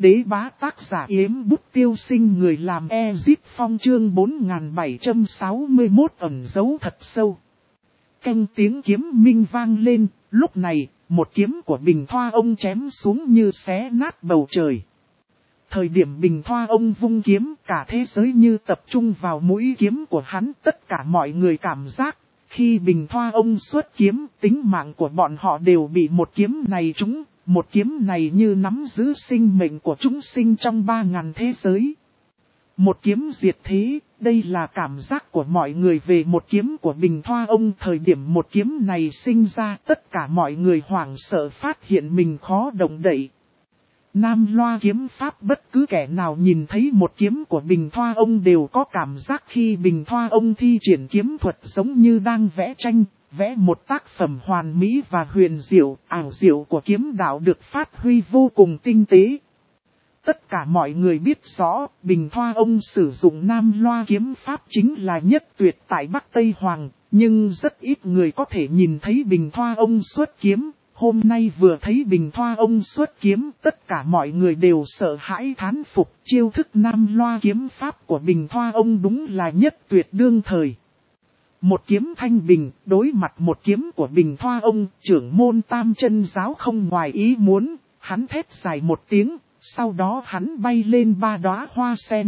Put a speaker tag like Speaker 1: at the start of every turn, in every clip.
Speaker 1: Đế bá tác giả Yếm Bút Tiêu Sinh, người làm Ezip Phong, chương 4761 ẩn dấu thật sâu. Canh tiếng kiếm minh vang lên, lúc này, một kiếm của Bình Thoa ông chém xuống như xé nát bầu trời. Thời điểm Bình Thoa ông vung kiếm, cả thế giới như tập trung vào mũi kiếm của hắn. Tất cả mọi người cảm giác, khi Bình Thoa ông xuất kiếm, tính mạng của bọn họ đều bị một kiếm này trúng. Một kiếm này như nắm giữ sinh mệnh của chúng sinh trong 3.000 thế giới. Một kiếm diệt thế, đây là cảm giác của mọi người về một kiếm của Bình Thoa ông. Thời điểm một kiếm này sinh ra, tất cả mọi người hoảng sợ phát hiện mình khó động đậy. Nam Loa kiếm pháp, bất cứ kẻ nào nhìn thấy một kiếm của Bình Thoa ông đều có cảm giác khi Bình Thoa ông thi triển kiếm thuật giống như đang vẽ tranh. Vẽ một tác phẩm hoàn mỹ và huyền diệu, ảo diệu của kiếm đạo được phát huy vô cùng tinh tế. Tất cả mọi người biết rõ, Bình Thoa ông sử dụng Nam Loa kiếm pháp chính là nhất tuyệt tại Bắc Tây Hoàng, nhưng rất ít người có thể nhìn thấy Bình Thoa ông xuất kiếm. Hôm nay vừa thấy Bình Thoa ông xuất kiếm, tất cả mọi người đều sợ hãi thán phục. Chiêu thức Nam Loa kiếm pháp của Bình Thoa ông đúng là nhất tuyệt đương thời. Một kiếm thanh bình, đối mặt một kiếm của Bình Thoa ông, trưởng môn Tam Chân Giáo không ngoài ý muốn, hắn thét dài một tiếng, sau đó hắn bay lên 3 đóa hoa sen.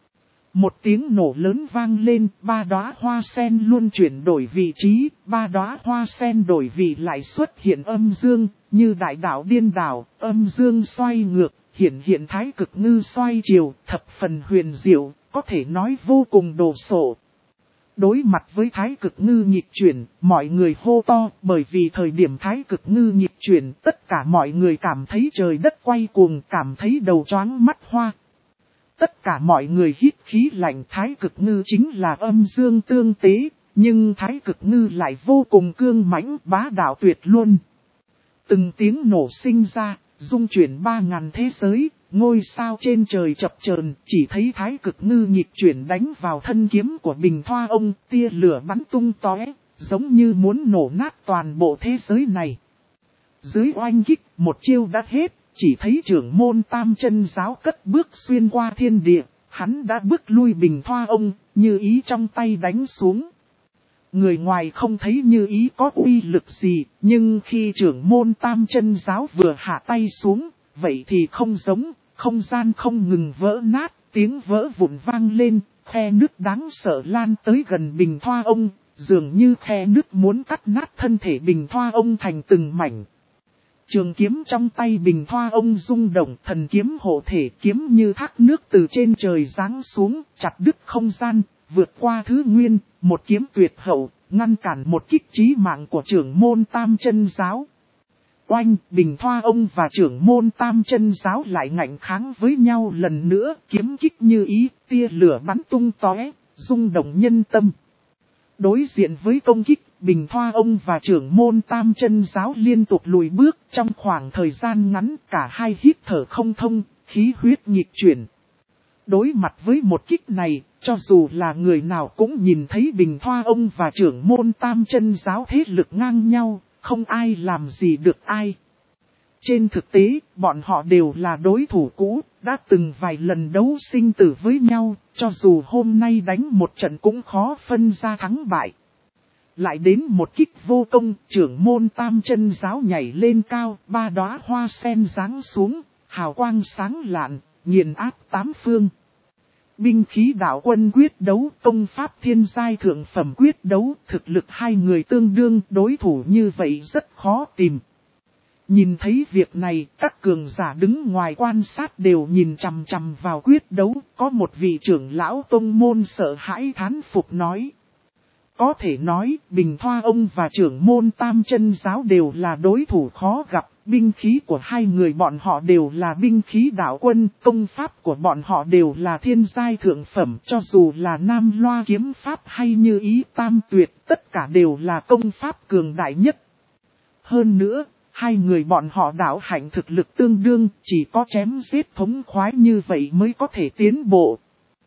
Speaker 1: Một tiếng nổ lớn vang lên, 3 đóa hoa sen luôn chuyển đổi vị trí, 3 đóa hoa sen đổi vị lại xuất hiện âm dương, như đại đạo điên đảo, âm dương xoay ngược, hiện thái cực ngư xoay chiều, thập phần huyền diệu, có thể nói vô cùng đồ sộ. Đối mặt với thái cực ngư nghịch chuyển, mọi người hô to, bởi vì thời điểm thái cực ngư nghịch chuyển, tất cả mọi người cảm thấy trời đất quay cuồng, cảm thấy đầu choáng mắt hoa. Tất cả mọi người hít khí lạnh. Thái cực ngư chính là âm dương tương tế, nhưng thái cực ngư lại vô cùng cương mãnh, bá đạo tuyệt luôn. Từng tiếng nổ sinh ra, rung chuyển 3.000 thế giới. Ngôi sao trên trời chập chờn, chỉ thấy thái cực ngư nghịch chuyển đánh vào thân kiếm của Bình Thoa ông, tia lửa bắn tung tóe, giống như muốn nổ nát toàn bộ thế giới này. Dưới oanh kích, một chiêu đã hết, chỉ thấy trưởng môn Tam Chân Giáo cất bước xuyên qua thiên địa, hắn đã bước lui Bình Thoa ông, Như Ý trong tay đánh xuống. Người ngoài không thấy Như Ý có uy lực gì, nhưng khi trưởng môn Tam Chân Giáo vừa hạ tay xuống, vậy thì không giống, không gian không ngừng vỡ nát, tiếng vỡ vụn vang lên, khe nứt đáng sợ lan tới gần Bình Thoa ông, dường như khe nứt muốn cắt nát thân thể Bình Thoa ông thành từng mảnh. Trường kiếm trong tay Bình Thoa ông rung động, thần kiếm hộ thể, kiếm như thác nước từ trên trời giáng xuống, chặt đứt không gian, vượt qua thứ nguyên, một kiếm tuyệt hậu, ngăn cản một kích chí mạng của trưởng môn Tam Chân Giáo. Oanh, Bình Thoa ông và trưởng môn Tam Chân Giáo lại ngạnh kháng với nhau lần nữa, kiếm kích Như Ý, tia lửa bắn tung tóe, rung động nhân tâm. Đối diện với công kích, Bình Thoa ông và trưởng môn Tam Chân Giáo liên tục lùi bước, trong khoảng thời gian ngắn cả hai hít thở không thông, khí huyết nghịch chuyển. Đối mặt với một kích này, cho dù là người nào cũng nhìn thấy Bình Thoa ông và trưởng môn Tam Chân Giáo thế lực ngang nhau, không ai làm gì được ai. Trên thực tế, bọn họ đều là đối thủ cũ, đã từng vài lần đấu sinh tử với nhau, cho dù hôm nay đánh một trận cũng khó phân ra thắng bại. Lại đến một kích vô công, trưởng môn Tam Chân Giáo nhảy lên cao, 3 đóa hoa sen giáng xuống, hào quang sáng lạn, nghiền áp 8 phương. Binh khí đạo quân quyết đấu, công pháp thiên giai thượng phẩm quyết đấu, thực lực hai người tương đương, đối thủ như vậy rất khó tìm. Nhìn thấy việc này, các cường giả đứng ngoài quan sát đều nhìn chằm chằm vào quyết đấu, có một vị trưởng lão tông môn sợ hãi thán phục nói. Có thể nói, Bình Thoa ông và trưởng môn Tam Chân Giáo đều là đối thủ khó gặp, binh khí của hai người bọn họ đều là binh khí đạo quân, công pháp của bọn họ đều là thiên giai thượng phẩm, cho dù là Nam Loa kiếm pháp hay Như Ý Tam Tuyệt, tất cả đều là công pháp cường đại nhất. Hơn nữa, hai người bọn họ đạo hạnh thực lực tương đương, chỉ có chém giết thống khoái như vậy mới có thể tiến bộ.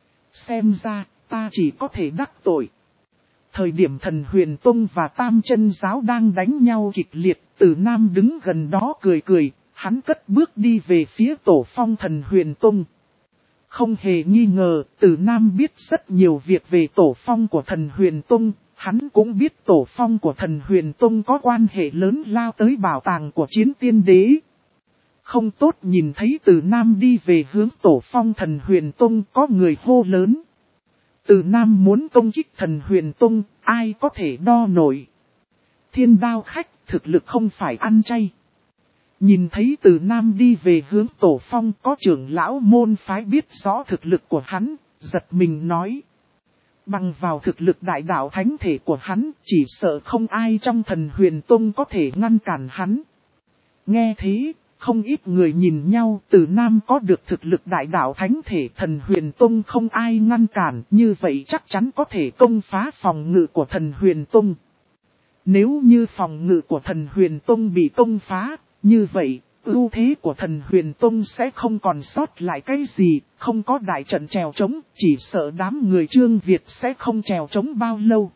Speaker 1: Xem ra, ta chỉ có thể đắc tội. Thời điểm Thần Huyền Tông và Tam Chân Giáo đang đánh nhau kịch liệt, Tử Nam đứng gần đó cười cười, hắn cất bước đi về phía tổ phong Thần Huyền Tông. Không hề nghi ngờ, Từ Nam biết rất nhiều việc về tổ phong của Thần Huyền Tông, hắn cũng biết tổ phong của Thần Huyền Tông có quan hệ lớn lao tới bảo tàng của Chiến Tiên Đế. Không tốt nhìn thấy Từ Nam đi về hướng tổ phong Thần Huyền Tông có người hô lớn. Từ Nam muốn công kích Thần Huyền Tông, ai có thể đo nổi. Thiên Đao Khách thực lực không phải ăn chay. Nhìn thấy Từ Nam đi về hướng tổ phong có trưởng lão môn phái biết rõ thực lực của hắn, giật mình nói. Bằng vào thực lực đại đạo thánh thể của hắn, chỉ sợ không ai trong Thần Huyền Tông có thể ngăn cản hắn. Nghe thế, không ít người nhìn nhau, Từ Nam có được thực lực đại đạo thánh thể Thần Huyền Tông không ai ngăn cản, như vậy chắc chắn có thể công phá phòng ngự của Thần Huyền Tông. Nếu như phòng ngự của Thần Huyền Tông bị công phá, như vậy, ưu thế của Thần Huyền Tông sẽ không còn sót lại cái gì, không có đại trận trèo trống, chỉ sợ đám người Trương Việt sẽ không trèo trống bao lâu.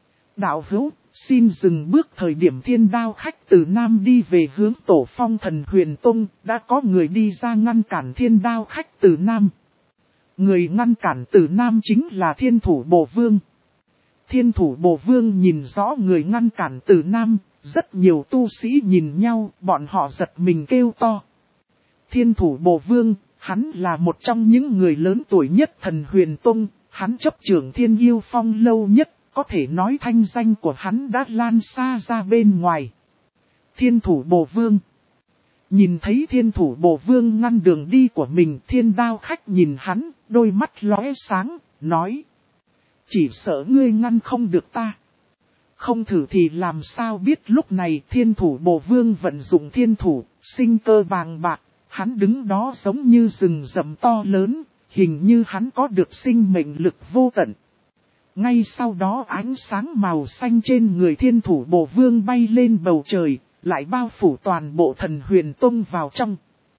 Speaker 1: Đạo hữu, xin dừng bước. Thời điểm Thiên Đao Khách Từ Nam đi về hướng tổ phong Thần Huyền Tông, đã có người đi ra ngăn cản Thiên Đao Khách Từ Nam. Người ngăn cản Từ Nam chính là Thiên Thủ Bồ Vương. Thiên Thủ Bồ Vương nhìn rõ người ngăn cản Từ Nam, rất nhiều tu sĩ nhìn nhau, bọn họ giật mình kêu to. Thiên Thủ Bồ Vương, hắn là một trong những người lớn tuổi nhất Thần Huyền Tông, hắn chấp trưởng Thiên Yêu Phong lâu nhất, có thể nói thanh danh của hắn đã lan xa ra bên ngoài. Thiên Thủ Bồ Vương. Nhìn thấy Thiên Thủ Bồ Vương ngăn đường đi của mình, Thiên Đao Khách nhìn hắn, đôi mắt lóe sáng, nói. Chỉ sợ ngươi ngăn không được ta. Không thử thì làm sao biết. Lúc này Thiên Thủ Bồ Vương vận dụng thiên thủ, sinh cơ bàng bạc, hắn đứng đó giống như rừng rậm to lớn, hình như hắn có được sinh mệnh lực vô tận. Ngay sau đó ánh sáng màu xanh trên người Thiên Thủ Bồ Vương bay lên bầu trời, lại bao phủ toàn bộ Thần Huyền Tông vào trong.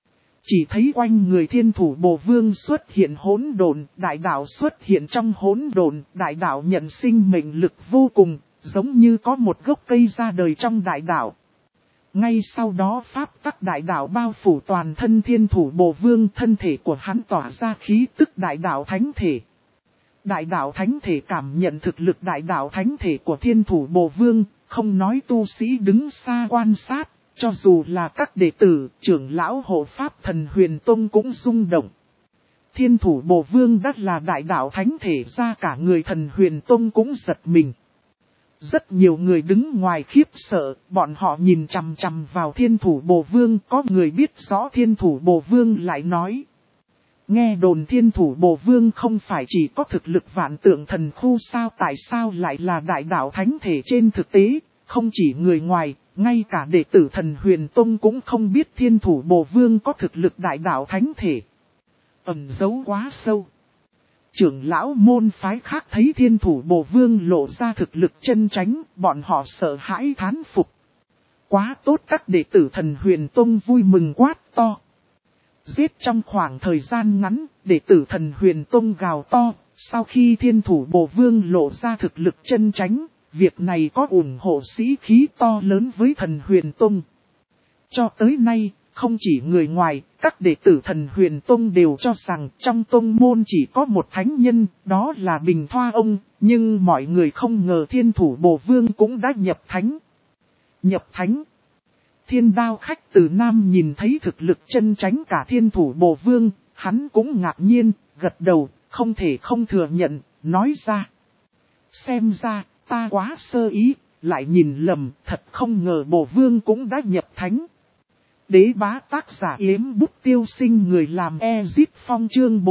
Speaker 1: Chỉ thấy quanh người Thiên Thủ Bồ Vương xuất hiện hỗn độn, đại đạo xuất hiện trong hỗn độn, đại đạo nhận sinh mệnh lực vô cùng, giống như có một gốc cây ra đời trong đại đạo. Ngay sau đó pháp tắc đại đạo bao phủ toàn thân Thiên Thủ Bồ Vương, thân thể của hắn tỏa ra khí tức đại đạo thánh thể. Đại đạo thánh thể cảm nhận thực lực đại đạo thánh thể của Thiên Thủ Bồ Vương, không nói tu sĩ đứng xa quan sát, cho dù là các đệ tử, trưởng lão hộ pháp Thần Huyền Tông cũng rung động. Thiên Thủ Bồ Vương đắt là đại đạo thánh thể ra cả người Thần Huyền Tông cũng giật mình. Rất nhiều người đứng ngoài khiếp sợ, bọn họ nhìn chằm chằm vào Thiên Thủ Bồ Vương, có người biết rõ Thiên Thủ Bồ Vương lại nói. Nghe đồn Thiên Thủ Bồ Vương không phải chỉ có thực lực vạn tượng thần khu sao, tại sao lại là đại đạo thánh thể. Trên thực tế, không chỉ người ngoài, ngay cả đệ tử Thần Huyền Tông cũng không biết Thiên Thủ Bồ Vương có thực lực đại đạo thánh thể. Ẩn giấu quá sâu. Trưởng lão môn phái khác thấy Thiên Thủ Bồ Vương lộ ra thực lực chân chánh, bọn họ sợ hãi thán phục. Quá tốt. Các đệ tử Thần Huyền Tông vui mừng quát to. Giết trong khoảng thời gian ngắn, đệ tử Thần Huyền Tông gào to, sau khi Thiên Thủ Bồ Vương lộ ra thực lực chân chánh, việc này có ủng hộ sĩ khí to lớn với Thần Huyền Tông. Cho tới nay, không chỉ người ngoài, các đệ tử Thần Huyền Tông đều cho rằng trong tông môn chỉ có một thánh nhân, đó là Bình Thoa Ông, nhưng mọi người không ngờ Thiên Thủ Bồ Vương cũng đã nhập thánh. Nhập thánh. Thiên Đao Khách Từ Nam nhìn thấy thực lực chân chánh cả Thiên Thủ Bồ Vương, hắn cũng ngạc nhiên, gật đầu, không thể không thừa nhận, nói ra. Xem ra, ta quá sơ ý, lại nhìn lầm, thật không ngờ Bồ Vương cũng đã nhập thánh. Đế bá tác giả Yếm Bút Tiêu Sinh, người làm Ezit Phong, chương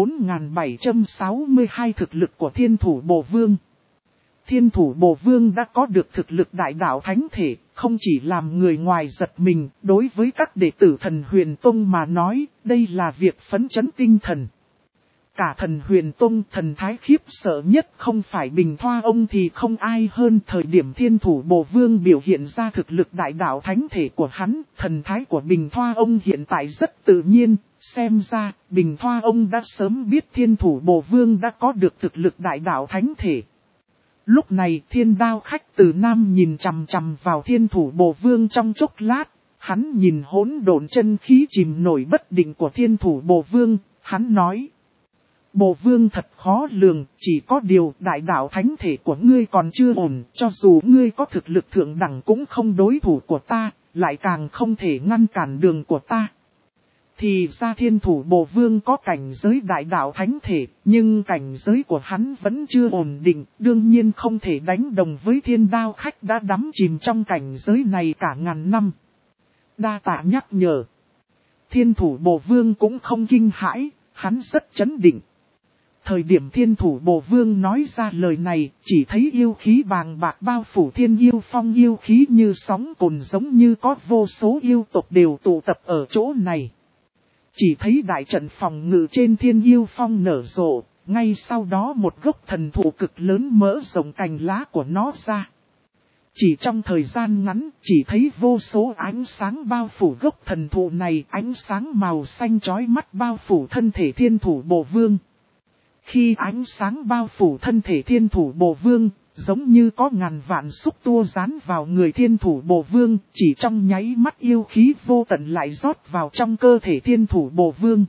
Speaker 1: 4762. Thực lực của Thiên Thủ Bồ Vương. Thiên Thủ Bồ Vương đã có được thực lực đại đạo thánh thể, không chỉ làm người ngoài giật mình, đối với các đệ tử Thần Huyền Tông mà nói, đây là việc phấn chấn tinh thần. Cả Thần Huyền Tông thần thái khiếp sợ nhất, không phải Bình Thoa Ông thì không ai hơn. Thời điểm Thiên Thủ Bồ Vương biểu hiện ra thực lực đại đạo thánh thể của hắn, thần thái của Bình Thoa Ông hiện tại rất tự nhiên, xem ra Bình Thoa Ông đã sớm biết Thiên Thủ Bồ Vương đã có được thực lực đại đạo thánh thể. Lúc này Thiên Đao Khách Từ Nam nhìn chằm chằm vào Thiên Thủ Bồ Vương trong chốc lát, hắn nhìn hỗn độn chân khí chìm nổi bất định của thiên thủ Bồ Vương, hắn nói. Bồ Vương thật khó lường, chỉ có điều đại đạo thánh thể của ngươi còn chưa ổn, cho dù ngươi có thực lực thượng đẳng cũng không đối thủ của ta, lại càng không thể ngăn cản đường của ta. Thì ra thiên thủ Bồ Vương có cảnh giới đại đạo thánh thể, nhưng cảnh giới của hắn vẫn chưa ổn định, đương nhiên không thể đánh đồng với thiên đao khách đã đắm chìm trong cảnh giới này cả ngàn năm. Đa tạ nhắc nhở. Thiên thủ Bồ Vương cũng không kinh hãi, hắn rất chấn định. Thời điểm thiên thủ Bồ Vương nói ra lời này, chỉ thấy yêu khí bàng bạc bao phủ thiên yêu phong, yêu khí như sóng cồn, giống như có vô số yêu tộc đều tụ tập ở chỗ này. Chỉ thấy đại trận phòng ngự trên thiên yêu phong nở rộ, ngay sau đó một gốc thần thụ cực lớn mở rộng cành lá của nó ra. Chỉ trong thời gian ngắn, chỉ thấy vô số ánh sáng bao phủ gốc thần thụ này, ánh sáng màu xanh chói mắt bao phủ thân thể thiên thủ Bồ Vương. Khi ánh sáng bao phủ thân thể thiên thủ Bồ Vương, giống như có ngàn vạn xúc tua dán vào người thiên thủ Bồ Vương, chỉ trong nháy mắt yêu khí vô tận lại rót vào trong cơ thể thiên thủ Bồ Vương.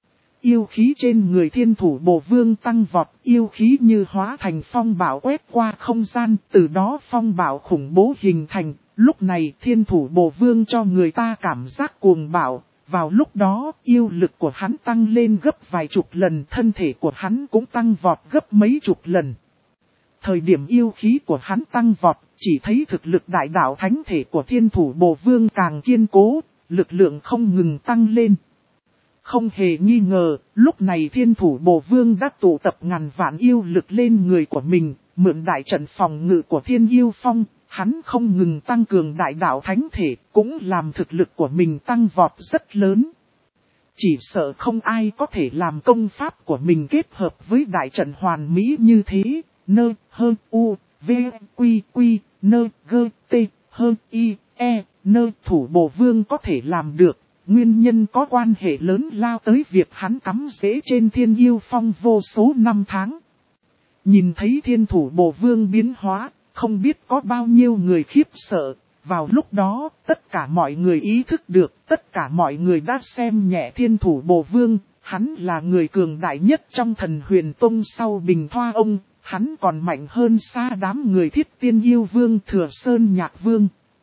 Speaker 1: Yêu khí trên người thiên thủ Bồ Vương tăng vọt, yêu khí như hóa thành phong bạo quét qua không gian, từ đó phong bạo khủng bố hình thành. Lúc này thiên thủ Bồ Vương cho người ta cảm giác cuồng bạo, vào lúc đó yêu lực của hắn tăng lên gấp vài chục lần, thân thể của hắn cũng tăng vọt gấp mấy chục lần. Thời điểm yêu khí của hắn tăng vọt, chỉ thấy thực lực đại đạo thánh thể của thiên thủ Bồ Vương càng kiên cố, lực lượng không ngừng tăng lên. Không hề nghi ngờ, lúc này thiên thủ Bồ Vương đã tụ tập ngàn vạn yêu lực lên người của mình, mượn đại trận phòng ngự của thiên yêu phong, hắn không ngừng tăng cường đại đạo thánh thể, cũng làm thực lực của mình tăng vọt rất lớn. Chỉ sợ không ai có thể làm công pháp của mình kết hợp với đại trận hoàn mỹ như thế, nơ, hơ, u, v, quy, quy, nơ, gơ, tê, hơ, y, e, nơ, thủ Bồ Vương có thể làm được. Nguyên nhân có quan hệ lớn lao tới việc hắn cắm rễ trên thiên yêu phong vô số năm tháng. Nhìn thấy thiên thủ Bồ Vương biến hóa, không biết có bao nhiêu người khiếp sợ. Vào lúc đó, tất cả mọi người ý thức được, tất cả mọi người đã xem nhẹ thiên thủ Bồ Vương. Hắn là người cường đại nhất trong Thần Huyền Tông sau Bình Thoa Ông, hắn còn mạnh hơn xa đám người Thiết Tiên Yêu Vương Thừa Sơn Nhạc Vương.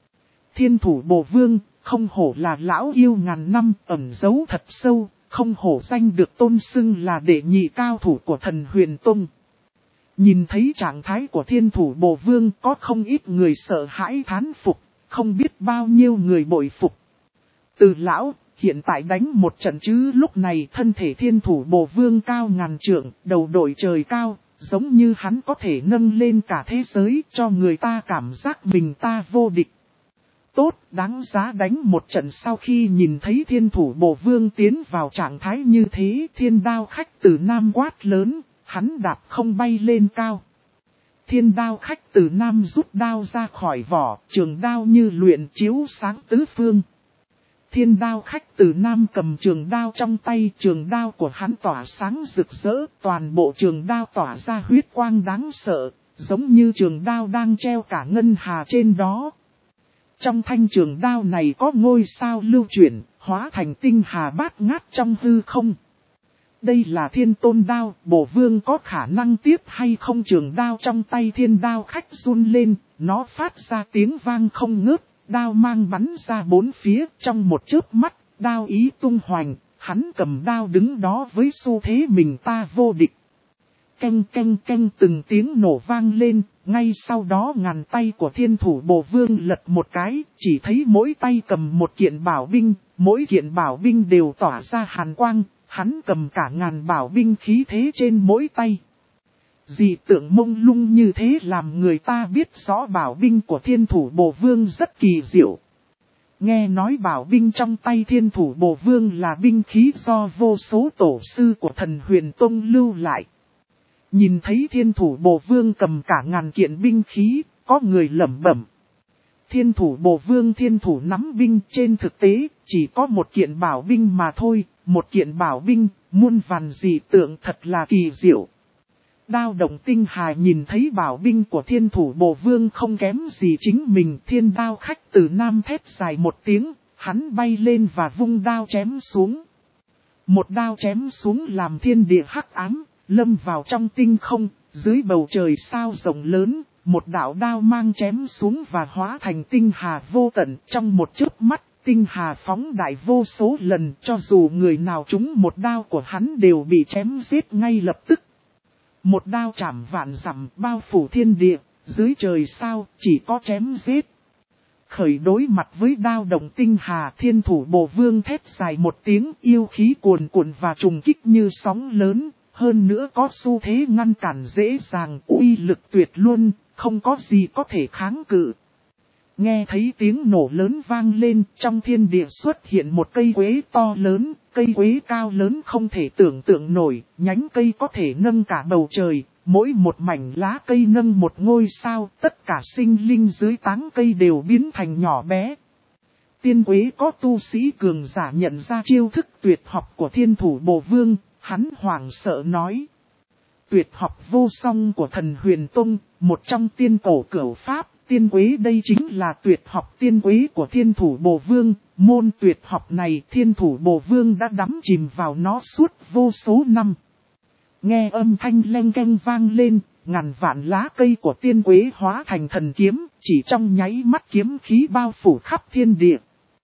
Speaker 1: Thiên thủ Bồ Vương, không hổ là lão yêu ngàn năm, ẩn giấu thật sâu, không hổ danh được tôn xưng là đệ nhị cao thủ của Thần Huyền Tông. Nhìn thấy trạng thái của thiên thủ Bồ Vương, có không ít người sợ hãi thán phục, không biết bao nhiêu người bội phục. Từ lão, hiện tại đánh một trận chứ, lúc này thân thể thiên thủ Bồ Vương cao ngàn trượng, đầu đội trời cao, giống như hắn có thể nâng lên cả thế giới, cho người ta cảm giác mình ta vô địch. Tốt, đáng giá đánh một trận. Sau khi nhìn thấy thiên thủ Bồ Vương tiến vào trạng thái như thế, thiên đao khách từ Nam quát lớn, hắn đạp không bay lên cao. Thiên đao khách từ Nam rút đao ra khỏi vỏ, trường đao như luyện chiếu sáng tứ phương. Thiên đao khách từ Nam cầm trường đao trong tay, trường đao của hắn tỏa sáng rực rỡ, toàn bộ trường đao tỏa ra huyết quang đáng sợ, giống như trường đao đang treo cả ngân hà trên đó. Trong thanh trường đao này có ngôi sao lưu chuyển, hóa thành tinh hà bát ngát trong hư không. Đây là thiên tôn đao, Bồ Vương có khả năng tiếp hay không? Trường đao trong tay thiên đao khách run lên, nó phát ra tiếng vang không ngớt, đao mang bắn ra bốn phía, trong một chớp mắt, đao ý tung hoành, hắn cầm đao đứng đó với xu thế mình ta vô địch. Canh canh canh từng tiếng nổ vang lên, ngay sau đó ngàn tay của thiên thủ Bồ Vương lật một cái, chỉ thấy mỗi tay cầm một kiện bảo binh, mỗi kiện bảo binh đều tỏa ra hàn quang, hắn cầm cả ngàn bảo binh khí thế trên mỗi tay. Dị tượng mông lung như thế làm người ta biết rõ bảo binh của thiên thủ Bồ Vương rất kỳ diệu. Nghe nói bảo binh trong tay thiên thủ Bồ Vương là binh khí do vô số tổ sư của Thần Huyền Tông lưu lại. Nhìn thấy thiên thủ Bồ Vương cầm cả ngàn kiện binh khí, có người lẩm bẩm. Thiên thủ Bồ Vương thiên thủ nắm binh, trên thực tế, chỉ có một kiện bảo binh mà thôi, một kiện bảo binh, muôn vàn dị tượng thật là kỳ diệu. Đao động tinh hà nhìn thấy bảo binh của thiên thủ Bồ Vương không kém gì chính mình, thiên đao khách từ Nam thét dài một tiếng, hắn bay lên và vung đao chém xuống. Một đao chém xuống làm thiên địa hắc ám, lâm vào trong tinh không, dưới bầu trời sao rộng lớn, một đạo đao mang chém xuống và hóa thành tinh hà vô tận. Trong một chớp mắt, tinh hà phóng đại vô số lần, cho dù người nào trúng một đao của hắn đều bị chém giết ngay lập tức. Một đao chảm vạn dặm bao phủ thiên địa, dưới trời sao chỉ có chém giết. Khởi đối mặt với đao động tinh hà, thiên thủ Bồ Vương thét dài một tiếng, yêu khí cuồn cuộn và trùng kích như sóng lớn, hơn nữa có xu thế ngăn cản dễ dàng, uy lực tuyệt luôn, không có gì có thể kháng cự. Nghe thấy tiếng nổ lớn vang lên, trong thiên địa xuất hiện một cây quế to lớn, cây quế cao lớn không thể tưởng tượng nổi, nhánh cây có thể nâng cả bầu trời, mỗi một mảnh lá cây nâng một ngôi sao, tất cả sinh linh dưới tán cây đều biến thành nhỏ bé. Tiên quế có tu sĩ cường giả nhận ra chiêu thức tuyệt học của thiên thủ Bồ Vương, hắn hoảng sợ nói. Tuyệt học vô song của Thần Huyền Tông, một trong tiên cổ cửu pháp, tiên quế đây chính là tuyệt học tiên quế của thiên thủ Bồ Vương. Môn tuyệt học này thiên thủ Bồ Vương đã đắm chìm vào nó suốt vô số năm. Nghe âm thanh leng keng vang lên, ngàn vạn lá cây của tiên quế hóa thành thần kiếm, chỉ trong nháy mắt kiếm khí bao phủ khắp thiên địa.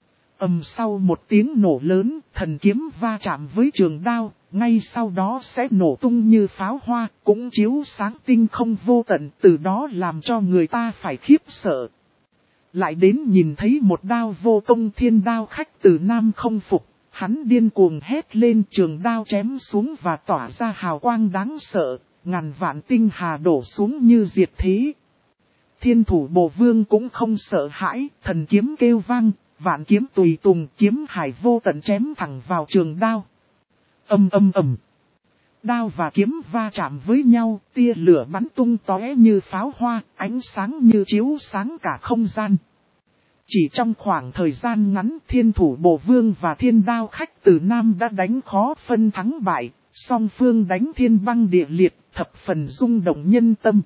Speaker 1: Sau một tiếng nổ lớn, thần kiếm va chạm với trường đao, ngay sau đó sẽ nổ tung như pháo hoa, cũng chiếu sáng tinh không vô tận, từ đó làm cho người ta phải khiếp sợ. Lại đến nhìn thấy một đao vô công thiên đao khách từ Nam không phục, hắn điên cuồng hét lên, trường đao chém xuống và tỏa ra hào quang đáng sợ, ngàn vạn tinh hà đổ xuống như diệt thế. Thiên thủ Bồ Vương cũng không sợ hãi, thần kiếm kêu vang, vạn kiếm tùy tùng, kiếm hải vô tận chém thẳng vào trường đao. Đao và kiếm va chạm với nhau, tia lửa bắn tung tóe như pháo hoa, ánh sáng như chiếu sáng cả không gian. Chỉ trong khoảng thời gian ngắn, thiên thủ Bồ Vương và thiên đao khách từ Nam đã đánh khó phân thắng bại, song phương đánh thiên băng địa liệt, thập phần rung động nhân tâm.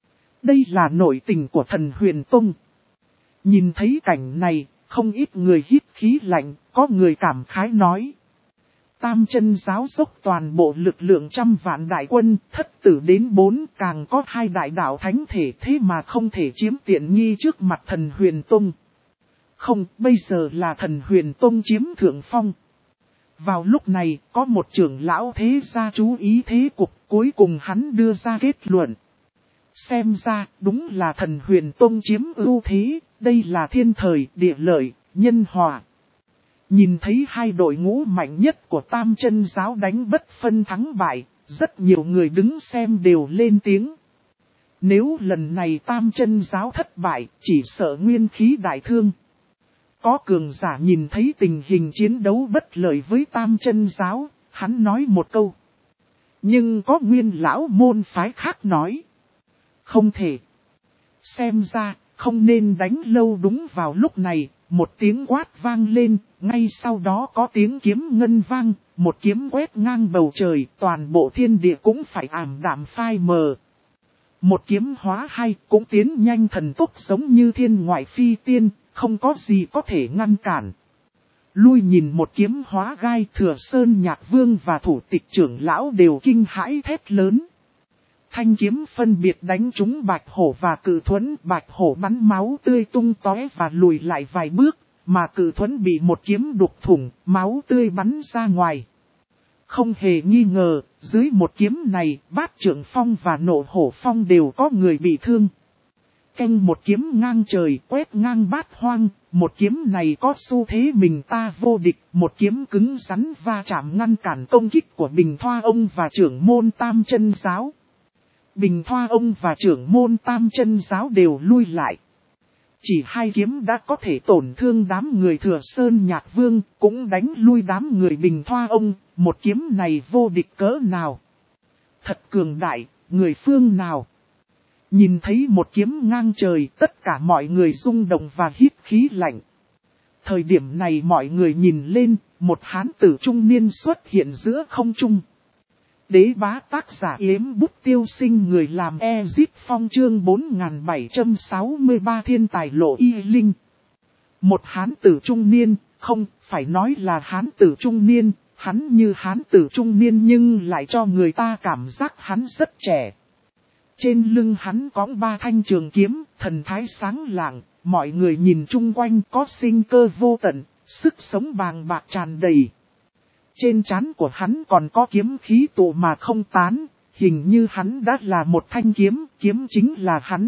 Speaker 1: Đây là nội tình của Thần Huyền Tông. Nhìn thấy cảnh này, không ít người hít khí lạnh, có người cảm khái nói. Tam chân giáo dốc toàn bộ lực lượng trăm vạn đại quân, thất tử đến 4, càng có 2 đại đạo thánh thể, thế mà không thể chiếm tiện nghi trước mặt Thần Huyền Tông. Không, bây giờ là Thần Huyền Tông chiếm thượng phong. Vào lúc này, có một trưởng lão thế gia chú ý thế cục, cuối cùng hắn đưa ra kết luận. Xem ra, đúng là Thần Huyền Tông chiếm ưu thế, đây là thiên thời, địa lợi, nhân hòa. Nhìn thấy 2 đội ngũ mạnh nhất của Tam chân giáo đánh bất phân thắng bại, rất nhiều người đứng xem đều lên tiếng. Nếu lần này Tam chân giáo thất bại, chỉ sợ nguyên khí đại thương. Có cường giả nhìn thấy tình hình chiến đấu bất lợi với Tam chân giáo, hắn nói một câu. Nhưng có nguyên lão môn phái khác nói. Không thể. Xem ra, không nên đánh lâu. Đúng vào lúc này, một tiếng quát vang lên, ngay sau đó có tiếng kiếm ngân vang, một kiếm quét ngang bầu trời, toàn bộ thiên địa cũng phải ảm đạm phai mờ. Một kiếm hóa 2 cũng tiến nhanh thần tốc giống như thiên ngoại phi tiên, không có gì có thể ngăn cản. Lui nhìn một kiếm hóa gai, Thừa Sơn Nhạc Vương và thủ tịch trưởng lão đều kinh hãi thét lớn. Thanh kiếm phân biệt đánh trúng Bạch Hổ và Cự Thuẫn, Bạch Hổ bắn máu tươi tung tóe và lùi lại vài bước, mà Cự Thuẫn bị một kiếm đục thủng, máu tươi bắn ra ngoài. Không hề nghi ngờ, dưới một kiếm này, Bát Trượng Phong và Nộ Hổ Phong đều có người bị thương. Canh một kiếm ngang trời quét ngang bát hoang, một kiếm này có xu thế mình ta vô địch, một kiếm cứng rắn va chạm ngăn cản công kích của Bình Thoa Ông và trưởng môn Tam chân giáo. Bình Thoa Ông và trưởng môn Tam chân giáo đều lui lại. Chỉ 2 kiếm đã có thể tổn thương đám người Thừa Sơn Nhạc Vương, cũng đánh lui đám người Bình Thoa Ông, một kiếm này vô địch cỡ nào. Thật cường đại, người phương nào. Nhìn thấy một kiếm ngang trời, tất cả mọi người rung động và hít khí lạnh. Thời điểm này mọi người nhìn lên, một hán tử trung niên xuất hiện giữa không trung. Đế bá tác giả Yếm Bút Tiêu Sinh, người làm Ezip Phong, chương 4763 thiên tài lộ y linh. Một hán tử trung niên, không, phải nói là hán tử trung niên, hắn như hán tử trung niên nhưng lại cho người ta cảm giác hắn rất trẻ. Trên lưng hắn có 3 thanh trường kiếm, thần thái sáng lạng, mọi người nhìn chung quanh có sinh cơ vô tận, sức sống bàng bạc tràn đầy. Trên trán của hắn còn có kiếm khí tụ mà không tán, hình như hắn đã là một thanh kiếm, kiếm chính là hắn.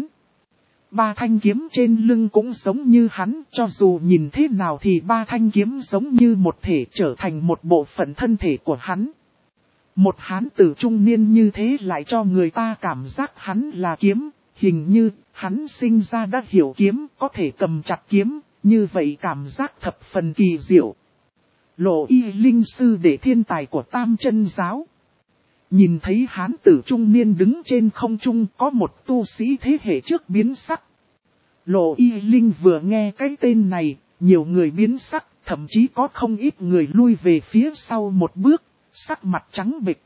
Speaker 1: 3 thanh kiếm trên lưng cũng giống như hắn, cho dù nhìn thế nào thì 3 thanh kiếm giống như một thể trở thành một bộ phận thân thể của hắn. Một hán tử trung niên như thế lại cho người ta cảm giác hắn là kiếm, hình như hắn sinh ra đã hiểu kiếm, có thể cầm chặt kiếm, như vậy cảm giác thập phần kỳ diệu. Lộ Y linh sư đệ thiên tài của Tam Chân giáo. Nhìn thấy hán tử trung niên đứng trên không trung có một tu sĩ thế hệ trước biến sắc. Lộ Y linh vừa nghe cái tên này, nhiều người biến sắc, thậm chí có không ít người lui về phía sau một bước, sắc mặt trắng bệch.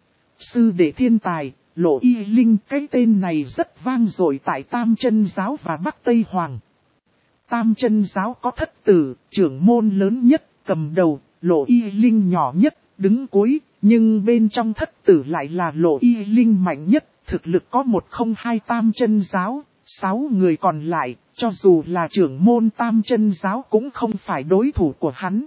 Speaker 1: Sư đệ thiên tài, Lộ Y linh, cái tên này rất vang dội tại Tam Chân giáo và Bắc Tây Hoàng. Tam Chân giáo có thất tử, trưởng môn lớn nhất, cầm đầu, Lộ Y linh nhỏ nhất, đứng cuối, nhưng bên trong thất tử lại là Lộ Y linh mạnh nhất, thực lực có 102 Tam Chân giáo, 6 người còn lại, cho dù là trưởng môn Tam Chân giáo cũng không phải đối thủ của hắn.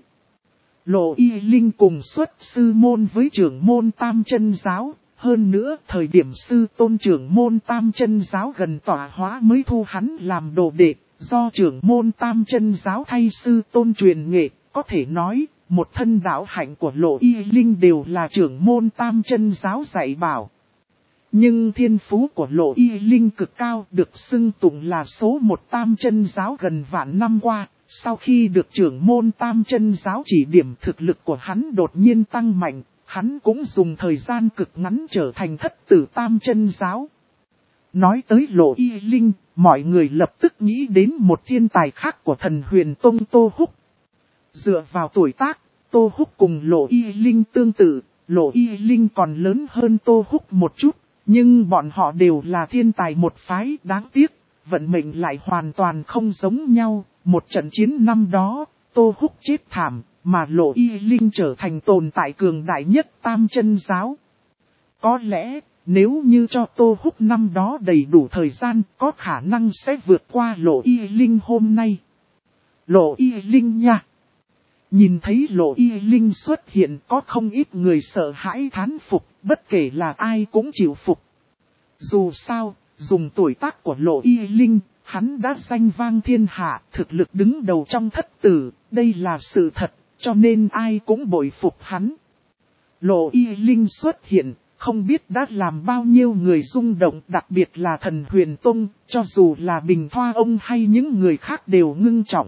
Speaker 1: Lộ Y linh cùng xuất sư môn với trưởng môn Tam Chân giáo, hơn nữa thời điểm sư tôn trưởng môn Tam Chân giáo gần tọa hóa mới thu hắn làm đồ đệ, do trưởng môn Tam Chân giáo thay sư tôn truyền nghệ, có thể nói, một thân đạo hạnh của Lộ Y linh đều là trưởng môn Tam Chân giáo dạy bảo. Nhưng thiên phú của Lộ Y linh cực cao, được xưng tụng là số 1 Tam Chân giáo gần vạn năm qua. Sau khi được trưởng môn Tam Chân giáo chỉ điểm, thực lực của hắn đột nhiên tăng mạnh, hắn cũng dùng thời gian cực ngắn trở thành thất tử Tam Chân giáo. Nói tới Lộ Y linh, mọi người lập tức nghĩ đến một thiên tài khác của Thần Huyền Tông Tô Húc. Dựa vào tuổi tác, Tô Húc cùng Lộ Y linh tương tự, Lộ Y linh còn lớn hơn Tô Húc một chút, nhưng bọn họ đều là thiên tài một phái. Đáng tiếc, vận mệnh lại hoàn toàn không giống nhau. Một trận chiến năm đó, Tô Húc chết thảm, mà Lộ Y linh trở thành tồn tại cường đại nhất Tam Chân giáo. Có lẽ, nếu như cho Tô Húc năm đó đầy đủ thời gian, có khả năng sẽ vượt qua Lộ Y linh hôm nay. Lộ Y linh nha! Nhìn thấy Lộ Y linh xuất hiện, có không ít người sợ hãi thán phục, bất kể là ai cũng chịu phục. Dù sao, dùng tuổi tác của Lộ Y linh, hắn đã danh vang thiên hạ, thực lực đứng đầu trong thất tử, đây là sự thật, cho nên ai cũng bội phục hắn. Lộ Y linh xuất hiện, không biết đã làm bao nhiêu người rung động, đặc biệt là Thần Huyền Tông, cho dù là Bình Thoa ông hay những người khác đều ngưng trọng.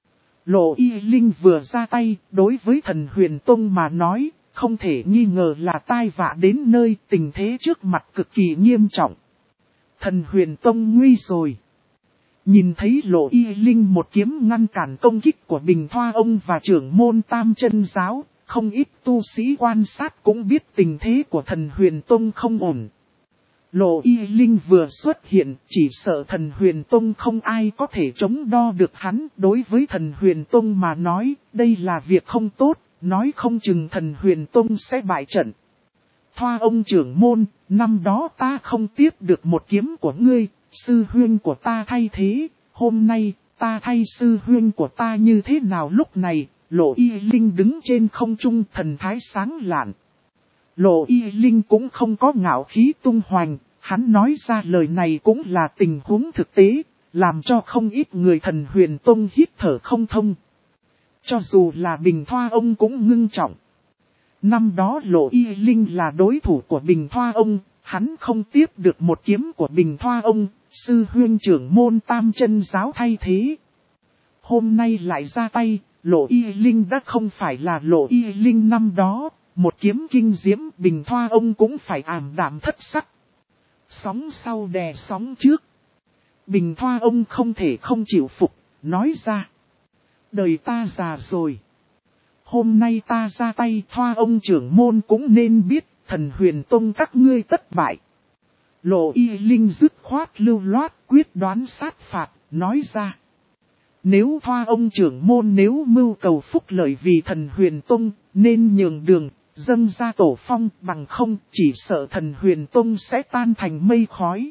Speaker 1: Lộ Y linh vừa ra tay, đối với Thần Huyền Tông mà nói, không thể nghi ngờ là tai vạ đến nơi, tình thế trước mặt cực kỳ nghiêm trọng. Thần Huyền Tông nguy rồi. Nhìn thấy Lộ Y linh một kiếm ngăn cản công kích của Bình Thoa ông và trưởng môn Tam Chân giáo, không ít tu sĩ quan sát cũng biết tình thế của Thần Huyền Tông không ổn. Lộ Y linh vừa xuất hiện, chỉ sợ Thần Huyền Tông không ai có thể chống đo được hắn. Đối với Thần Huyền Tông mà nói, đây là việc không tốt, nói không chừng Thần Huyền Tông sẽ bại trận. Thoa ông trưởng môn, năm đó ta không tiếp được một kiếm của ngươi, sư huynh của ta thay thế, hôm nay, ta thay sư huynh của ta như thế nào? Lúc này, Lộ Y linh đứng trên không trung, thần thái sáng lạn. Lộ Y linh cũng không có ngạo khí tung hoành, hắn nói ra lời này cũng là tình huống thực tế, làm cho không ít người Thần Huyền Tông hít thở không thông. Cho dù là Bình Thoa ông cũng ngưng trọng. Năm đó Lộ Y linh là đối thủ của Bình Thoa ông, hắn không tiếp được một kiếm của Bình Thoa ông, sư huynh trưởng môn Tam Chân giáo thay thế. Hôm nay lại ra tay, Lộ Y linh đã không phải là Lộ Y linh năm đó, một kiếm kinh diễm, Bình Thoa ông cũng phải ảm đạm thất sắc. Sóng sau đè sóng trước. Bình Thoa ông không thể không chịu phục, nói ra. Đời ta già rồi. Hôm nay ta ra tay, Thoa ông trưởng môn cũng nên biết, Thần Huyền Tông các ngươi tất bại. Lộ Y linh dứt khoát lưu loát, quyết đoán sát phạt, nói ra. Nếu Thoa ông trưởng môn nếu mưu cầu phúc lợi vì thần Huyền Tông, nên nhường đường, dâng ra tổ phong, bằng không chỉ sợ thần Huyền Tông sẽ tan thành mây khói.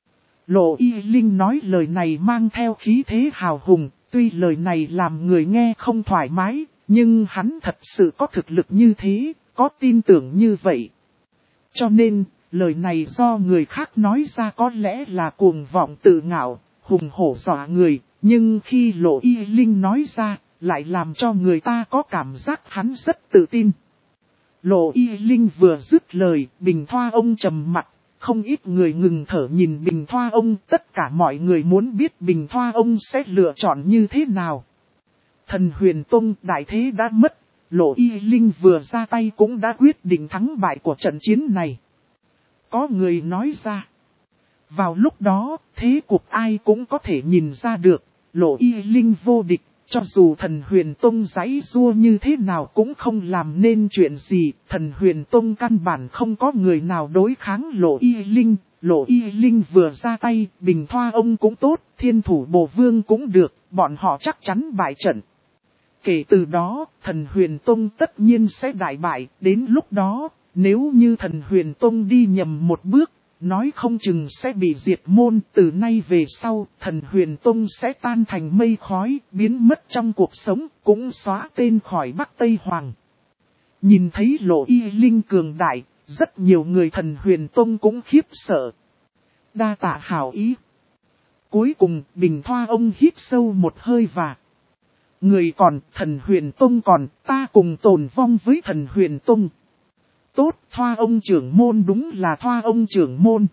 Speaker 1: Lộ Y Linh nói lời này mang theo khí thế hào hùng, tuy lời này làm người nghe không thoải mái, nhưng hắn thật sự có thực lực như thế, có tin tưởng như vậy. Cho nên, lời này do người khác nói ra có lẽ là cuồng vọng tự ngạo, hùng hổ dọa người, nhưng khi Lộ Y Linh nói ra, lại làm cho người ta có cảm giác hắn rất tự tin. Lộ Y Linh vừa dứt lời, Bình Thoa ông trầm mặt, không ít người ngừng thở nhìn Bình Thoa ông, tất cả mọi người muốn biết Bình Thoa ông sẽ lựa chọn như thế nào. Thần Huyền Tông đại thế đã mất, Lộ Y Linh vừa ra tay cũng đã quyết định thắng bại của trận chiến này. Có người nói ra. Vào lúc đó, thế cuộc ai cũng có thể nhìn ra được, Lộ Y Linh vô địch, cho dù thần Huyền Tông giãy giụa như thế nào cũng không làm nên chuyện gì, thần Huyền Tông căn bản không có người nào đối kháng Lộ Y Linh. Lộ Y Linh vừa ra tay, Bình Thoa ông cũng tốt, Thiên Thủ Bồ Vương cũng được, bọn họ chắc chắn bại trận. Kể từ đó, thần Huyền Tông tất nhiên sẽ đại bại, đến lúc đó, nếu như thần Huyền Tông đi nhầm một bước, nói không chừng sẽ bị diệt môn. Từ nay về sau, thần Huyền Tông sẽ tan thành mây khói, biến mất trong cuộc sống, cũng xóa tên khỏi Bắc Tây Hoàng. Nhìn thấy Lộ Y Linh cường đại, rất nhiều người thần Huyền Tông cũng khiếp sợ. Đa tạ hảo ý. Cuối cùng, Bình Thoa ông hít sâu một hơi và người còn, thần Huyền Tông còn, ta cùng tồn vong với thần Huyền Tông. Tốt, Thoa ông trưởng môn đúng là Thoa ông trưởng môn.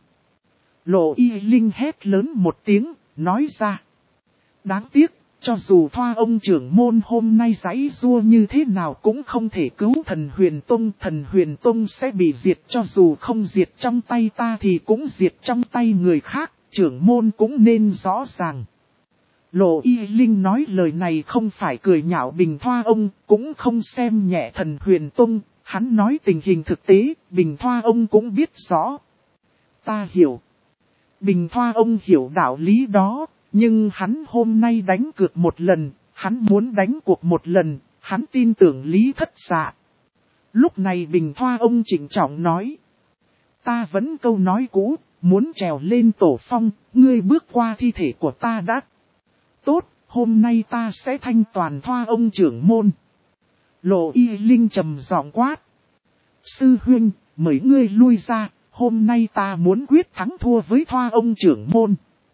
Speaker 1: Lộ Y Linh hét lớn một tiếng, nói ra. Đáng tiếc, cho dù Thoa ông trưởng môn hôm nay giãy giụa như thế nào cũng không thể cứu thần Huyền Tông sẽ bị diệt, cho dù không diệt trong tay ta thì cũng diệt trong tay người khác, trưởng môn cũng nên rõ ràng. Lộ Y Linh nói lời này không phải cười nhạo Bình Thoa ông, cũng không xem nhẹ thần Huyền Tông, hắn nói tình hình thực tế, Bình Thoa ông cũng biết rõ. Ta hiểu. Bình Thoa ông hiểu đạo lý đó, nhưng hắn hôm nay đánh cược một lần, hắn muốn đánh cuộc một lần, hắn tin tưởng Lý Thất Dạ. Lúc này Bình Thoa ông trịnh trọng nói. Ta vẫn câu nói cũ, muốn trèo lên tổ phong, ngươi bước qua thi thể của ta đã. Tốt, hôm nay ta sẽ thanh toàn Thoa ông trưởng môn. Lộ Y Linh trầm giọng quát. Sư huynh, mời ngươi lui ra, hôm nay ta muốn quyết thắng thua với Thoa ông trưởng môn.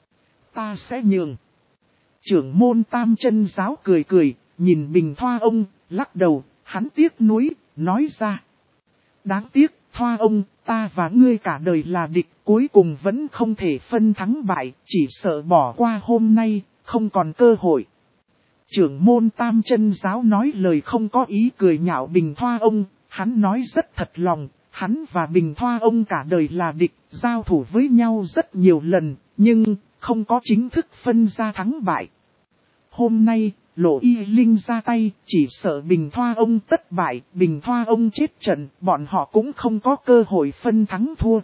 Speaker 1: Ta sẽ nhường. Trưởng môn Tam Chân Giáo cười cười, nhìn Bình Thoa ông, lắc đầu, hắn tiếc nuối, nói ra. Đáng tiếc, Thoa ông, ta và ngươi cả đời là địch, cuối cùng vẫn không thể phân thắng bại, chỉ sợ bỏ qua hôm nay, không còn cơ hội. Trưởng môn Tam Chân Giáo nói lời không có ý cười nhạo Bình Thoa ông, hắn nói rất thật lòng, hắn và Bình Thoa ông cả đời là địch, giao thủ với nhau rất nhiều lần, nhưng không có chính thức phân ra thắng bại. Hôm nay, Lộ Y Linh ra tay, chỉ sợ Bình Thoa ông thất bại, Bình Thoa ông chết trận, bọn họ cũng không có cơ hội phân thắng thua.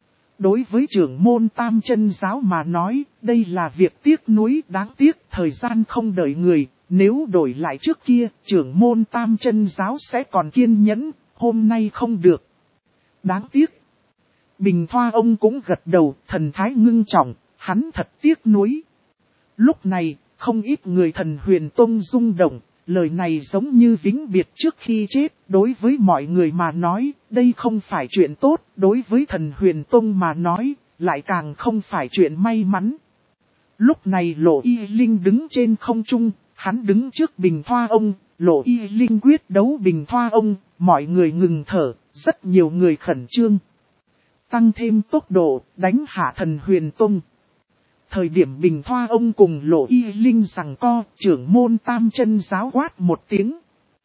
Speaker 1: Đối với trưởng môn Tam Chân Giáo mà nói, đây là việc tiếc nuối, đáng tiếc, thời gian không đợi người, nếu đổi lại trước kia, trưởng môn Tam Chân Giáo sẽ còn kiên nhẫn, hôm nay không được. Đáng tiếc. Bình Thoa ông cũng gật đầu, thần thái ngưng trọng, hắn thật tiếc nuối. Lúc này, không ít người thần Huyền Tông rung động, lời này giống như vĩnh biệt trước khi chết, đối với mọi người mà nói, đây không phải chuyện tốt, đối với thần Huyền Tông mà nói, lại càng không phải chuyện may mắn. Lúc này Lộ Y Linh đứng trên không trung, hắn đứng trước Bình Thoa ông, Lộ Y Linh quyết đấu Bình Thoa ông, mọi người ngừng thở, rất nhiều người khẩn trương. Tăng thêm tốc độ, đánh hạ thần Huyền Tông. Thời điểm Bình Thoa ông cùng Lộ Y Linh giằng co, trưởng môn Tam Chân Giáo quát một tiếng.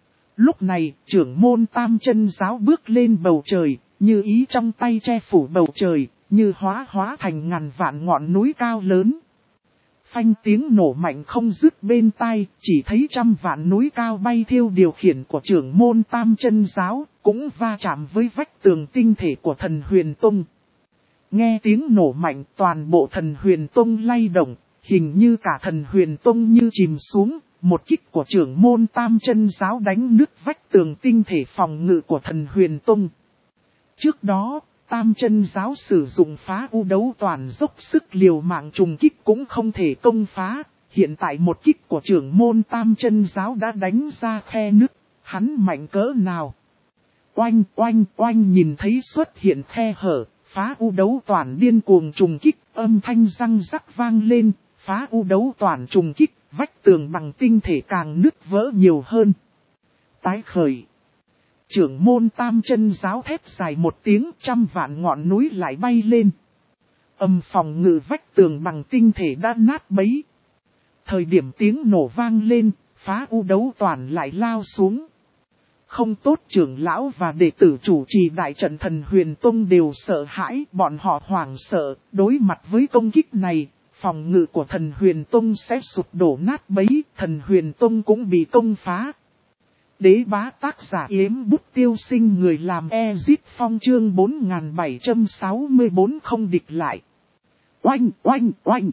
Speaker 1: Lúc này, trưởng môn Tam Chân Giáo bước lên bầu trời, như ý trong tay che phủ bầu trời, như hóa thành ngàn vạn ngọn núi cao lớn. Phanh tiếng nổ mạnh không dứt bên tai, chỉ thấy trăm vạn núi cao bay theo điều khiển của trưởng môn Tam Chân Giáo, cũng va chạm với vách tường tinh thể của thần Huyền Tông. Nghe tiếng nổ mạnh, toàn bộ thần Huyền Tông lay động, hình như cả Thần Huyền Tông như chìm xuống, một kích của trưởng môn Tam Chân Giáo đánh nứt vách tường tinh thể phòng ngự của Thần Huyền Tông. Trước đó, Tam Chân Giáo sử dụng phá u đấu toàn dốc sức liều mạng trùng kích cũng không thể công phá, hiện tại một kích của trưởng môn Tam Chân Giáo đã đánh ra khe nứt, hắn mạnh cỡ nào? Oanh oanh oanh, nhìn thấy xuất hiện khe hở, phá u đấu toàn điên cuồng trùng kích, âm thanh răng rắc vang lên, phá u đấu toàn trùng kích, vách tường bằng tinh thể càng nứt vỡ nhiều hơn. Tái khởi. Trưởng môn Tam Chân Giáo thét dài một tiếng, trăm vạn ngọn núi lại bay lên. Phòng ngự vách tường bằng tinh thể đã nát bấy. Thời điểm tiếng nổ vang lên, phá u đấu toàn lại lao xuống. Không tốt, trưởng lão và đệ tử chủ trì đại trận Thần Huyền Tông đều sợ hãi, bọn họ hoảng sợ, đối mặt với công kích này, phòng ngự của Thần Huyền Tông sẽ sụp đổ nát bấy, Thần Huyền Tông cũng bị công phá. Đế bá tác giả Yếm Bút Tiêu Sinh, người làm Ezit Phong, chương 4764 không địch lại. Oanh oanh oanh.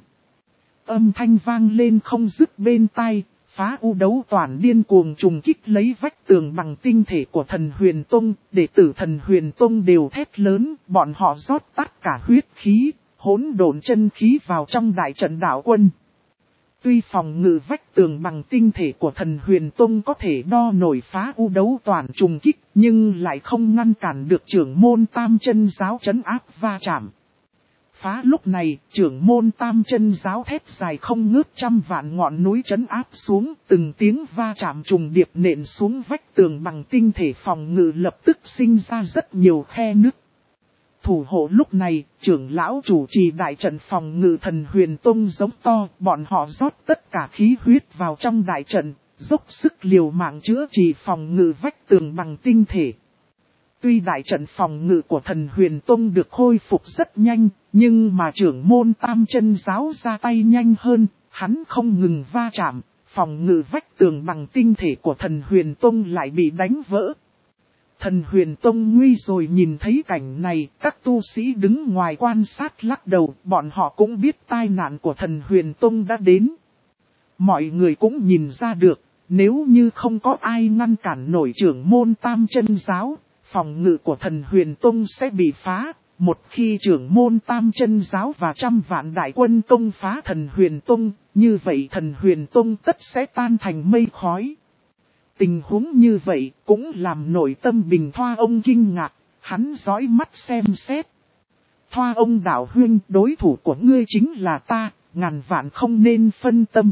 Speaker 1: Âm thanh vang lên không dứt bên tai, phá u đấu toàn điên cuồng trùng kích lấy vách tường bằng tinh thể của Thần Huyền Tông, đệ tử Thần Huyền Tông đều thét lớn, bọn họ rót tất cả huyết khí, hỗn độn chân khí vào trong đại trận đạo quân. Tuy phòng ngự vách tường bằng tinh thể của Thần Huyền Tông có thể đo nổi phá u đấu toàn trùng kích, nhưng lại không ngăn cản được trưởng môn Tam Chân Giáo trấn áp va chạm. Phá lúc này, trưởng môn Tam Chân Giáo thét dài không ngớt, trăm vạn ngọn núi trấn áp xuống, từng tiếng va chạm trùng điệp nện xuống vách tường bằng tinh thể phòng ngự lập tức sinh ra rất nhiều khe nứt. Thủ hộ lúc này, trưởng lão chủ trì đại trận phòng ngự Thần Huyền Tông giống to, bọn họ rót tất cả khí huyết vào trong đại trận, dốc sức liều mạng chữa trị phòng ngự vách tường bằng tinh thể. Tuy đại trận phòng ngự của Thần Huyền Tông được khôi phục rất nhanh, nhưng mà trưởng môn Tam Chân Giáo ra tay nhanh hơn, hắn không ngừng va chạm, phòng ngự vách tường bằng tinh thể của Thần Huyền Tông lại bị đánh vỡ. Thần Huyền Tông nguy rồi, nhìn thấy cảnh này, các tu sĩ đứng ngoài quan sát lắc đầu, bọn họ cũng biết tai nạn của Thần Huyền Tông đã đến. Mọi người cũng nhìn ra được, nếu như không có ai ngăn cản nổi trưởng môn Tam Chân Giáo, phòng ngự của Thần Huyền Tông sẽ bị phá. Một khi trưởng môn Tam Chân Giáo và trăm vạn đại quân công phá Thần Huyền Tông, như vậy Thần Huyền Tông tất sẽ tan thành mây khói. Tình huống như vậy cũng làm nội tâm Bình Thoa ông kinh ngạc, hắn dõi mắt xem xét. Thoa ông đạo huynh, đối thủ của ngươi chính là ta, ngàn vạn không nên phân tâm.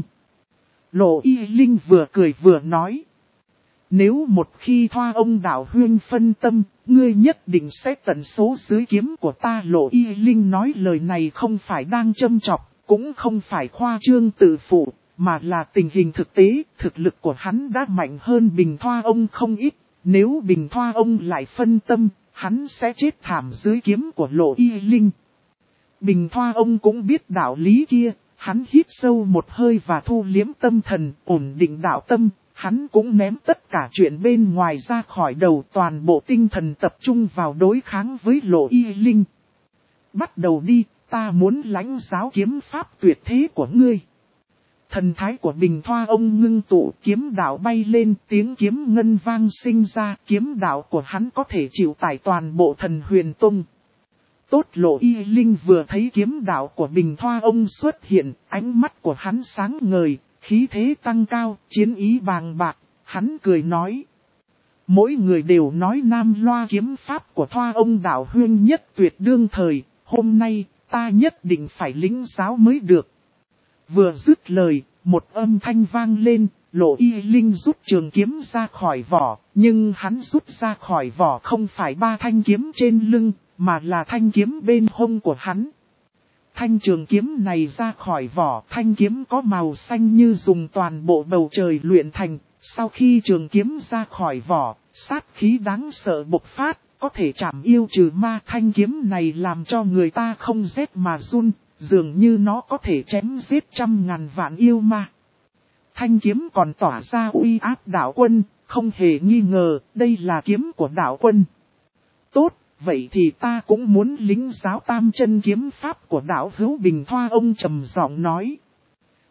Speaker 1: Lộ Y Linh vừa cười vừa nói. Nếu một khi Thoa ông đạo huynh phân tâm, ngươi nhất định sẽ tận số dưới kiếm của ta. Lộ Y Linh nói lời này không phải đang châm chọc, cũng không phải khoa trương tự phụ, mà là tình hình thực tế, thực lực của hắn đã mạnh hơn Bình Thoa ông không ít. Nếu Bình Thoa ông lại phân tâm, hắn sẽ chết thảm dưới kiếm của Lộ Y Linh. Bình Thoa ông cũng biết đạo lý kia, hắn hít sâu một hơi và thu liếm tâm thần, ổn định đạo tâm. Hắn cũng ném tất cả chuyện bên ngoài ra khỏi đầu, toàn bộ tinh thần tập trung vào đối kháng với Lộ Y Linh. Bắt đầu đi, ta muốn lãnh giáo kiếm pháp tuyệt thế của ngươi. Thần thái của Bình Thoa ông ngưng tụ, kiếm đạo bay lên, tiếng kiếm ngân vang sinh ra, kiếm đạo của hắn có thể chịu tải toàn bộ Thần Huyền Tông. Tốt, Lộ Y Linh vừa thấy kiếm đạo của Bình Thoa ông xuất hiện, ánh mắt của hắn sáng ngời, khí thế tăng cao, chiến ý bàng bạc, hắn cười nói. Mỗi người đều nói Nam Loa kiếm pháp của Thoa ông đạo huyên nhất tuyệt đương thời, hôm nay, ta nhất định phải lĩnh giáo mới được. Vừa dứt lời, một âm thanh vang lên, Lộ Y Linh rút trường kiếm ra khỏi vỏ, nhưng hắn rút ra khỏi vỏ không phải 3 thanh kiếm trên lưng, mà là thanh kiếm bên hông của hắn. Thanh trường kiếm này ra khỏi vỏ, thanh kiếm có màu xanh như dùng toàn bộ bầu trời luyện thành, sau khi trường kiếm ra khỏi vỏ, sát khí đáng sợ bộc phát, có thể chảm yêu trừ ma. Thanh kiếm này làm cho người ta không rét mà run, dường như nó có thể chém giết trăm ngàn vạn yêu ma. Thanh kiếm còn tỏa ra uy áp đạo quân, không hề nghi ngờ, đây là kiếm của đạo quân. Tốt, vậy thì ta cũng muốn lĩnh giáo tam chân kiếm pháp của đạo hữu. Bình Thoa ông trầm giọng nói.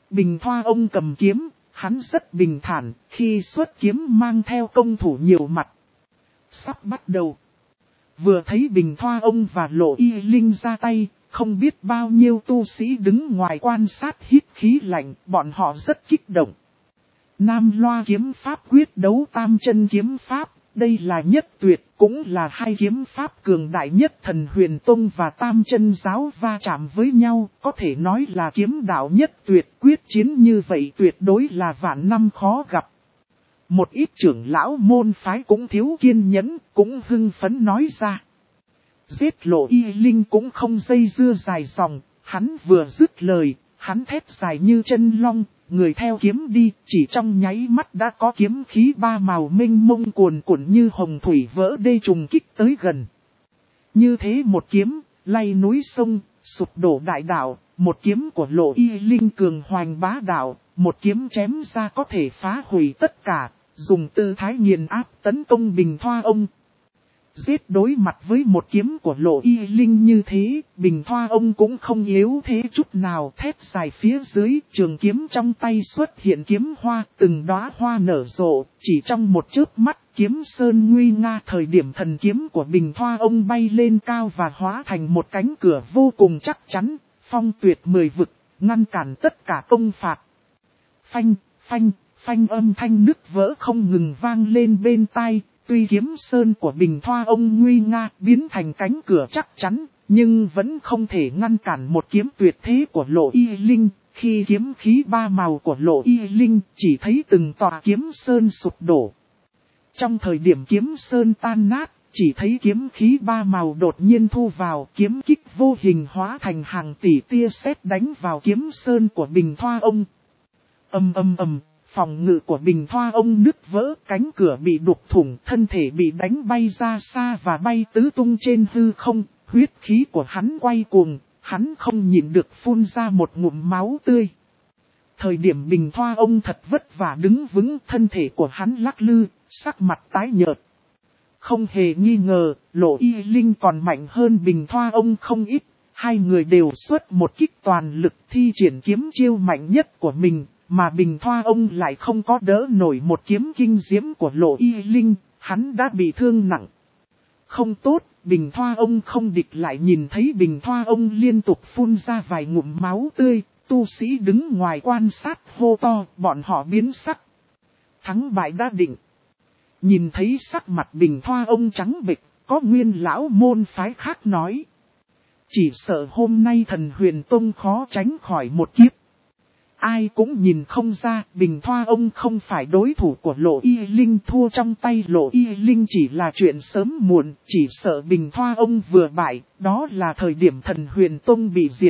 Speaker 1: Bình Thoa ông cầm kiếm, hắn rất bình thản, khi xuất kiếm mang theo công thủ nhiều mặt. Sắp bắt đầu. Vừa thấy Bình Thoa ông và Lộ Y Linh ra tay, không biết bao nhiêu tu sĩ đứng ngoài quan sát hít khí lạnh, bọn họ rất kích động. Nam Loa kiếm pháp quyết đấu tam chân kiếm pháp, đây là nhất tuyệt, cũng là hai kiếm pháp cường đại nhất Thần Huyền Tông và tam chân giáo va chạm với nhau, có thể nói là kiếm đạo nhất tuyệt, quyết chiến như vậy tuyệt đối là vạn năm khó gặp. Một ít trưởng lão môn phái cũng thiếu kiên nhẫn, cũng hưng phấn nói ra. Giết Lộ Y Linh cũng không dây dưa dài dòng, hắn vừa dứt lời, hắn thét dài như chân long, người theo kiếm đi, chỉ trong nháy mắt đã có kiếm khí ba màu mênh mông cuồn cuộn như hồng thủy vỡ đê trùng kích tới gần. Như thế một kiếm, lay núi sông, sụp đổ đại đạo, một kiếm của Lộ Y Linh cường hoành bá đạo, một kiếm chém ra có thể phá hủy tất cả, dùng tư thái nghiền áp tấn công Bình Thoa ông. Giết đối mặt với một kiếm của Lộ Y Linh như thế, Bình Thoa ông cũng không yếu thế chút nào, thét dài phía dưới, trường kiếm trong tay xuất hiện kiếm hoa, từng đóa hoa nở rộ, chỉ trong một chớp mắt, kiếm sơn nguy nga. Thời điểm thần kiếm của Bình Thoa ông bay lên cao và hóa thành một cánh cửa vô cùng chắc chắn, phong tuyệt 10 vực, ngăn cản tất cả công phạt. Phanh, phanh, phanh âm thanh nứt vỡ không ngừng vang lên bên tai. Tuy kiếm sơn của Bình Thoa ông nguy nga biến thành cánh cửa chắc chắn, nhưng vẫn không thể ngăn cản một kiếm tuyệt thế của Lộ Y Linh. Khi kiếm khí ba màu của Lộ Y Linh chỉ thấy từng tòa kiếm sơn sụp đổ. Trong thời điểm kiếm sơn tan nát, chỉ thấy kiếm khí ba màu đột nhiên thu vào, kiếm kích vô hình hóa thành hàng tỷ tia sét đánh vào kiếm sơn của Bình Thoa ông. Ầm ầm ầm. Phòng ngự của Bình Thoa ông nứt vỡ, cánh cửa bị đục thủng, thân thể bị đánh bay ra xa và bay tứ tung trên hư không, huyết khí của hắn quay cuồng, hắn không nhịn được phun ra một ngụm máu tươi. Thời điểm Bình Thoa ông thật vất vả đứng vững, thân thể của hắn lắc lư, sắc mặt tái nhợt. Không hề nghi ngờ, Lộ Y Linh còn mạnh hơn Bình Thoa ông không ít, hai người đều xuất một kích toàn lực thi triển kiếm chiêu mạnh nhất của mình. Mà Bình Thoa ông lại không có đỡ nổi một kiếm kinh diễm của Lộ Y Linh, hắn đã bị thương nặng. Không tốt, Bình Thoa ông không địch lại nhìn thấy Bình Thoa ông liên tục phun ra vài ngụm máu tươi, tu sĩ đứng ngoài quan sát hô to, bọn họ biến sắc. Thắng bại đã định. Nhìn thấy sắc mặt Bình Thoa ông trắng bệch, có nguyên lão môn phái khác nói. Chỉ sợ hôm nay Thần Huyền Tông khó tránh khỏi một kiếp. Ai cũng nhìn không ra, Bình Thoa ông không phải đối thủ của Lộ Y Linh, thua trong tay Lộ Y Linh chỉ là chuyện sớm muộn, chỉ sợ Bình Thoa ông vừa bại, đó là thời điểm Thần Huyền Tông bị diệt.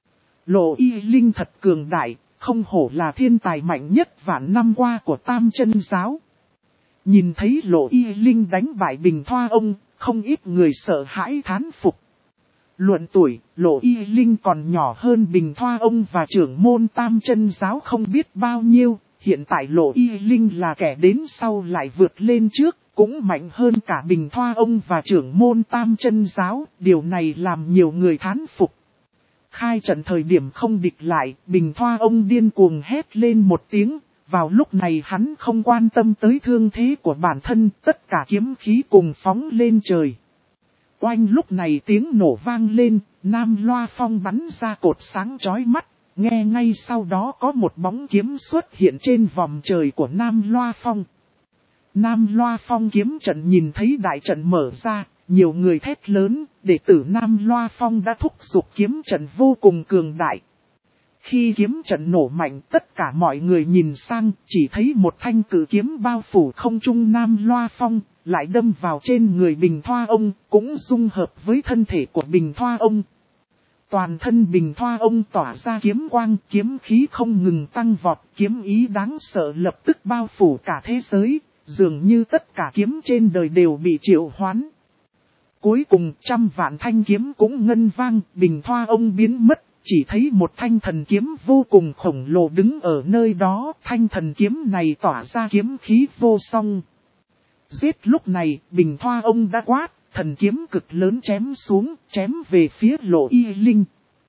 Speaker 1: Lộ Y Linh thật cường đại, không hổ là thiên tài mạnh nhất vạn năm qua của tam chân giáo. Nhìn thấy Lộ Y Linh đánh bại Bình Thoa ông, không ít người sợ hãi thán phục. Luận tuổi, Lộ Y Linh còn nhỏ hơn Bình Thoa ông và trưởng môn tam chân giáo không biết bao nhiêu, hiện tại Lộ Y Linh là kẻ đến sau lại vượt lên trước, cũng mạnh hơn cả Bình Thoa ông và trưởng môn tam chân giáo, điều này làm nhiều người thán phục. Khai trận thời điểm không địch lại, Bình Thoa ông điên cuồng hét lên một tiếng, vào lúc này hắn không quan tâm tới thương thế của bản thân, tất cả kiếm khí cùng phóng lên trời. Oanh lúc này tiếng nổ vang lên, Nam Loa Phong bắn ra cột sáng chói mắt, nghe ngay sau đó có một bóng kiếm xuất hiện trên vòm trời của Nam Loa Phong. Nam Loa Phong kiếm trận nhìn thấy đại trận mở ra, nhiều người thét lớn, đệ tử Nam Loa Phong đã thúc giục kiếm trận vô cùng cường đại. Khi kiếm trận nổ mạnh tất cả mọi người nhìn sang, chỉ thấy một thanh cử kiếm bao phủ không trung Nam Loa Phong, lại đâm vào trên người Bình Thoa ông, cũng dung hợp với thân thể của Bình Thoa ông. Toàn thân Bình Thoa ông tỏa ra kiếm quang, kiếm khí không ngừng tăng vọt, kiếm ý đáng sợ lập tức bao phủ cả thế giới, dường như tất cả kiếm trên đời đều bị triệu hoán. Cuối cùng trăm vạn thanh kiếm cũng ngân vang, Bình Thoa ông biến mất. Chỉ thấy một thanh thần kiếm vô cùng khổng lồ đứng ở nơi đó, thanh thần kiếm này tỏa ra kiếm khí vô song. Giết lúc này, Bình Thoa ông đã quát, thần kiếm cực lớn chém xuống, chém về phía Lộ Y Linh.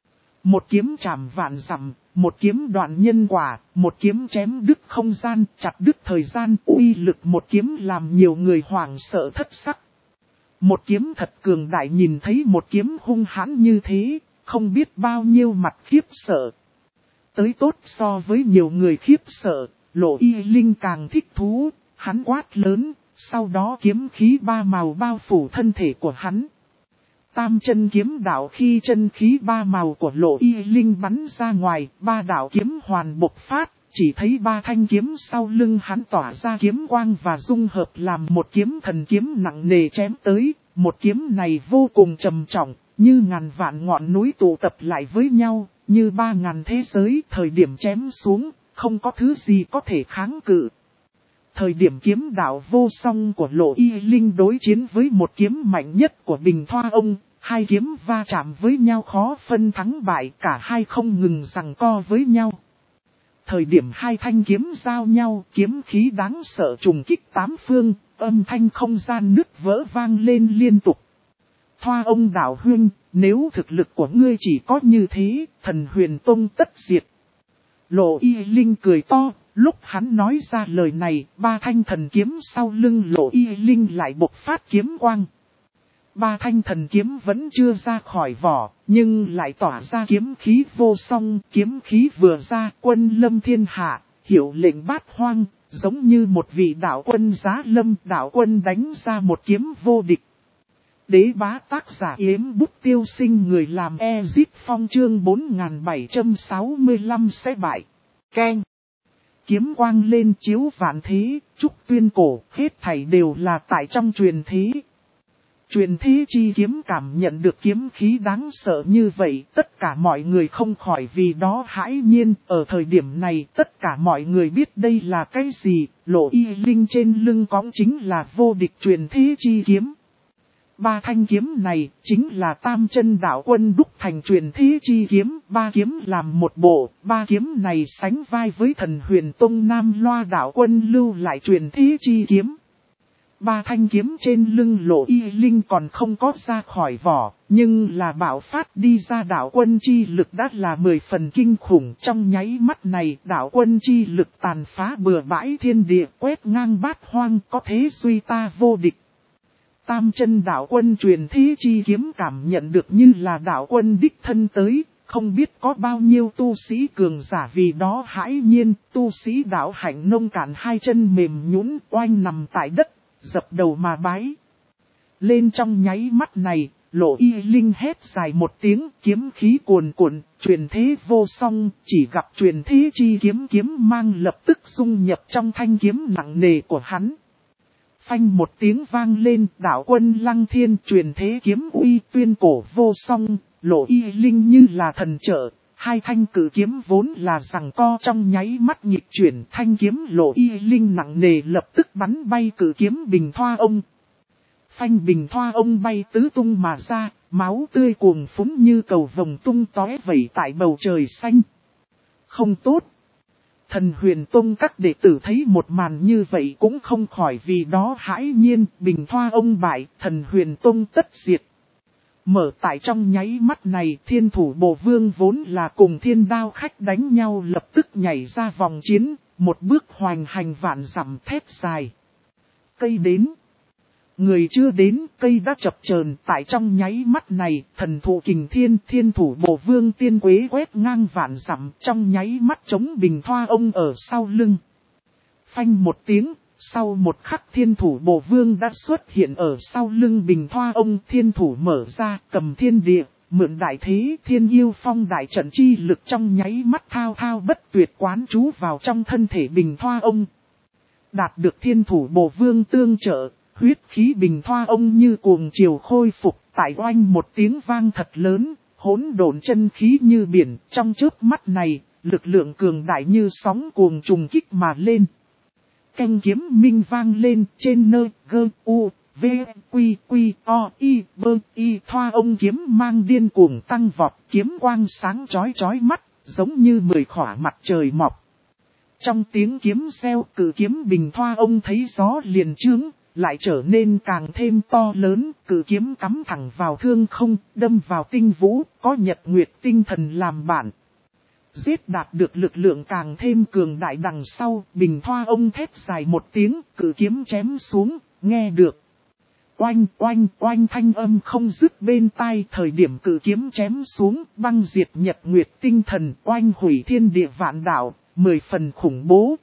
Speaker 1: Một kiếm chạm vạn dặm, một kiếm đoạn nhân quả, một kiếm chém đứt không gian, chặt đứt thời gian, uy lực một kiếm làm nhiều người hoảng sợ thất sắc. Một kiếm thật cường đại, nhìn thấy một kiếm hung hãn như thế, không biết bao nhiêu mặt khiếp sợ. Tới tốt so với nhiều người khiếp sợ, Lộ Y Linh càng thích thú, hắn quát lớn, sau đó kiếm khí ba màu bao phủ thân thể của hắn. Tam chân kiếm đạo, khi chân khí ba màu của Lộ Y Linh bắn ra ngoài, ba đạo kiếm hoàn bộc phát, chỉ thấy ba thanh kiếm sau lưng hắn tỏa ra kiếm quang và dung hợp làm một kiếm thần kiếm nặng nề chém tới. Một kiếm này vô cùng trầm trọng, như ngàn vạn ngọn núi tụ tập lại với nhau, như 3000 thế giới. Thời điểm chém xuống, không có thứ gì có thể kháng cự. Thời điểm kiếm đạo vô song của Lộ Y Linh đối chiến với một kiếm mạnh nhất của Bình Thoa Ông, hai kiếm va chạm với nhau khó phân thắng bại, cả hai không ngừng giằng co với nhau. Thời điểm hai thanh kiếm giao nhau, kiếm khí đáng sợ trùng kích tám phương, âm thanh không gian nứt vỡ vang lên liên tục. Thoa Ông đạo huynh, nếu thực lực của ngươi chỉ có như thế, Thần Huyền Tông tất diệt. Lộ Y Linh cười to, lúc hắn nói ra lời này, ba thanh thần kiếm sau lưng Lộ Y Linh lại bộc phát kiếm quang. Ba thanh thần kiếm vẫn chưa ra khỏi vỏ, nhưng lại tỏa ra kiếm khí vô song, kiếm khí vừa ra, quân lâm thiên hạ, hiệu lệnh bát hoang, giống như một vị đạo quân giá lâm, đạo quân đánh ra một kiếm vô địch. Đế bá tác giả Yếm Bút Tiêu Sinh, người làm Ezip Phong, chương 4765 sẽ bại. Keng. Kiếm quang lên chiếu vạn thế, trúc tuyên cổ, hết thảy đều là tại trong truyền thế. Truyền thế chi kiếm cảm nhận được kiếm khí đáng sợ như vậy, tất cả mọi người không khỏi vì đó hãi nhiên. Ở thời điểm này, tất cả mọi người biết đây là cái gì, Lộ Y Linh trên lưng cõng chính là vô địch truyền thế chi kiếm. Ba thanh kiếm này chính là tam chân đạo quân đúc thành truyền thế chi kiếm, ba kiếm làm một bộ, ba kiếm này sánh vai với Thần Huyền Tông Nam Loa đạo quân lưu lại truyền thế chi kiếm. Ba thanh kiếm trên lưng Lộ Y Linh còn không có ra khỏi vỏ, nhưng là bạo phát đi ra đạo quân chi lực đã là 10 phần kinh khủng. Trong nháy mắt này, đạo quân chi lực tàn phá bừa bãi thiên địa, quét ngang bát hoang, có thế suy ta vô địch. Tam chân đạo quân truyền thế chi kiếm cảm nhận được như là đạo quân đích thân tới, không biết có bao nhiêu tu sĩ cường giả vì đó hãi nhiên, tu sĩ đạo hạnh nông cạn hai chân mềm nhũn oanh nằm tại đất, dập đầu mà bái. Lên trong nháy mắt này, Lộ Y Linh hét dài một tiếng, kiếm khí cuồn cuộn, truyền thế vô song, chỉ gặp truyền thế chi kiếm mang lập tức dung nhập trong thanh kiếm nặng nề của hắn. Phanh một tiếng vang lên, đạo quân Lăng Thiên truyền thế kiếm uy tuyên cổ vô song, Lộ Y Linh như là thần trợ, hai thanh cử kiếm vốn là giằng co trong nháy mắt nhịp chuyển, thanh kiếm Lộ Y Linh nặng nề lập tức bắn bay cử kiếm Bình Thoa Ông. Phanh Bình Thoa Ông bay tứ tung mà ra, máu tươi cuồng phúng như cầu vồng tung tóe vẩy tại bầu trời xanh. Không tốt. Thần Huyền Tông các đệ tử thấy một màn như vậy cũng không khỏi vì đó hãi nhiên, Bình Thoa Ông bại, Thần Huyền Tông tất diệt. Mở tại trong nháy mắt này, Thiên Thủ Bồ Vương vốn là cùng Thiên Đao Khách đánh nhau lập tức nhảy ra vòng chiến, một bước hoành hành vạn dặm thét dài. Cây đến. Người chưa đến, cây đã chập chờn. Tại trong nháy mắt này, thần thụ kình thiên, Thiên Thủ Bồ Vương tiên quế quét ngang vạn dặm, trong nháy mắt chống Bình Thoa Ông ở sau lưng. Phanh một tiếng, sau một khắc Thiên Thủ Bồ Vương đã xuất hiện ở sau lưng Bình Thoa Ông. Thiên thủ mở ra, cầm thiên địa, mượn đại thế Thiên Yêu Phong đại trận chi lực trong nháy mắt thao thao bất tuyệt quán trú vào trong thân thể Bình Thoa Ông. Đạt được Thiên Thủ Bồ Vương tương trợ, huyết khí Bình Thoa Ông như cuồng triều khôi phục, tại oanh một tiếng vang thật lớn, hỗn độn chân khí như biển, trong chớp mắt này, lực lượng cường đại như sóng cuồng trùng kích mà lên. Canh kiếm minh vang lên, trên nơi, gơ, u, v, quy, quy, o, y, bơ, y, Thoa Ông kiếm mang điên cuồng tăng vọt, kiếm quang sáng chói chói mắt, giống như 10 khỏa mặt trời mọc. Trong tiếng kiếm reo, cử kiếm Bình Thoa Ông thấy gió liền chướng, lại trở nên càng thêm to lớn, cự kiếm cắm thẳng vào thương không, đâm vào tinh vũ, có nhật nguyệt tinh thần làm bạn. Giết đạt được lực lượng càng thêm cường đại đằng sau, Bình Thoa ông thét dài một tiếng, cự kiếm chém xuống, nghe được. Oanh oanh oanh thanh âm không dứt bên tai, thời điểm cự kiếm chém xuống, băng diệt nhật nguyệt tinh thần, oanh hủy thiên địa vạn đạo, 10 phần khủng bố.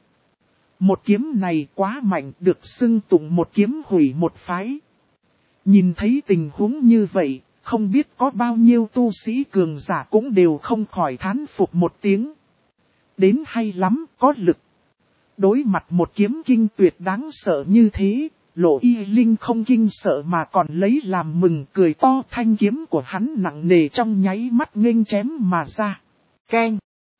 Speaker 1: Một kiếm này quá mạnh, được xưng tụng một kiếm hủy một phái. Nhìn thấy tình huống như vậy, không biết có bao nhiêu tu sĩ cường giả cũng đều không khỏi thán phục một tiếng. Đến hay lắm, có lực. Đối mặt một kiếm kinh tuyệt đáng sợ như thế, Lộ Y Linh không kinh sợ mà còn lấy làm mừng, cười to, thanh kiếm của hắn nặng nề trong nháy mắt nghênh chém mà ra. Keng!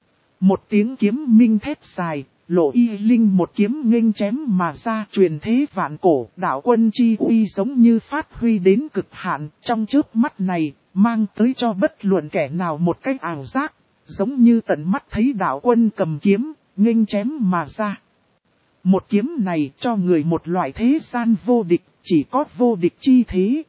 Speaker 1: Một tiếng kiếm minh thét dài, Lộ Y Linh một kiếm nghênh chém mà ra, truyền thế vạn cổ, đạo quân chi uy giống như phát huy đến cực hạn, trong chớp mắt này, mang tới cho bất luận kẻ nào một cái ảo giác, giống như tận mắt thấy đạo quân cầm kiếm, nghênh chém mà ra. Một kiếm này cho người một loại thế gian vô địch, chỉ có vô địch chi thế.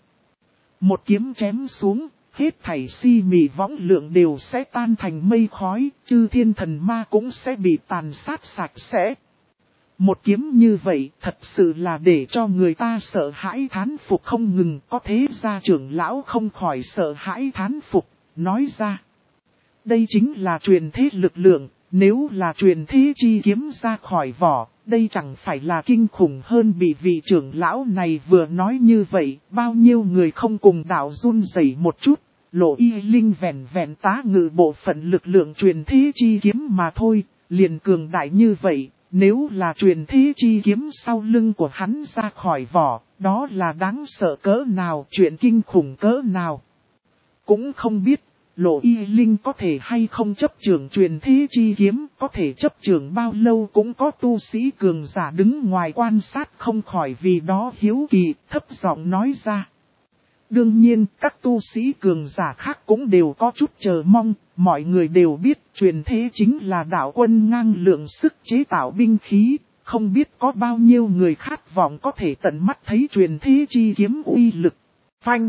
Speaker 1: Một kiếm chém xuống, hết thảy si mị võng lượng đều sẽ tan thành mây khói, chư thiên thần ma cũng sẽ bị tàn sát sạch sẽ. Một kiếm như vậy thật sự là để cho người ta sợ hãi thán phục không ngừng, có thế gia trưởng lão không khỏi sợ hãi thán phục, nói ra. Đây chính là truyền thế lực lượng, nếu là truyền thế chi kiếm ra khỏi vỏ, đây chẳng phải là kinh khủng hơn. Bị vị trưởng lão này vừa nói như vậy, bao nhiêu người không cùng đạo run rẩy một chút. Lộ Y Linh vẹn vẹn tá ngự bộ phận lực lượng truyền thế chi kiếm mà thôi, liền cường đại như vậy. Nếu là truyền thế chi kiếm sau lưng của hắn ra khỏi vỏ, đó là đáng sợ cỡ nào, chuyện kinh khủng cỡ nào. Cũng không biết, Lộ Y Linh có thể hay không chấp trưởng truyền thế chi kiếm, có thể chấp trưởng bao lâu, cũng có tu sĩ cường giả đứng ngoài quan sát không khỏi vì đó hiếu kỳ, thấp giọng nói ra. Đương nhiên, các tu sĩ cường giả khác cũng đều có chút chờ mong, mọi người đều biết truyền thế chính là đạo quân ngang lượng sức chế tạo binh khí, không biết có bao nhiêu người khát vọng có thể tận mắt thấy truyền thế chi kiếm uy lực. Phanh!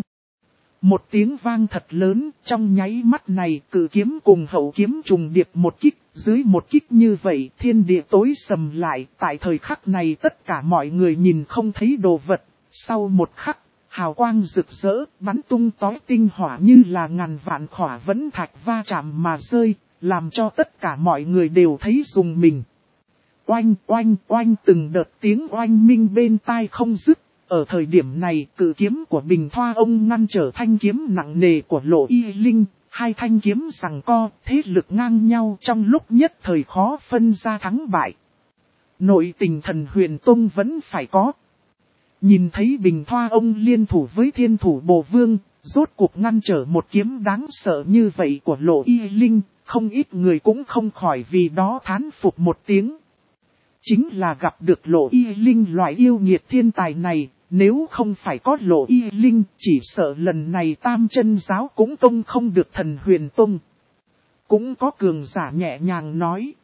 Speaker 1: Một tiếng vang thật lớn, trong nháy mắt này cự kiếm cùng hậu kiếm trùng điệp một kích, dưới một kích như vậy thiên địa tối sầm lại, tại thời khắc này tất cả mọi người nhìn không thấy đồ vật, sau một khắc, hào quang rực rỡ, bắn tung tói tinh hỏa như là ngàn vạn khỏa vẫn thạch va chạm mà rơi, làm cho tất cả mọi người đều thấy rùng mình. Oanh oanh oanh, từng đợt tiếng oanh minh bên tai không dứt. Ở thời điểm này, cự kiếm của Bình Thoa ông ngăn trở thanh kiếm nặng nề của Lộ Y Linh, hai thanh kiếm giằng co, thế lực ngang nhau, trong lúc nhất thời khó phân ra thắng bại. Nội tình Thần Huyền Tông vẫn phải có. Nhìn thấy Bình Thoa ông liên thủ với Thiên Thủ Bồ Vương, rốt cuộc ngăn trở một kiếm đáng sợ như vậy của Lộ Y Linh, không ít người cũng không khỏi vì đó thán phục một tiếng. Chính là gặp được Lộ Y Linh loại yêu nghiệt thiên tài này, nếu không phải có Lộ Y Linh, chỉ sợ lần này Tam Chân Giáo cũng công không được Thần Huyền Tông. Cũng có cường giả nhẹ nhàng nói.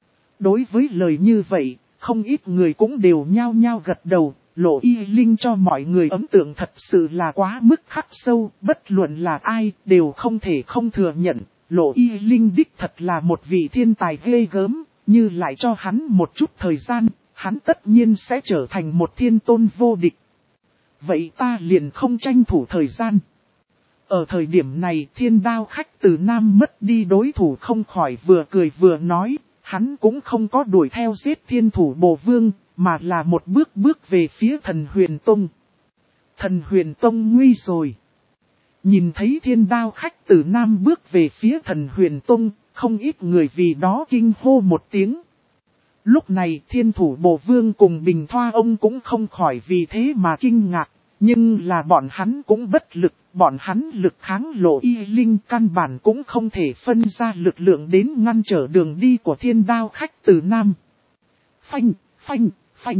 Speaker 1: Đối với lời như vậy, không ít người cũng đều nhao nhao gật đầu. Lộ Y Linh cho mọi người ấn tượng thật sự là quá mức khắc sâu, bất luận là ai đều không thể không thừa nhận. Lộ Y Linh đích thật là một vị thiên tài ghê gớm, như lại cho hắn một chút thời gian, hắn tất nhiên sẽ trở thành một thiên tôn vô địch. Vậy ta liền không tranh thủ thời gian. Ở thời điểm này Thiên Đao Khách từ Nam mất đi đối thủ không khỏi vừa cười vừa nói, hắn cũng không có đuổi theo giết Thiên Thủ Bồ Vương, mà là một bước bước về phía Thần Huyền Tông. Thần Huyền Tông nguy rồi. Nhìn thấy Thiên Đao Khách từ Nam bước về phía Thần Huyền Tông, không ít người vì đó kinh hô một tiếng. Lúc này Thiên Thủ Bồ Vương cùng Bình Thoa ông cũng không khỏi vì thế mà kinh ngạc, nhưng là bọn hắn cũng bất lực, bọn hắn lực kháng Lộ Y Linh căn bản cũng không thể phân ra lực lượng đến ngăn trở đường đi của Thiên Đao Khách từ Nam. Phanh, phanh, phanh.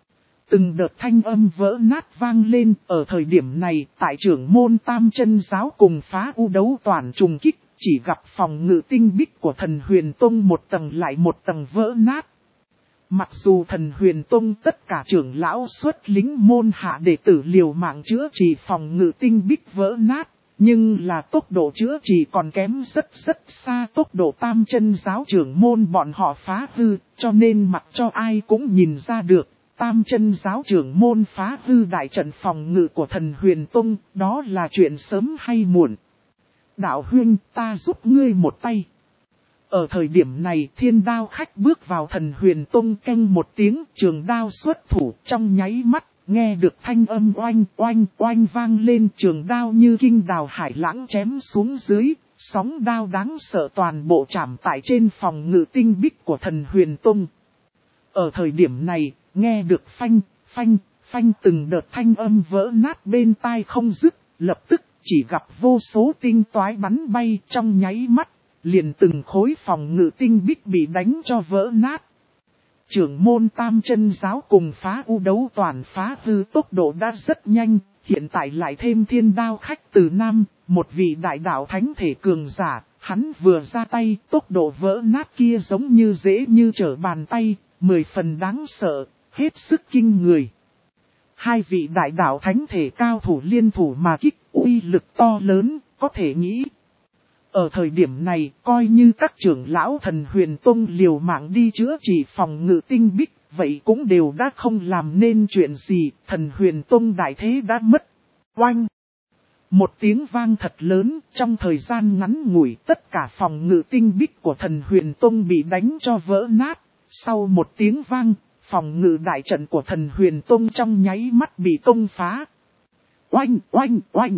Speaker 1: Từng đợt thanh âm vỡ nát vang lên, ở thời điểm này tại trưởng môn Tam Chân Giáo cùng Phá U Đấu toàn trùng kích, chỉ gặp phòng ngự tinh bích của Thần Huyền Tông một tầng lại một tầng vỡ nát. Mặc dù Thần Huyền Tông tất cả trưởng lão xuất lính môn hạ đệ tử liều mạng chữa trị phòng ngự tinh bích vỡ nát, nhưng là tốc độ chữa trị còn kém rất xa tốc độ Tam Chân giáo trưởng môn bọn họ phá hư, cho nên mặc cho ai cũng nhìn ra được, Tam Chân giáo trưởng môn phá hư đại trận phòng ngự của Thần Huyền Tông, đó là chuyện sớm hay muộn. Đạo huynh, ta giúp ngươi một tay. Ở thời điểm này Thiên Đao Khách bước vào Thần Huyền Tông, keng một tiếng, trường đao xuất thủ, trong nháy mắt, nghe được thanh âm oanh oanh oanh vang lên, trường đao như kinh đào hải lãng chém xuống dưới, sóng đao đáng sợ toàn bộ chạm tại trên phòng ngự tinh bích của Thần Huyền Tông. Ở thời điểm này, nghe được phanh phanh phanh từng đợt thanh âm vỡ nát bên tai không dứt, lập tức chỉ gặp vô số tinh toái bắn bay, trong nháy mắt liền từng khối phòng ngự tinh bích bị đánh cho vỡ nát. Trưởng môn Tam Chân giáo cùng Phá U đấu toàn phá hư tốc độ đã rất nhanh, hiện tại lại thêm Thiên Đao Khách từ Nam, một vị đại đạo thánh thể cường giả, hắn vừa ra tay, tốc độ vỡ nát kia giống như dễ như trở bàn tay, 10 phần đáng sợ, hết sức kinh người. Hai vị đại đạo thánh thể cao thủ liên thủ mà kích, uy lực to lớn, có thể nghĩ. Ở thời điểm này, coi như các trưởng lão Thần Huyền Tông liều mạng đi chữa trị phòng ngự tinh bích, vậy cũng đều đã không làm nên chuyện gì, Thần Huyền Tông đại thế đã mất. Oanh! Một tiếng vang thật lớn, trong thời gian ngắn ngủi tất cả phòng ngự tinh bích của Thần Huyền Tông bị đánh cho vỡ nát. Sau một tiếng vang, phòng ngự đại trận của Thần Huyền Tông trong nháy mắt bị công phá. Oanh oanh oanh!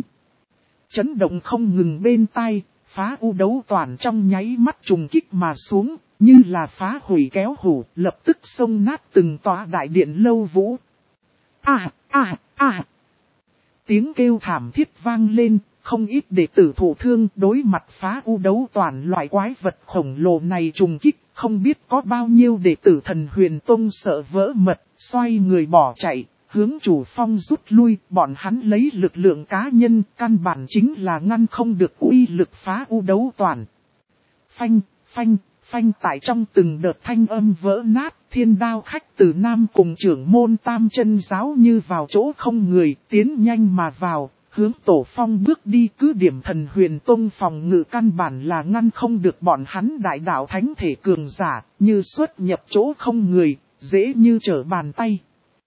Speaker 1: Chấn động không ngừng bên tai. Phá U đấu toàn trong nháy mắt trùng kích mà xuống, như là phá hủy kéo hủ, lập tức xông nát từng tòa đại điện lâu vũ. Tiếng kêu thảm thiết vang lên, không ít đệ tử thụ thương đối mặt Phá U đấu toàn loại quái vật khổng lồ này trùng kích, không biết có bao nhiêu đệ tử Thần Huyền Tông sợ vỡ mật, xoay người bỏ chạy. Hướng chủ phong rút lui, bọn hắn lấy lực lượng cá nhân, căn bản chính là ngăn không được uy lực Phá U đấu toàn. Phanh, phanh, phanh tại trong từng đợt thanh âm vỡ nát, Thiên Đao Khách từ Nam cùng trưởng môn Tam Chân giáo như vào chỗ không người, tiến nhanh mà vào, hướng tổ phong bước đi, cứ điểm Thần Huyền Tông phòng ngự căn bản là ngăn không được bọn hắn đại đạo thánh thể cường giả, như xuất nhập chỗ không người, dễ như trở bàn tay.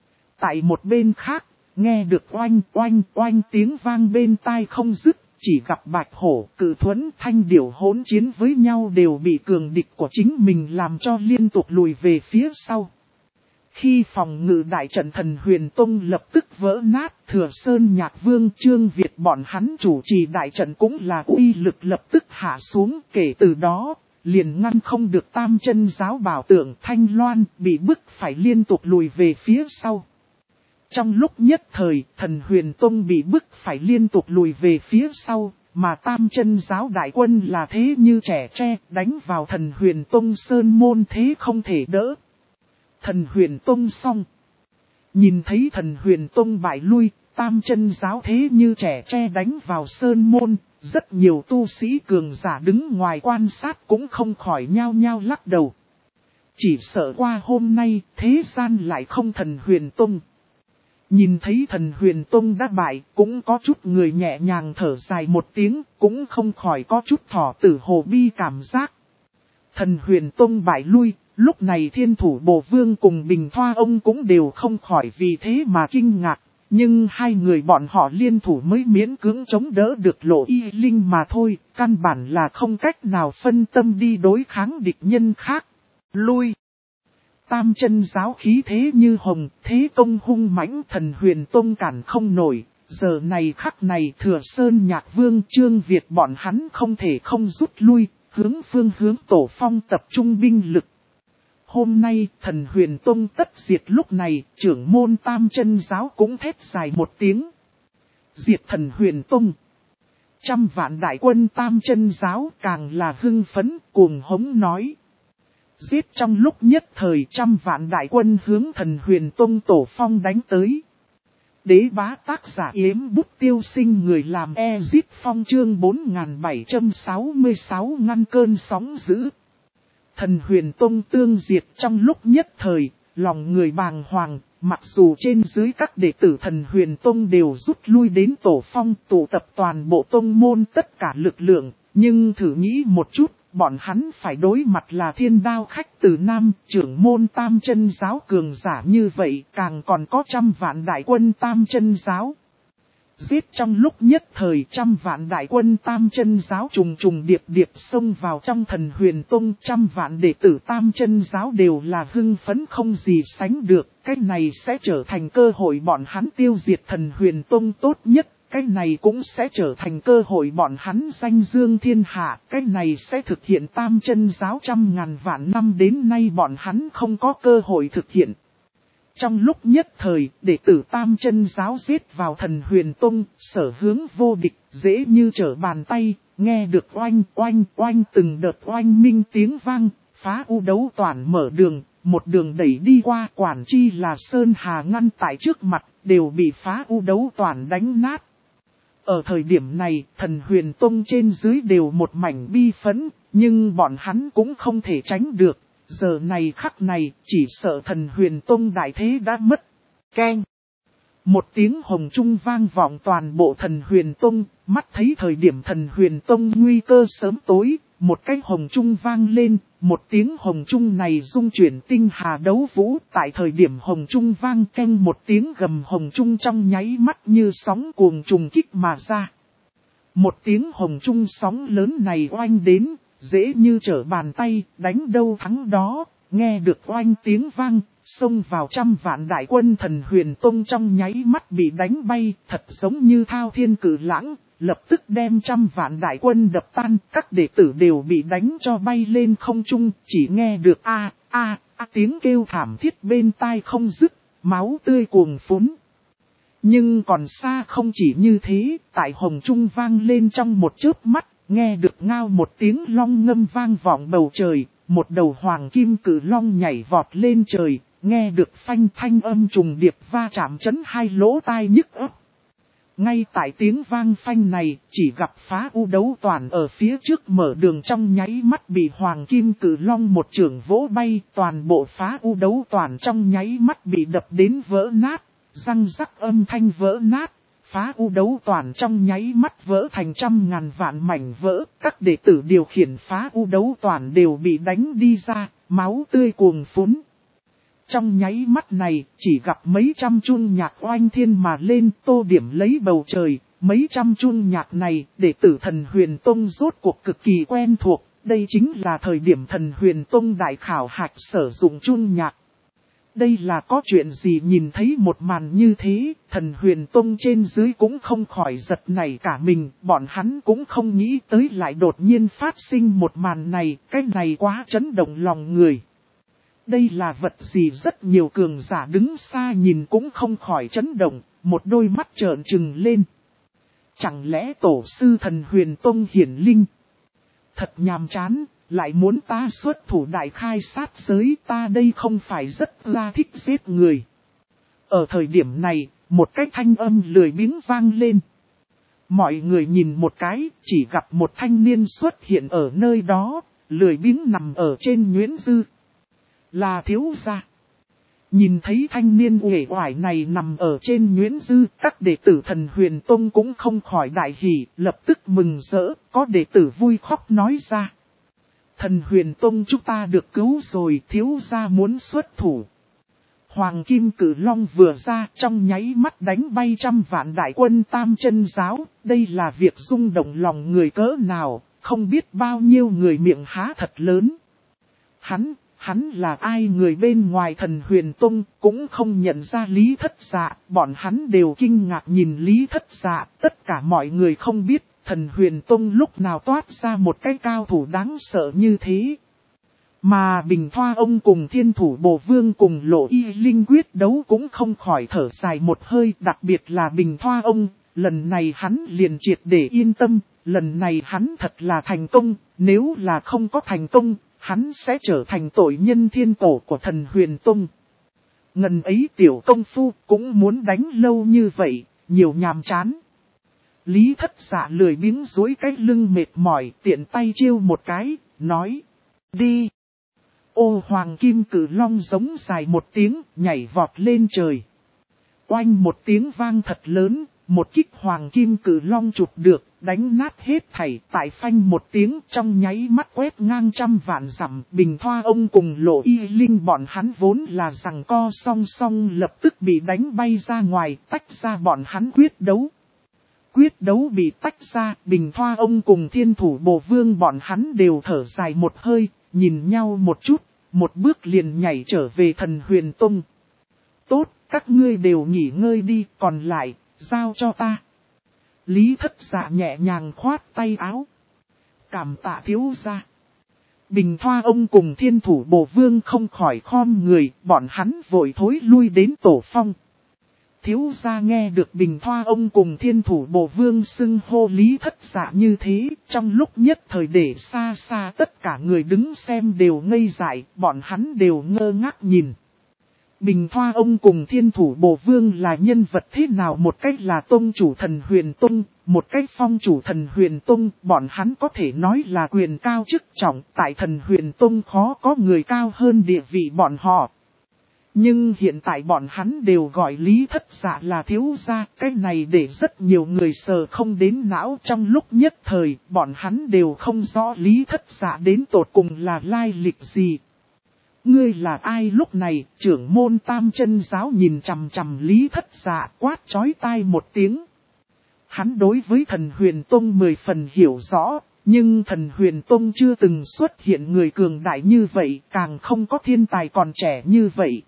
Speaker 1: Tại một bên khác, nghe được oanh oanh oanh tiếng vang bên tai không dứt, chỉ gặp Bạch Hổ, Cự Thuẫn, Thanh Điểu hỗn chiến với nhau đều bị cường địch của chính mình làm cho liên tục lùi về phía sau. Khi phòng ngự đại trận Thần Huyền Tông lập tức vỡ nát, Thừa Sơn Nhạc Vương Trương Việt bọn hắn chủ trì đại trận cũng là uy lực lập tức hạ xuống, kể từ đó liền ngăn không được Tam Chân giáo bảo tượng Thanh Loan bị bức phải liên tục lùi về phía sau. Trong lúc nhất thời, Thần Huyền Tông bị bức phải liên tục lùi về phía sau, mà Tam Chân giáo đại quân là thế như trẻ tre, đánh vào Thần Huyền Tông sơn môn thế không thể đỡ. Thần Huyền Tông xong. Nhìn thấy Thần Huyền Tông bại lui, Tam Chân giáo thế như trẻ tre đánh vào sơn môn, rất nhiều tu sĩ cường giả đứng ngoài quan sát cũng không khỏi nhao nhao lắc đầu. Chỉ sợ qua hôm nay, thế gian lại không Thần Huyền Tông. Nhìn thấy Thần Huyền Tông đã bại, cũng có chút người nhẹ nhàng thở dài một tiếng, cũng không khỏi có chút thỏ tử hồ bi cảm giác. Thần Huyền Tông bại lui, lúc này Thiên Thủ Bồ Vương cùng Bình Thoa ông cũng đều không khỏi vì thế mà kinh ngạc, nhưng hai người bọn họ liên thủ mới miễn cưỡng chống đỡ được Lộ Y Linh mà thôi, căn bản là không cách nào phân tâm đi đối kháng địch nhân khác. Lui! Tam Chân giáo khí thế như hồng, thế công hung mãnh, Thần Huyền Tông cản không nổi. Giờ này khắc này Thừa Sơn Nhạc Vương Trương Việt bọn hắn không thể không rút lui, hướng tổ phong tập trung binh lực. Hôm nay Thần Huyền Tông tất diệt, lúc này trưởng môn Tam Chân giáo cũng thét dài một tiếng. Diệt Thần Huyền Tông. 100 vạn đại quân Tam Chân giáo càng là hưng phấn cuồng hống nói. Giết trong lúc nhất thời 100 vạn đại quân hướng Thần Huyền Tông tổ phong đánh tới. Đế bá tác giả Yếm Bút Tiêu Sinh, người làm Ezit Phong, chương 4766 ngăn cơn sóng dữ. Thần Huyền Tông tương diệt trong lúc nhất thời, lòng người bàng hoàng, mặc dù trên dưới các đệ tử Thần Huyền Tông đều rút lui đến tổ phong tụ tập toàn bộ tông môn tất cả lực lượng, nhưng thử nghĩ một chút, bọn hắn phải đối mặt là Thiên Đao khách từ Nam, trưởng môn Tam Chân giáo cường giả như vậy, càng còn có 100 vạn đại quân Tam Chân giáo. Giết trong lúc nhất thời 100 vạn đại quân Tam Chân giáo trùng trùng điệp điệp xông vào trong Thần Huyền Tông, 100 vạn đệ tử Tam Chân giáo đều là hưng phấn không gì sánh được, cái này sẽ trở thành cơ hội bọn hắn tiêu diệt Thần Huyền Tông tốt nhất, cái này cũng sẽ trở thành cơ hội bọn hắn danh dương thiên hạ, cái này sẽ thực hiện Tam Chân giáo 100.000 vạn năm đến nay bọn hắn không có cơ hội thực hiện. Trong lúc nhất thời, đệ tử Tam Chân giáo giết vào Thần Huyền Tông, sở hướng vô địch, dễ như trở bàn tay, nghe được oanh oanh oanh từng đợt oanh minh tiếng vang, phá u đấu toàn mở đường, một đường đẩy đi qua, quản chi là Sơn Hà ngăn tại trước mặt, đều bị phá u đấu toàn đánh nát. Ở thời điểm này, Thần Huyền Tông trên dưới đều một mảnh bi phẫn, nhưng bọn hắn cũng không thể tránh được. Giờ này khắc này, chỉ sợ Thần Huyền Tông đại thế đã mất. Keng! Một tiếng hồng trung vang vọng toàn bộ Thần Huyền Tông, mắt thấy thời điểm Thần Huyền Tông nguy cơ sớm tối, một cái hồng trung vang lên, một tiếng hồng trung này rung chuyển tinh hà đấu vũ, tại thời điểm hồng trung vang keng một tiếng gầm hồng trung trong nháy mắt như sóng cuồng trùng kích mà ra. Một tiếng hồng trung sóng lớn này oanh đến, dễ như trở bàn tay, đánh đâu thắng đó, nghe được oanh tiếng vang, xông vào 100 vạn đại quân Thần Huyền Tông trong nháy mắt bị đánh bay, thật giống như thao thiên cử lãng, lập tức đem 100 vạn đại quân đập tan, các đệ tử đều bị đánh cho bay lên không trung, chỉ nghe được tiếng kêu thảm thiết bên tai không dứt, máu tươi cuồng phún. Nhưng còn xa không chỉ như thế, tại hồng trung vang lên trong một chớp mắt, nghe được ngao một tiếng long ngâm vang vọng bầu trời, một đầu hoàng kim cử long nhảy vọt lên trời, nghe được phanh thanh âm trùng điệp va chạm chấn hai lỗ tai nhức óc. Ngay tại tiếng vang phanh này, chỉ gặp phá u đấu toàn ở phía trước mở đường trong nháy mắt bị hoàng kim cử long một chưởng vỗ bay, toàn bộ phá u đấu toàn trong nháy mắt bị đập đến vỡ nát, răng rắc âm thanh vỡ nát. Phá u đấu toàn trong nháy mắt vỡ thành 100.000 vạn mảnh vỡ, các đệ tử điều khiển phá u đấu toàn đều bị đánh đi ra, máu tươi cuồng phún. Trong nháy mắt này, chỉ gặp mấy trăm chuông nhạc oanh thiên mà lên, tô điểm lấy bầu trời, mấy trăm chuông nhạc này, đệ tử Thần Huyền Tông rốt cuộc cực kỳ quen thuộc, đây chính là thời điểm Thần Huyền Tông đại khảo hạch sử dụng chuông nhạc. Đây là có chuyện gì nhìn thấy một màn như thế, Thần Huyền Tông trên dưới cũng không khỏi giật nảy cả mình, bọn hắn cũng không nghĩ tới lại đột nhiên phát sinh một màn này, cái này quá chấn động lòng người. Đây là vật gì rất nhiều cường giả đứng xa nhìn cũng không khỏi chấn động, một đôi mắt trợn trừng lên. Chẳng lẽ tổ sư Thần Huyền Tông hiển linh? Thật nhàm chán. Lại muốn ta xuất thủ đại khai sát giới, ta đây không phải rất là thích giết người. Ở thời điểm này, một cái thanh âm lười biếng vang lên. Mọi người nhìn một cái, chỉ gặp một thanh niên xuất hiện ở nơi đó, lười biếng nằm ở trên nhuyễn dư. Là thiếu gia. Nhìn thấy thanh niên uể oải này nằm ở trên nhuyễn dư, các đệ tử Thần Huyền Tông cũng không khỏi đại hỉ, lập tức mừng rỡ, có đệ tử vui khóc nói ra. Thần Huyền Tông chúng ta được cứu rồi, thiếu gia muốn xuất thủ. Hoàng Kim Cử Long vừa ra trong nháy mắt đánh bay 100 vạn đại quân Tam Chân giáo, đây là việc rung động lòng người cỡ nào, không biết bao nhiêu người miệng há thật lớn. Hắn là ai? Người bên ngoài Thần Huyền Tông cũng không nhận ra Lý Thất Dạ, bọn hắn đều kinh ngạc nhìn Lý Thất Dạ, tất cả mọi người không biết. Thần Huyền Tông lúc nào toát ra một cái cao thủ đáng sợ như thế. Mà Bình Thoa ông cùng Thiên Thủ Bồ Vương cùng Lộ Y Linh quyết đấu cũng không khỏi thở dài một hơi. Đặc biệt là Bình Thoa ông, lần này hắn liền triệt để yên tâm, lần này hắn thật là thành công. Nếu là không có thành công, hắn sẽ trở thành tội nhân thiên cổ của Thần Huyền Tông. Ngần ấy tiểu công phu cũng muốn đánh lâu như vậy, nhiều nhàm chán. Lý Thất Dạ lười biếng duỗi cái lưng mệt mỏi, tiện tay chiêu một cái, nói. Đi. Ô hoàng kim cử long giống dài một tiếng, nhảy vọt lên trời. Oanh một tiếng vang thật lớn, một kích hoàng kim cử long chụp được, đánh nát hết thảy, tại phanh một tiếng trong nháy mắt quét ngang trăm vạn dặm. Bình Thoa ông cùng Lộ Y Linh bọn hắn vốn là giằng co song song lập tức bị đánh bay ra ngoài, tách ra bọn hắn quyết đấu. Quyết đấu bị tách ra, Bình Thoa ông cùng Thiên Thủ Bồ Vương bọn hắn đều thở dài một hơi, nhìn nhau một chút, một bước liền nhảy trở về Thần Huyền Tông. Tốt, các ngươi đều nghỉ ngơi đi, còn lại, giao cho ta. Lý Thất Dạ nhẹ nhàng khoát tay áo. Cảm tạ thiếu gia. Bình Thoa ông cùng Thiên Thủ Bồ Vương không khỏi khom người, bọn hắn vội thối lui đến tổ phong. Thiếu gia nghe được Bình Thoa ông cùng Thiên Thủ Bồ Vương xưng hô Lý Thất Dạ như thế, trong lúc nhất thời để xa xa tất cả người đứng xem đều ngây dại, bọn hắn đều ngơ ngác nhìn. Bình Thoa ông cùng Thiên Thủ Bồ Vương là nhân vật thế nào, một cách là tông chủ Thần Huyền Tông, một cách phong chủ Thần Huyền Tông, bọn hắn có thể nói là quyền cao chức trọng, tại Thần Huyền Tông khó có người cao hơn địa vị bọn họ. Nhưng hiện tại bọn hắn đều gọi Lý Thất Dạ là thiếu gia, cái này để rất nhiều người sờ không đến não. Trong lúc nhất thời, bọn hắn đều không rõ Lý Thất Dạ đến tột cùng là lai lịch gì. Ngươi là ai? Lúc này, trưởng môn Tam Chân Giáo nhìn chằm chằm Lý Thất Dạ, quát chói tai một tiếng. Hắn đối với Thần Huyền Tông 10 phần hiểu rõ, nhưng Thần Huyền Tông chưa từng xuất hiện người cường đại như vậy, càng không có thiên tài còn trẻ như vậy.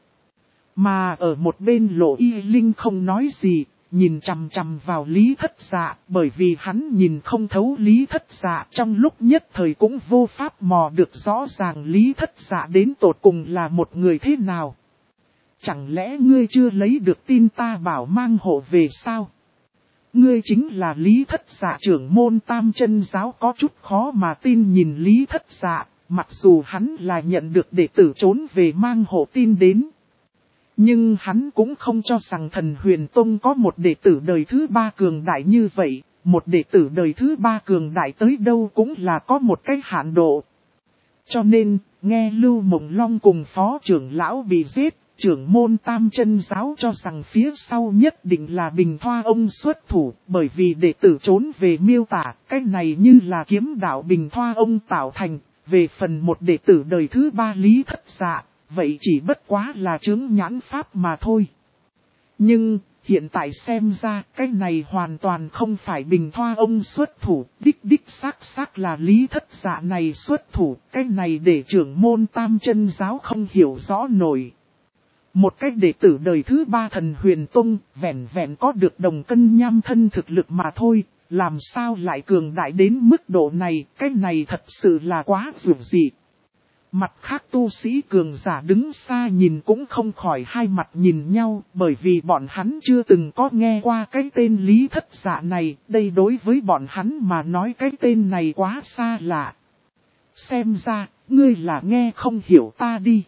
Speaker 1: Mà ở một bên Lộ Y Linh không nói gì, nhìn chằm chằm vào Lý Thất Dạ, bởi vì hắn nhìn không thấu Lý Thất Dạ, trong lúc nhất thời cũng vô pháp mò được rõ ràng Lý Thất Dạ đến tột cùng là một người thế nào. Chẳng lẽ ngươi chưa lấy được tin ta bảo mang hộ về sao? Ngươi chính là Lý Thất Dạ? Trưởng môn Tam Chân Giáo có chút khó mà tin nhìn Lý Thất Dạ, mặc dù hắn là nhận được đệ tử trốn về mang hộ tin đến. Nhưng hắn cũng không cho rằng Thần Huyền Tông có một đệ tử đời thứ 3 cường đại như vậy, một đệ tử đời thứ 3 cường đại tới đâu cũng là có một cái hạn độ. Cho nên, nghe Lưu Mộng Long cùng phó trưởng lão bị giết, trưởng môn Tam Chân Giáo cho rằng phía sau nhất định là Bình Thoa ông xuất thủ, bởi vì đệ tử trốn về miêu tả, cái này như là kiếm đạo Bình Thoa ông tạo thành, về phần một đệ tử đời thứ 3 Lý Thất Dạ. Vậy chỉ bất quá là chướng nhãn pháp mà thôi. Nhưng, hiện tại xem ra, cái này hoàn toàn không phải Bình Thoa ông xuất thủ, đích xác là Lý Thất Dạ này xuất thủ, cái này để trưởng môn Tam Chân Giáo không hiểu rõ nổi. Một cách đệ tử đời thứ 3 Thần Huyền Tông, vẹn có được đồng cân nham thân thực lực mà thôi, làm sao lại cường đại đến mức độ này, cái này thật sự là quá dữ dị. Mặt khác tu sĩ cường giả đứng xa nhìn cũng không khỏi hai mặt nhìn nhau, bởi vì bọn hắn chưa từng có nghe qua cái tên Lý Thất Dạ này, đây đối với bọn hắn mà nói cái tên này quá xa lạ. Xem ra, ngươi là nghe không hiểu ta đi.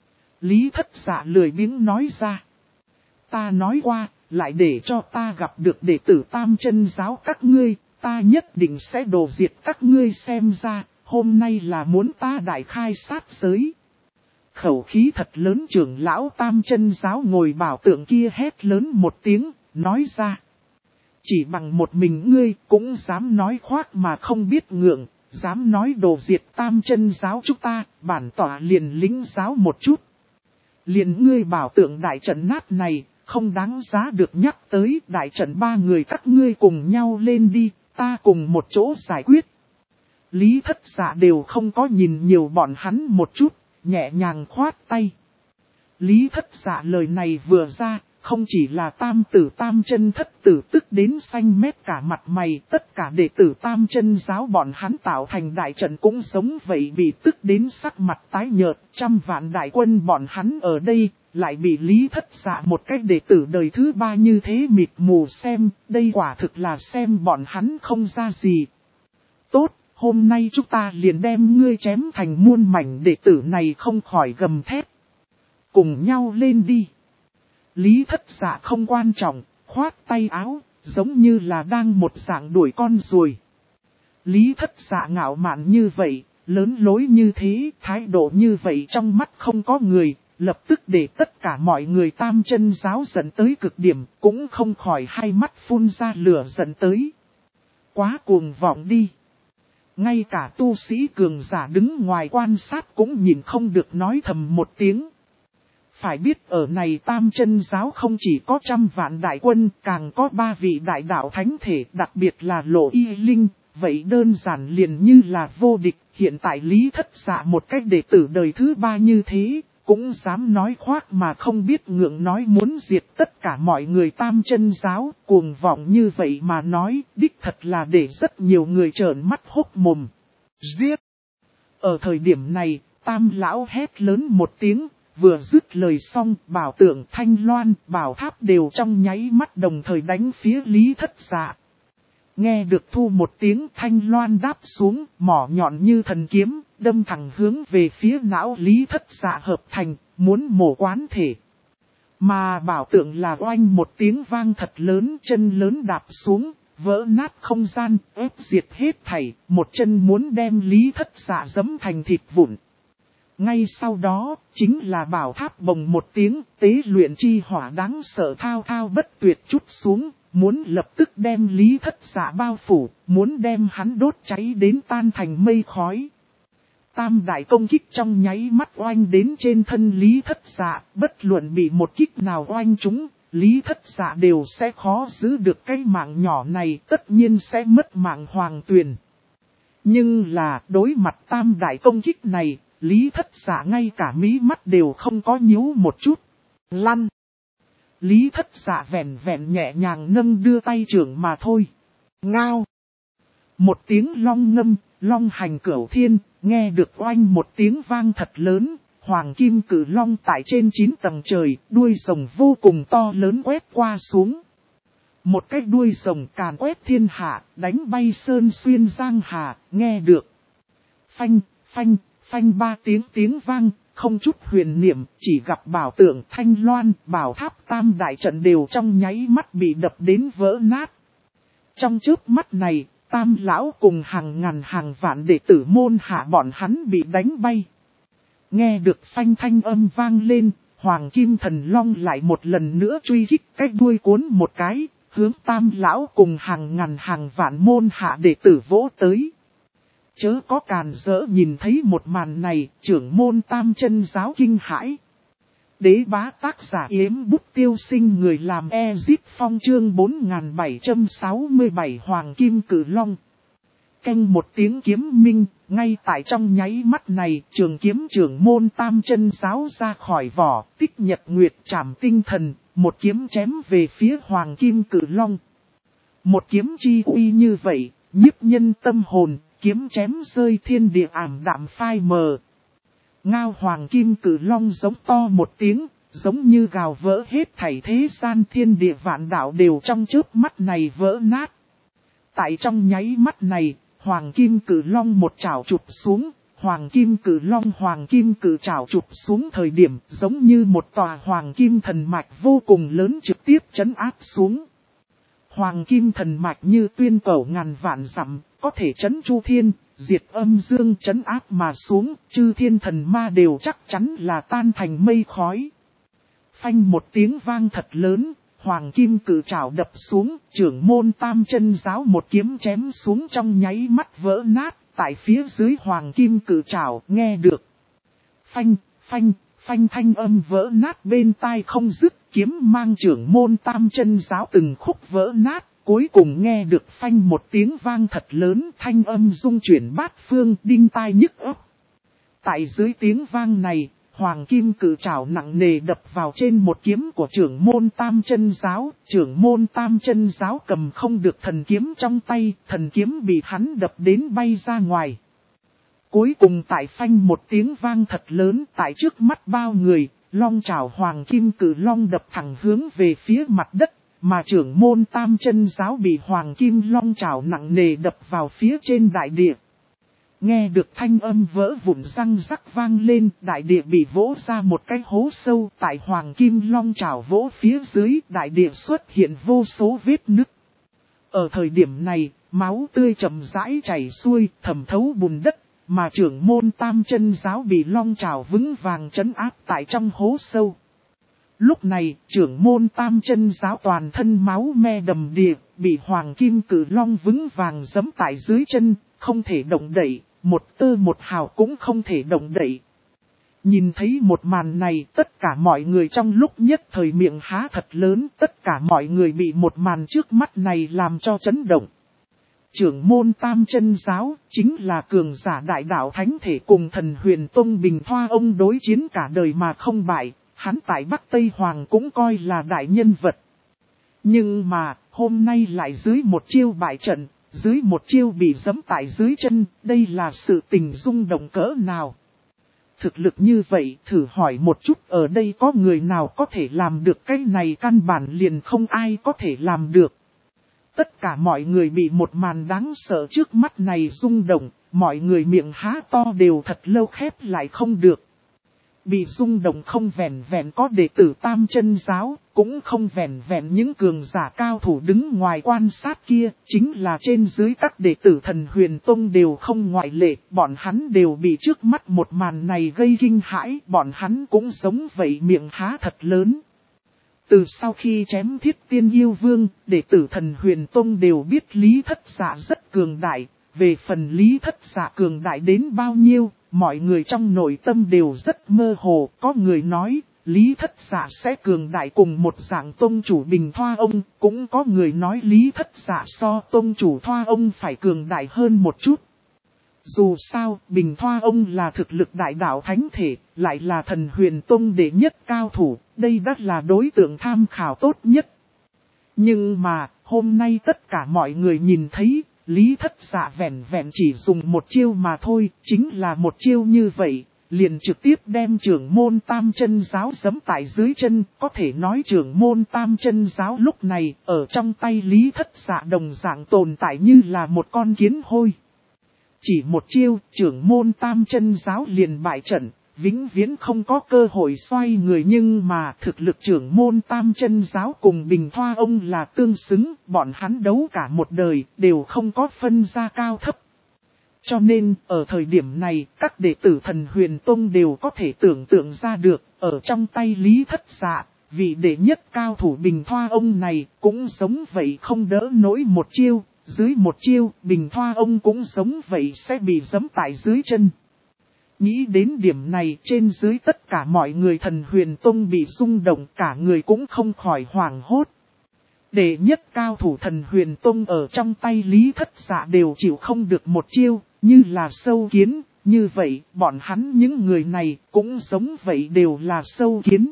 Speaker 1: Lý Thất Dạ lười biếng nói ra. Ta nói qua, lại để cho ta gặp được đệ tử Tam Chân Giáo các ngươi, ta nhất định sẽ đồ diệt các ngươi. Xem ra, hôm nay là muốn ta đại khai sát giới. Khẩu khí thật lớn, trưởng lão Tam Chân Giáo ngồi bảo tượng kia hét lớn một tiếng, nói ra. Chỉ bằng một mình ngươi cũng dám nói khoác mà không biết ngượng, dám nói đồ diệt Tam Chân Giáo chúng ta, bản tỏa liền lính giáo một chút. Liền ngươi bảo tượng đại trận nát này, không đáng giá được nhắc tới. Đại trận 3 người các ngươi cùng nhau lên đi, ta cùng một chỗ giải quyết. Lý Thất Dạ đều không có nhìn nhiều bọn hắn một chút, nhẹ nhàng khoát tay. Lý Thất Dạ lời này vừa ra, không chỉ là Tam tử Tam Chân Thất tử tức đến xanh mét cả mặt mày, tất cả đệ tử Tam Chân Giáo bọn hắn tạo thành đại trận cũng giống vậy, bị tức đến sắc mặt tái nhợt. Trăm vạn đại quân bọn hắn ở đây, lại bị Lý Thất Dạ một cách đệ tử đời thứ 3 như thế mịt mù xem, đây quả thực là xem bọn hắn không ra gì. Tốt, hôm nay chúng ta liền đem ngươi chém thành muôn mảnh. Đệ tử này không khỏi gầm thét. Cùng nhau lên đi. Lý Thất Dạ không quan trọng, khoát tay áo, giống như là đang một dạng đuổi con ruồi. Lý Thất Dạ ngạo mạn như vậy, lớn lối như thế, thái độ như vậy trong mắt không có người, lập tức để tất cả mọi người Tam Chân giáo giận tới cực điểm, cũng không khỏi hai mắt phun ra lửa giận tới. Quá cuồng vọng đi. Ngay cả tu sĩ cường giả đứng ngoài quan sát cũng nhìn không được nói thầm một tiếng. Phải biết ở này Tam Chân giáo không chỉ có 100 vạn đại quân, càng có 3 vị đại đạo thánh thể, đặc biệt là Lộ Y Linh, vậy đơn giản liền như là vô địch. Hiện tại Lý Thất Dạ một cách đệ tử đời thứ 3 như thế, cũng dám nói khoác mà không biết ngượng, nói muốn diệt tất cả mọi người Tam Chân giáo, cuồng vọng như vậy mà nói, đích thật là để rất nhiều người trợn mắt hốc mồm. Giết! Ở thời điểm này, Tam lão hét lớn một tiếng, vừa dứt lời xong, Bảo Tượng, Thanh Loan, Bảo Tháp đều trong nháy mắt đồng thời đánh phía Lý Thất Dạ. Nghe được thu một tiếng, Thanh Loan đáp xuống, mỏ nhọn như thần kiếm, đâm thẳng hướng về phía não Lý Thất Dạ hợp thành, muốn mổ quán thể. Mà Bảo Tượng là oanh một tiếng vang thật lớn, chân lớn đạp xuống, vỡ nát không gian, ép diệt hết thảy, một chân muốn đem Lý Thất Dạ giẫm thành thịt vụn. Ngay sau đó, chính là Bảo Tháp bồng một tiếng, tế luyện chi hỏa đáng sợ thao thao bất tuyệt chút xuống, muốn lập tức đem Lý Thất Dạ bao phủ, muốn đem hắn đốt cháy đến tan thành mây khói. Tam đại công kích trong nháy mắt oanh đến trên thân Lý Thất Dạ, bất luận bị một kích nào oanh trúng, Lý Thất Dạ đều sẽ khó giữ được cái mạng nhỏ này, tất nhiên sẽ mất mạng hoàng tuyền. Nhưng là đối mặt tam đại công kích này, Lý Thất Dạ ngay cả mí mắt đều không có nhíu một chút. Lăn! Lý Thất Dạ vẹn vẹn nhẹ nhàng nâng đưa tay trưởng mà thôi. Ngao! Một tiếng long ngâm, long hành cửu thiên, nghe được oanh một tiếng vang thật lớn, hoàng kim cử long tại trên 9 tầng trời, đuôi rồng vô cùng to lớn quét qua xuống. Một cái đuôi rồng càn quét thiên hạ, đánh bay sơn xuyên giang hà, nghe được. Phanh, phanh, phanh 3 tiếng vang, không chút huyền niệm, chỉ gặp Bảo Tượng, Thanh Loan, Bảo Tháp tam đại trận đều trong nháy mắt bị đập đến vỡ nát. Trong chớp mắt này, Tam lão cùng hàng ngàn hàng vạn đệ tử môn hạ bọn hắn bị đánh bay. Nghe được phanh thanh âm vang lên, Hoàng Kim Thần Long lại một lần nữa truy kích cách đuôi cuốn một cái, hướng Tam lão cùng hàng ngàn hàng vạn môn hạ đệ tử vỗ tới. Chớ có càn rỡ nhìn thấy một màn này, trưởng môn Tam Chân giáo kinh hãi. Đế bá tác giả Yếm Bút Tiêu Sinh, người làm Ezip Phong, chương 4767 Hoàng Kim Cử Long. Canh một tiếng kiếm minh, ngay tại trong nháy mắt này, trường kiếm trưởng môn Tam Chân giáo ra khỏi vỏ, tích nhật nguyệt trảm tinh thần, một kiếm chém về phía Hoàng Kim Cử Long. Một kiếm chi uy như vậy, nhiếp nhân tâm hồn, kiếm chém rơi thiên địa ảm đạm phai mờ. Ngao Hoàng Kim Cử Long giống to một tiếng, giống như gào vỡ hết thảy thế gian thiên địa vạn đạo đều trong chớp mắt này vỡ nát. Tại trong nháy mắt này, Hoàng Kim Cử Long một chảo chụp xuống, Hoàng Kim Cử chảo chụp xuống thời điểm giống như một tòa Hoàng Kim thần mạch vô cùng lớn trực tiếp trấn áp xuống. Hoàng Kim thần mạch như tuyên cổ ngàn vạn dặm, có thể trấn chu thiên, diệt âm dương, trấn áp mà xuống, chư thiên thần ma đều chắc chắn là tan thành mây khói. Phanh một tiếng vang thật lớn, Hoàng Kim Cử chảo đập xuống, trưởng môn Tam Chân giáo một kiếm chém xuống trong nháy mắt vỡ nát, tại phía dưới Hoàng Kim Cử chảo nghe được. Phanh, phanh, phanh thanh âm vỡ nát bên tai không dứt, kiếm mang trưởng môn Tam Chân giáo từng khúc vỡ nát. Cuối cùng nghe được phanh một tiếng vang thật lớn, thanh âm rung chuyển bát phương, đinh tai nhức óc. Tại dưới tiếng vang này, Hoàng Kim Cử chảo nặng nề đập vào trên một kiếm của trưởng môn Tam Chân giáo. Trưởng môn Tam Chân giáo cầm không được thần kiếm trong tay, thần kiếm bị hắn đập đến bay ra ngoài. Cuối cùng tại phanh một tiếng vang thật lớn, tại trước mắt bao người, long chảo Hoàng Kim Cử Long đập thẳng hướng về phía mặt đất. Mà trưởng môn Tam Chân giáo bị Hoàng Kim Long chảo nặng nề đập vào phía trên đại địa. Nghe được thanh âm vỡ vụn răng rắc vang lên, đại địa bị vỗ ra một cái hố sâu, tại Hoàng Kim Long chảo vỗ phía dưới, đại địa xuất hiện vô số vết nứt. Ở thời điểm này, máu tươi chậm rãi chảy xuôi, thẩm thấu bùn đất, mà trưởng môn Tam Chân Giáo bị long trảo vững vàng trấn áp tại trong hố sâu. Lúc này, trưởng môn Tam Chân Giáo toàn thân máu me đầm đìa, bị Hoàng Kim Cử Long vững vàng giẫm tại dưới chân, không thể động đậy, một tơ một hào cũng không thể động đậy. Nhìn thấy một màn này, tất cả mọi người trong lúc nhất thời miệng há thật lớn, tất cả mọi người bị một màn trước mắt này làm cho chấn động. Trưởng môn Tam Chân Giáo chính là cường giả đại đạo thánh thể cùng Thần Huyền Tông Bình Thoa ông đối chiến cả đời mà không bại, hắn tại Bắc Tây Hoàng cũng coi là đại nhân vật. Nhưng mà, hôm nay lại dưới một chiêu bại trận, dưới một chiêu bị giẫm tại dưới chân, đây là sự tình rung động cỡ nào. Thực lực như vậy, thử hỏi một chút ở đây có người nào có thể làm được cái này, căn bản liền không ai có thể làm được. Tất cả mọi người bị một màn đáng sợ trước mắt này rung động, mọi người miệng há to đều thật lâu khép lại không được. Bị rung động không vẹn vẹn có đệ tử Tam Chân Giáo, cũng không vẹn vẹn những cường giả cao thủ đứng ngoài quan sát kia, chính là trên dưới các đệ tử Thần Huyền Tông đều không ngoại lệ, bọn hắn đều bị trước mắt một màn này gây kinh hãi, bọn hắn cũng giống vậy miệng há thật lớn. Từ sau khi chém Thiết Tiên Yêu Vương, đệ tử Thần Huyền Tông đều biết Lý Thất Dạ rất cường đại, về phần Lý Thất Dạ cường đại đến bao nhiêu, mọi người trong nội tâm đều rất mơ hồ, có người nói, Lý Thất Dạ sẽ cường đại cùng một dạng tông chủ Bình Thoa ông, cũng có người nói Lý Thất Dạ so tông chủ Thoa ông phải cường đại hơn một chút. Dù sao, Bình Thoa ông là thực lực đại đạo thánh thể, lại là Thần Huyền Tông đệ nhất cao thủ, đây đã là đối tượng tham khảo tốt nhất. Nhưng mà, hôm nay tất cả mọi người nhìn thấy, Lý Thất Dạ vẹn vẹn chỉ dùng một chiêu mà thôi, chính là một chiêu như vậy, liền trực tiếp đem trưởng môn Tam Chân Giáo giẫm tại dưới chân, có thể nói trưởng môn Tam Chân Giáo lúc này, ở trong tay Lý Thất Dạ đồng dạng tồn tại như là một con kiến hôi. Chỉ một chiêu, trưởng môn Tam Chân Giáo liền bại trận, vĩnh viễn không có cơ hội xoay người, nhưng mà thực lực trưởng môn Tam Chân Giáo cùng Bình Thoa ông là tương xứng, bọn hắn đấu cả một đời, đều không có phân ra cao thấp. Cho nên, ở thời điểm này, các đệ tử Thần Huyền Tông đều có thể tưởng tượng ra được, ở trong tay Lý Thất Dạ, vị đệ nhất cao thủ Bình Thoa ông này, cũng giống vậy không đỡ nổi một chiêu, dưới một chiêu, Bình Thoa ông cũng giống vậy sẽ bị giẫm tại dưới chân. Nghĩ đến điểm này, trên dưới tất cả mọi người Thần Huyền Tông bị rung động, cả người cũng không khỏi hoảng hốt. Đệ nhất cao thủ Thần Huyền Tông ở trong tay Lý Thất Dạ đều chịu không được một chiêu, như là sâu kiến, như vậy, bọn hắn những người này cũng giống vậy đều là sâu kiến.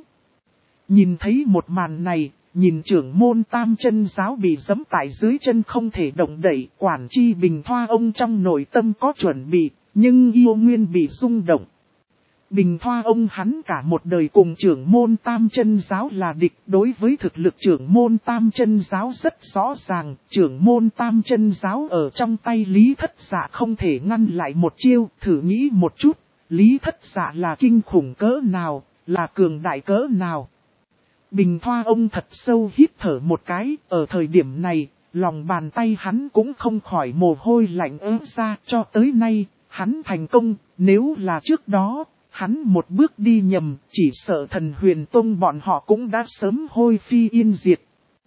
Speaker 1: Nhìn thấy một màn này, nhìn trưởng môn Tam Chân Giáo bị giẫm tại dưới chân không thể động đậy, quản chi Bình Thoa ông trong nội tâm có chuẩn bị, nhưng yêu nguyên bị rung động. Bình Thoa ông hắn cả một đời cùng trưởng môn Tam Chân Giáo là địch, đối với thực lực trưởng môn Tam Chân Giáo rất rõ ràng, trưởng môn Tam Chân Giáo ở trong tay Lý Thất Dạ không thể ngăn lại một chiêu, thử nghĩ một chút, Lý Thất Dạ là kinh khủng cỡ nào, là cường đại cỡ nào. Bình Thoa ông thật sâu hít thở một cái, ở thời điểm này, lòng bàn tay hắn cũng không khỏi mồ hôi lạnh ứa ra, cho tới nay, hắn thành công, nếu là trước đó, hắn một bước đi nhầm, chỉ sợ Thần Huyền Tông bọn họ cũng đã sớm hôi phi yên diệt.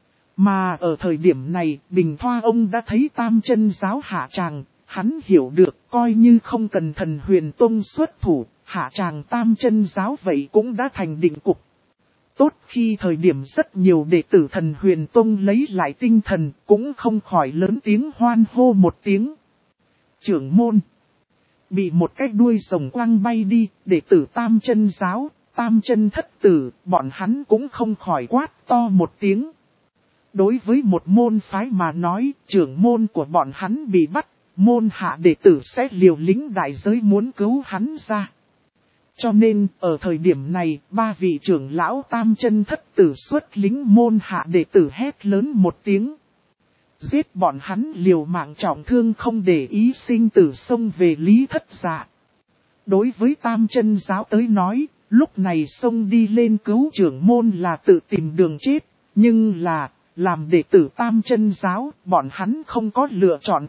Speaker 1: Mà ở thời điểm này, Bình Thoa ông đã thấy Tam Chân Giáo hạ tràng, hắn hiểu được, coi như không cần Thần Huyền Tông xuất thủ, hạ tràng Tam Chân Giáo vậy cũng đã thành định cục. Tốt khi thời điểm rất nhiều đệ tử Thần Huyền Tông lấy lại tinh thần, cũng không khỏi lớn tiếng hoan hô một tiếng. Trưởng môn! Bị một cái đuôi rồng quăng bay đi, đệ tử Tam Chân Giáo, Tam Chân thất tử, bọn hắn cũng không khỏi quát to một tiếng. Đối với một môn phái mà nói, trưởng môn của bọn hắn bị bắt, môn hạ đệ tử sẽ liều lĩnh đại giới muốn cứu hắn ra. Cho nên, ở thời điểm này, ba vị trưởng lão Tam Chân thất tử xuất lính môn hạ đệ tử hét lớn một tiếng. Giết bọn hắn liều mạng trọng thương không để ý sinh tử xông về Lý Thất Dạ. Đối với Tam Chân Giáo tới nói, lúc này xông đi lên cứu trưởng môn là tự tìm đường chết, nhưng là, làm đệ tử Tam Chân Giáo, bọn hắn không có lựa chọn khác,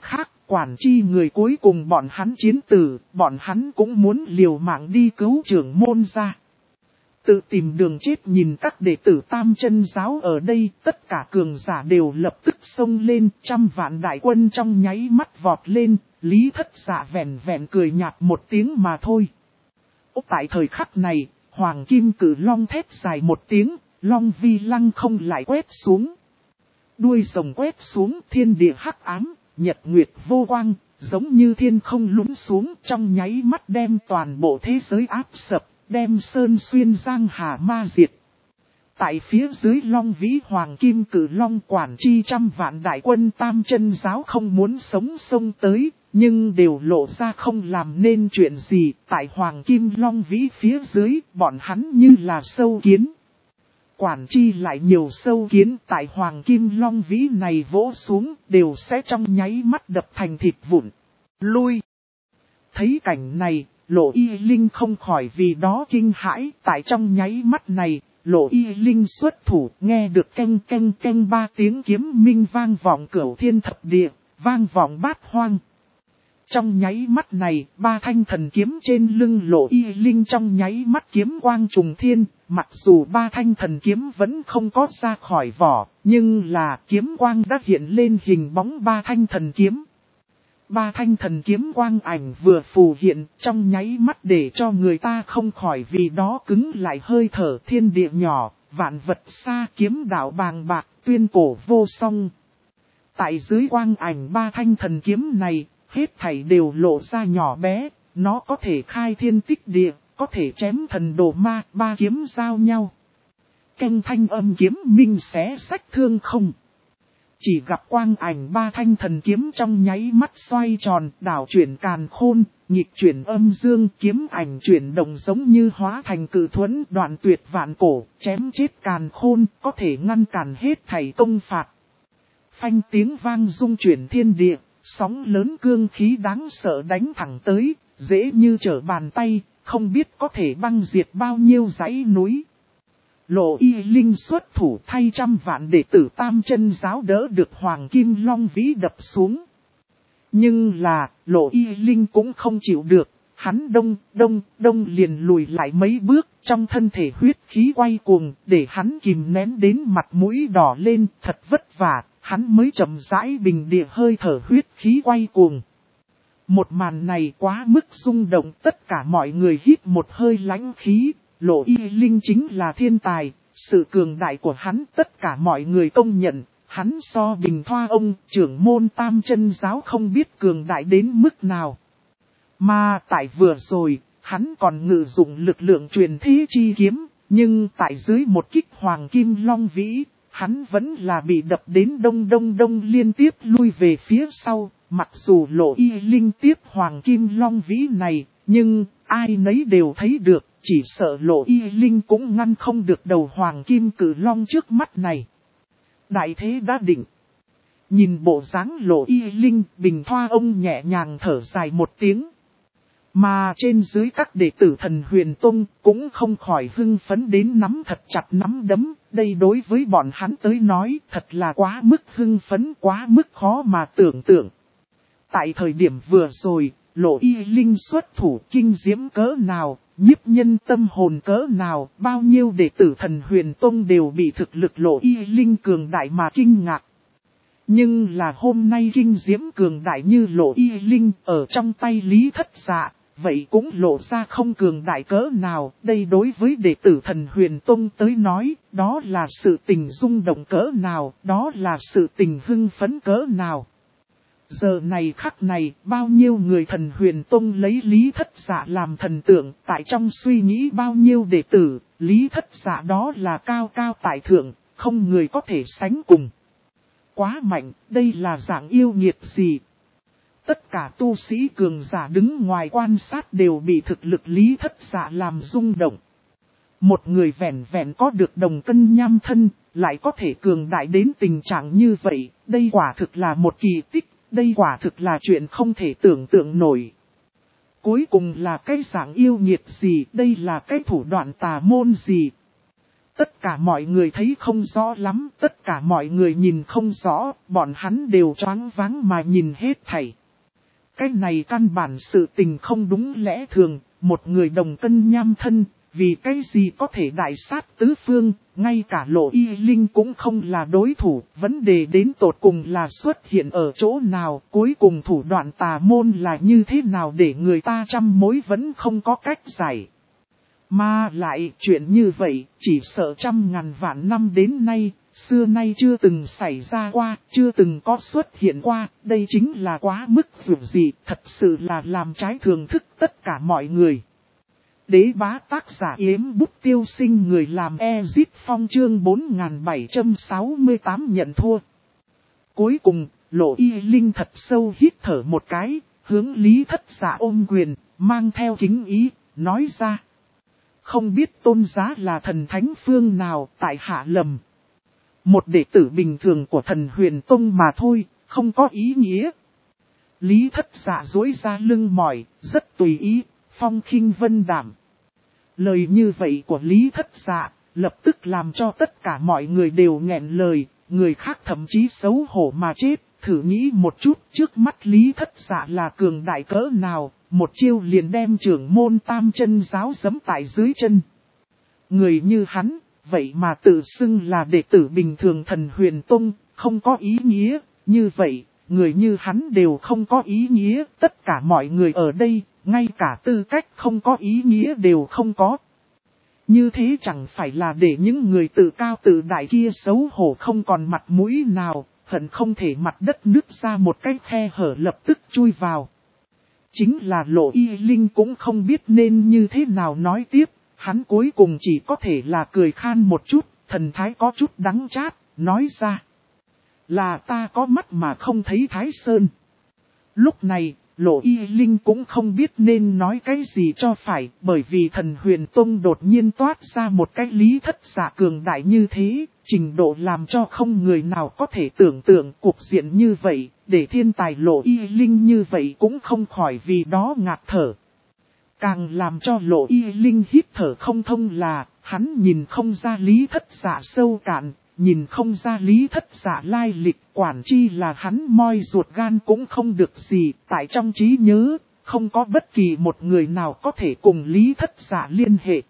Speaker 1: Quản chi người cuối cùng bọn hắn chiến tử, bọn hắn cũng muốn liều mạng đi cứu trưởng môn ra. Tự tìm đường chết nhìn các đệ tử Tam Chân giáo ở đây, tất cả cường giả đều lập tức xông lên, 100 vạn đại quân trong nháy mắt vọt lên, Lý Thất Dạ vẹn vẹn cười nhạt một tiếng mà thôi. Tại thời khắc này, Hoàng Kim Cử Long thét dài một tiếng, Long vi lăng không lại quét xuống. Đuôi rồng quét xuống, thiên địa hắc ám, nhật nguyệt vô quang, giống như thiên không lún xuống, trong nháy mắt đem toàn bộ thế giới áp sập, đem sơn xuyên giang hà ma diệt. Tại phía dưới Long Vĩ Hoàng Kim Cử Long quản chi 100 vạn đại quân Tam Chân giáo không muốn sống xông tới, nhưng đều lộ ra không làm nên chuyện gì. Tại Hoàng Kim Long Vĩ phía dưới, bọn hắn như là sâu kiến. Quản chi lại nhiều sâu kiến tại Hoàng Kim Long Vĩ này vỗ xuống, đều sẽ trong nháy mắt đập thành thịt vụn. Lui! Thấy cảnh này, Lộ Y Linh không khỏi vì đó kinh hãi. Tại trong nháy mắt này, Lộ Y Linh xuất thủ, nghe được canh canh canh 3 tiếng kiếm minh vang vọng cửu thiên thập địa, vang vọng bát hoang. Trong nháy mắt này, 3 thanh thần kiếm trên lưng Lộ Y Linh trong nháy mắt kiếm quang trùng thiên, mặc dù 3 thanh thần kiếm vẫn không có ra khỏi vỏ, nhưng là kiếm quang đã hiện lên hình bóng 3 thanh thần kiếm. 3 thanh thần kiếm quang ảnh vừa phù hiện, trong nháy mắt để cho người ta không khỏi vì đó cứng lại hơi thở. Thiên địa nhỏ, vạn vật xa, kiếm đạo bàng bạc, tuyên cổ vô song. Tại dưới quang ảnh 3 thanh thần kiếm này, hết thảy đều lộ ra nhỏ bé, nó có thể khai thiên tích địa, có thể chém thần đồ ma, 3 kiếm giao nhau. Canh thanh âm kiếm minh xé rách thương không. Chỉ gặp quang ảnh 3 thanh thần kiếm trong nháy mắt xoay tròn, đảo chuyển càn khôn, nghịch chuyển âm dương, kiếm ảnh chuyển động giống như hóa thành cự thuẫn, đoạn tuyệt vạn cổ, chém chết càn khôn, có thể ngăn cản hết thảy công phạt. Phanh tiếng vang rung chuyển thiên địa, sóng lớn cương khí đáng sợ đánh thẳng tới, dễ như trở bàn tay, không biết có thể băng diệt bao nhiêu dãy núi. Lộ Y Linh xuất thủ thay 100 vạn đệ tử Tam Chân giáo đỡ được Hoàng Kim Long Vĩ đập xuống. Nhưng là, Lộ Y Linh cũng không chịu được, hắn đông liền lùi lại mấy bước, trong thân thể huyết khí quay cuồng, để hắn kìm nén đến mặt mũi đỏ lên, thật vất vả, hắn mới chậm rãi bình địa hơi thở huyết khí quay cuồng. Một màn này quá mức rung động, tất cả mọi người hít một hơi lãnh khí. Lộ Y Linh chính là thiên tài, sự cường đại của hắn tất cả mọi người công nhận, hắn so Bình Thoa ông trưởng môn Tam Chân giáo không biết cường đại đến mức nào. Mà tại vừa rồi, hắn còn ngự dụng lực lượng truyền thế chi kiếm, nhưng tại dưới một kích Hoàng Kim Long Vĩ, hắn vẫn là bị đập đến đông liên tiếp lui về phía sau. Mặc dù Lộ Y Linh tiếp Hoàng Kim Long Vĩ này, nhưng ai nấy đều thấy được, chỉ sợ Lộ Y Linh cũng ngăn không được đầu Hoàng Kim Cử Long trước mắt này. Đại thế đã định. Nhìn bộ dáng Lộ Y Linh, Bình Thoa ông nhẹ nhàng thở dài một tiếng. Mà trên dưới các đệ tử Thần Huyền Tông cũng không khỏi hưng phấn đến nắm thật chặt nắm đấm. Đây đối với bọn hắn tới nói thật là quá mức hưng phấn, quá mức khó mà tưởng tượng. Tại thời điểm vừa rồi, Lộ Y Linh xuất thủ kinh diễm cỡ nào, nhiếp nhân tâm hồn cỡ nào, bao nhiêu đệ tử Thần Huyền Tông đều bị thực lực Lộ Y Linh cường đại mà kinh ngạc. Nhưng là hôm nay kinh diễm cường đại như Lộ Y Linh ở trong tay Lý Thất Dạ, vậy cũng lộ ra không cường đại cỡ nào. Đây đối với đệ tử Thần Huyền Tông tới nói, đó là sự tình rung động cỡ nào, đó là sự tình hưng phấn cỡ nào. Giờ này khắc này, bao nhiêu người Thần Huyền Tông lấy Lý Thất Dạ làm thần tượng, tại trong suy nghĩ bao nhiêu đệ tử, Lý Thất Dạ đó là cao cao tại thượng, không người có thể sánh cùng. Quá mạnh, đây là dạng yêu nghiệt gì? Tất cả tu sĩ cường giả đứng ngoài quan sát đều bị thực lực Lý Thất Dạ làm rung động. Một người vẹn vẹn có được đồng cân nham thân, lại có thể cường đại đến tình trạng như vậy, đây quả thực là một kỳ tích, đây quả thực là chuyện không thể tưởng tượng nổi. Cuối cùng là cái dạng yêu nghiệt gì, đây là cái thủ đoạn tà môn gì? Tất cả mọi người thấy không rõ lắm, tất cả mọi người nhìn không rõ, bọn hắn đều choáng váng mà nhìn hết thảy. Cái này căn bản sự tình không đúng lẽ thường, một người đồng cân nham thân, vì cái gì có thể đại sát tứ phương, ngay cả Lộ Y Linh cũng không là đối thủ, vấn đề đến tột cùng là xuất hiện ở chỗ nào, cuối cùng thủ đoạn tà môn là như thế nào để người ta trăm mối vẫn không có cách giải. Mà lại chuyện như vậy, chỉ sợ trăm ngàn vạn năm đến nay, xưa nay chưa từng xảy ra qua, chưa từng có xuất hiện qua, đây chính là quá mức dù gì, thật sự là làm trái thường thức tất cả mọi người. Đế bá tác giả Yếm Bút Tiêu Sinh, người làm Ezit Phong, chương 4768 nhận thua. Cuối cùng, Lộ Y Linh thật sâu hít thở một cái, hướng Lý Thất Dạ ôm quyền, mang theo kính ý, nói ra. Không biết tôn giá là thần thánh phương nào, tại hạ lầm. Một đệ tử bình thường của thần Huyền Tông mà thôi, không có ý nghĩa. Lý Thất Dạ duỗi ra lưng mỏi, rất tùy ý, phong khinh vân đảm. Lời như vậy của Lý Thất Dạ, lập tức làm cho tất cả mọi người đều nghẹn lời, người khác thậm chí xấu hổ mà chết. Thử nghĩ một chút, trước mắt Lý Thất Dạ là cường đại cỡ nào, một chiêu liền đem trưởng môn Tam Chân giáo giẫm tại dưới chân. Người như hắn, vậy mà tự xưng là đệ tử bình thường thần Huyền Tông, không có ý nghĩa, như vậy, người như hắn đều không có ý nghĩa, tất cả mọi người ở đây, ngay cả tư cách không có ý nghĩa đều không có. Như thế chẳng phải là để những người tự cao tự đại kia xấu hổ không còn mặt mũi nào, hận không thể mặt đất nứt ra một cái khe hở lập tức chui vào. Chính là Lộ Y Linh cũng không biết nên như thế nào nói tiếp, hắn cuối cùng chỉ có thể là cười khan một chút, thần thái có chút đắng chát, nói ra. Là ta có mắt mà không thấy Thái Sơn. Lúc này, Lộ Y Linh cũng không biết nên nói cái gì cho phải, bởi vì thần Huyền Tông đột nhiên toát ra một cái Lý Thất Dạ cường đại như thế, trình độ làm cho không người nào có thể tưởng tượng cuộc diện như vậy, để thiên tài Lộ Y Linh như vậy cũng không khỏi vì đó ngạt thở. Càng làm cho Lộ Y Linh hít thở không thông là, hắn nhìn không ra Lý Thất Dạ sâu cạn, nhìn không ra Lý Thất Dạ lai lịch, quản chi là hắn moi ruột gan cũng không được gì, tại trong trí nhớ, không có bất kỳ một người nào có thể cùng Lý Thất Dạ liên hệ.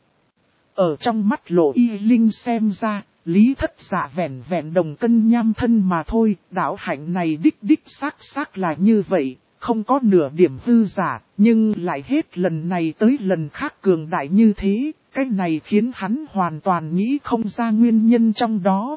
Speaker 1: Ở trong mắt Lộ Y Linh xem ra, Lý Thất Dạ vẹn vẹn đồng cân nham thân mà thôi, đạo hạnh này đích xác là như vậy, không có nửa điểm hư giả, nhưng lại hết lần này tới lần khác cường đại như thế, cái này khiến hắn hoàn toàn nghĩ không ra nguyên nhân trong đó.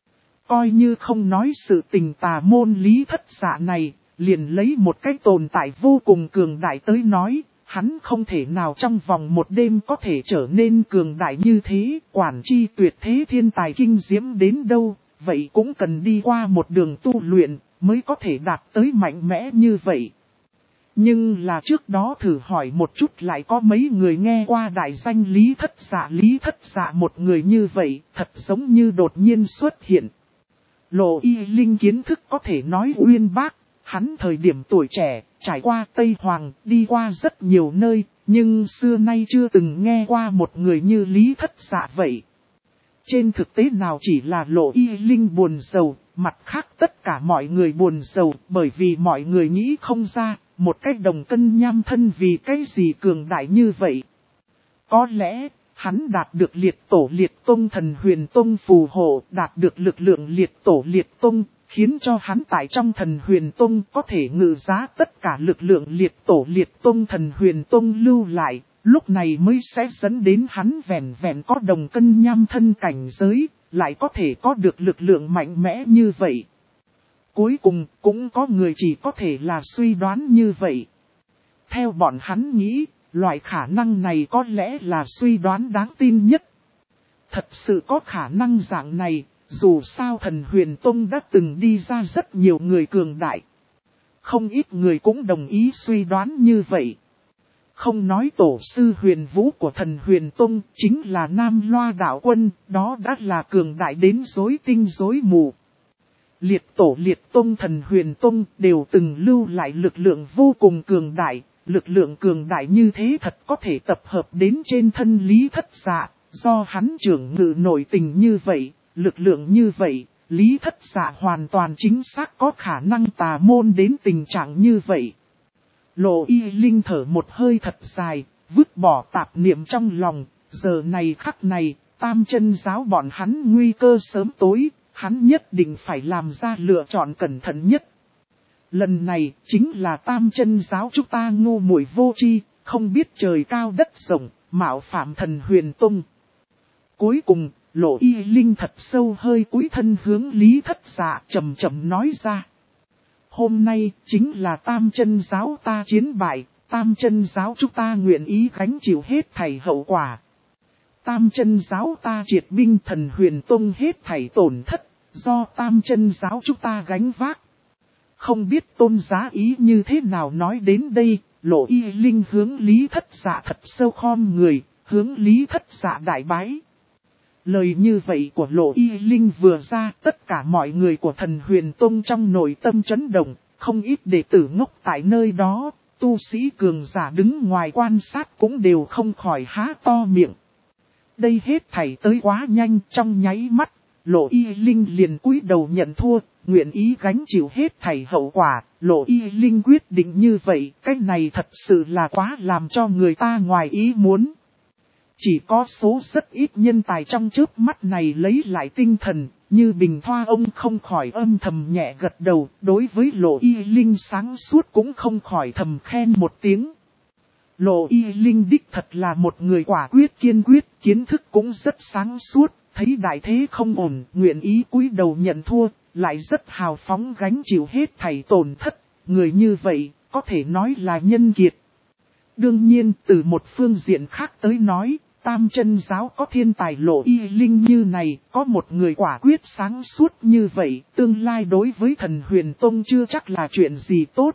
Speaker 1: Coi như không nói sự tình tà môn Lý Thất Dạ này, liền lấy một cái tồn tại vô cùng cường đại tới nói, hắn không thể nào trong vòng một đêm có thể trở nên cường đại như thế, quản chi tuyệt thế thiên tài kinh diễm đến đâu, vậy cũng cần đi qua một đường tu luyện, mới có thể đạt tới mạnh mẽ như vậy. Nhưng là trước đó thử hỏi một chút lại có mấy người nghe qua đại danh Lý Thất Dạ một người như vậy, thật giống như đột nhiên xuất hiện. Lộ Y Linh kiến thức có thể nói uyên bác, hắn thời điểm tuổi trẻ, trải qua Tây Hoàng, đi qua rất nhiều nơi, nhưng xưa nay chưa từng nghe qua một người như Lý Thất Dạ vậy. Trên thực tế nào chỉ là Lộ Y Linh buồn rầu, mặt khác tất cả mọi người buồn rầu, bởi vì mọi người nghĩ không ra, một cách đồng cân nham thân vì cái gì cường đại như vậy. Có lẽ, hắn đạt được liệt tổ liệt tông thần Huyền Tông phù hộ, đạt được lực lượng liệt tổ liệt tông, khiến cho hắn tại trong thần Huyền Tông có thể ngự giá tất cả lực lượng liệt tổ liệt tông thần Huyền Tông lưu lại, lúc này mới sẽ dẫn đến hắn vẹn vẹn có đồng cân nham thân cảnh giới, lại có thể có được lực lượng mạnh mẽ như vậy. Cuối cùng, cũng có người chỉ có thể là suy đoán như vậy. Theo bọn hắn nghĩ, loại khả năng này có lẽ là suy đoán đáng tin nhất. Thật sự có khả năng dạng này, dù sao thần Huyền Tông đã từng đi ra rất nhiều người cường đại. Không ít người cũng đồng ý suy đoán như vậy. Không nói tổ sư Huyền Vũ của thần Huyền Tông chính là Nam Loa Đạo Quân, đó đã là cường đại đến rối tinh rối mù. Liệt tổ liệt tông thần Huyền Tông đều từng lưu lại lực lượng vô cùng cường đại, lực lượng cường đại như thế thật có thể tập hợp đến trên thân Lý Thất Dạ, do hắn trưởng ngự nội tình như vậy, lực lượng như vậy, Lý Thất Dạ hoàn toàn chính xác có khả năng tà môn đến tình trạng như vậy. Lộ Y Linh thở một hơi thật dài, vứt bỏ tạp niệm trong lòng, giờ này khắc này, Tam Chân giáo bọn hắn nguy cơ sớm tối, hắn nhất định phải làm ra lựa chọn cẩn thận nhất. Lần này chính là Tam Chân giáo chúng ta ngu muội vô tri, không biết trời cao đất rộng, mạo phạm Thần Huyền Tông. Cuối cùng, Lộ Y Linh thật sâu hơi cúi thân hướng Lý Thất Dạ chậm chậm nói ra. Hôm nay chính là Tam Chân giáo ta chiến bại, Tam Chân giáo chúng ta nguyện ý gánh chịu hết thảy hậu quả. Tam Chân giáo ta triệt binh Thần Huyền Tông hết thảy tổn thất, do Tam Chân giáo chúng ta gánh vác. Không biết tôn giá ý như thế nào nói đến đây, Lộ Y Linh hướng Lý Thất Dạ thật sâu khom người, hướng Lý Thất Dạ đại bái. Lời như vậy của Lộ Y Linh vừa ra, tất cả mọi người của Thần Huyền Tông trong nội tâm chấn động, không ít đệ tử ngốc tại nơi đó, tu sĩ cường giả đứng ngoài quan sát cũng đều không khỏi há to miệng. Đây hết thảy tới quá nhanh, trong nháy mắt, Lộ Y Linh liền cúi đầu nhận thua, nguyện ý gánh chịu hết thảy hậu quả. Lộ Y Linh quyết định như vậy, cái này thật sự là quá làm cho người ta ngoài ý muốn. Chỉ có số rất ít nhân tài trong chớp mắt này lấy lại tinh thần, như Bình Thoa ông không khỏi âm thầm nhẹ gật đầu, đối với Lộ Y Linh sáng suốt cũng không khỏi thầm khen một tiếng. Lộ Y Linh đích thật là một người quả quyết kiên quyết, kiến thức cũng rất sáng suốt, thấy đại thế không ổn, nguyện ý cúi đầu nhận thua, lại rất hào phóng gánh chịu hết thảy tổn thất, người như vậy, có thể nói là nhân kiệt. Đương nhiên, từ một phương diện khác tới nói, Tam Chân giáo có thiên tài Lộ Y Linh như này, có một người quả quyết sáng suốt như vậy, tương lai đối với Thần Huyền Tông chưa chắc là chuyện gì tốt.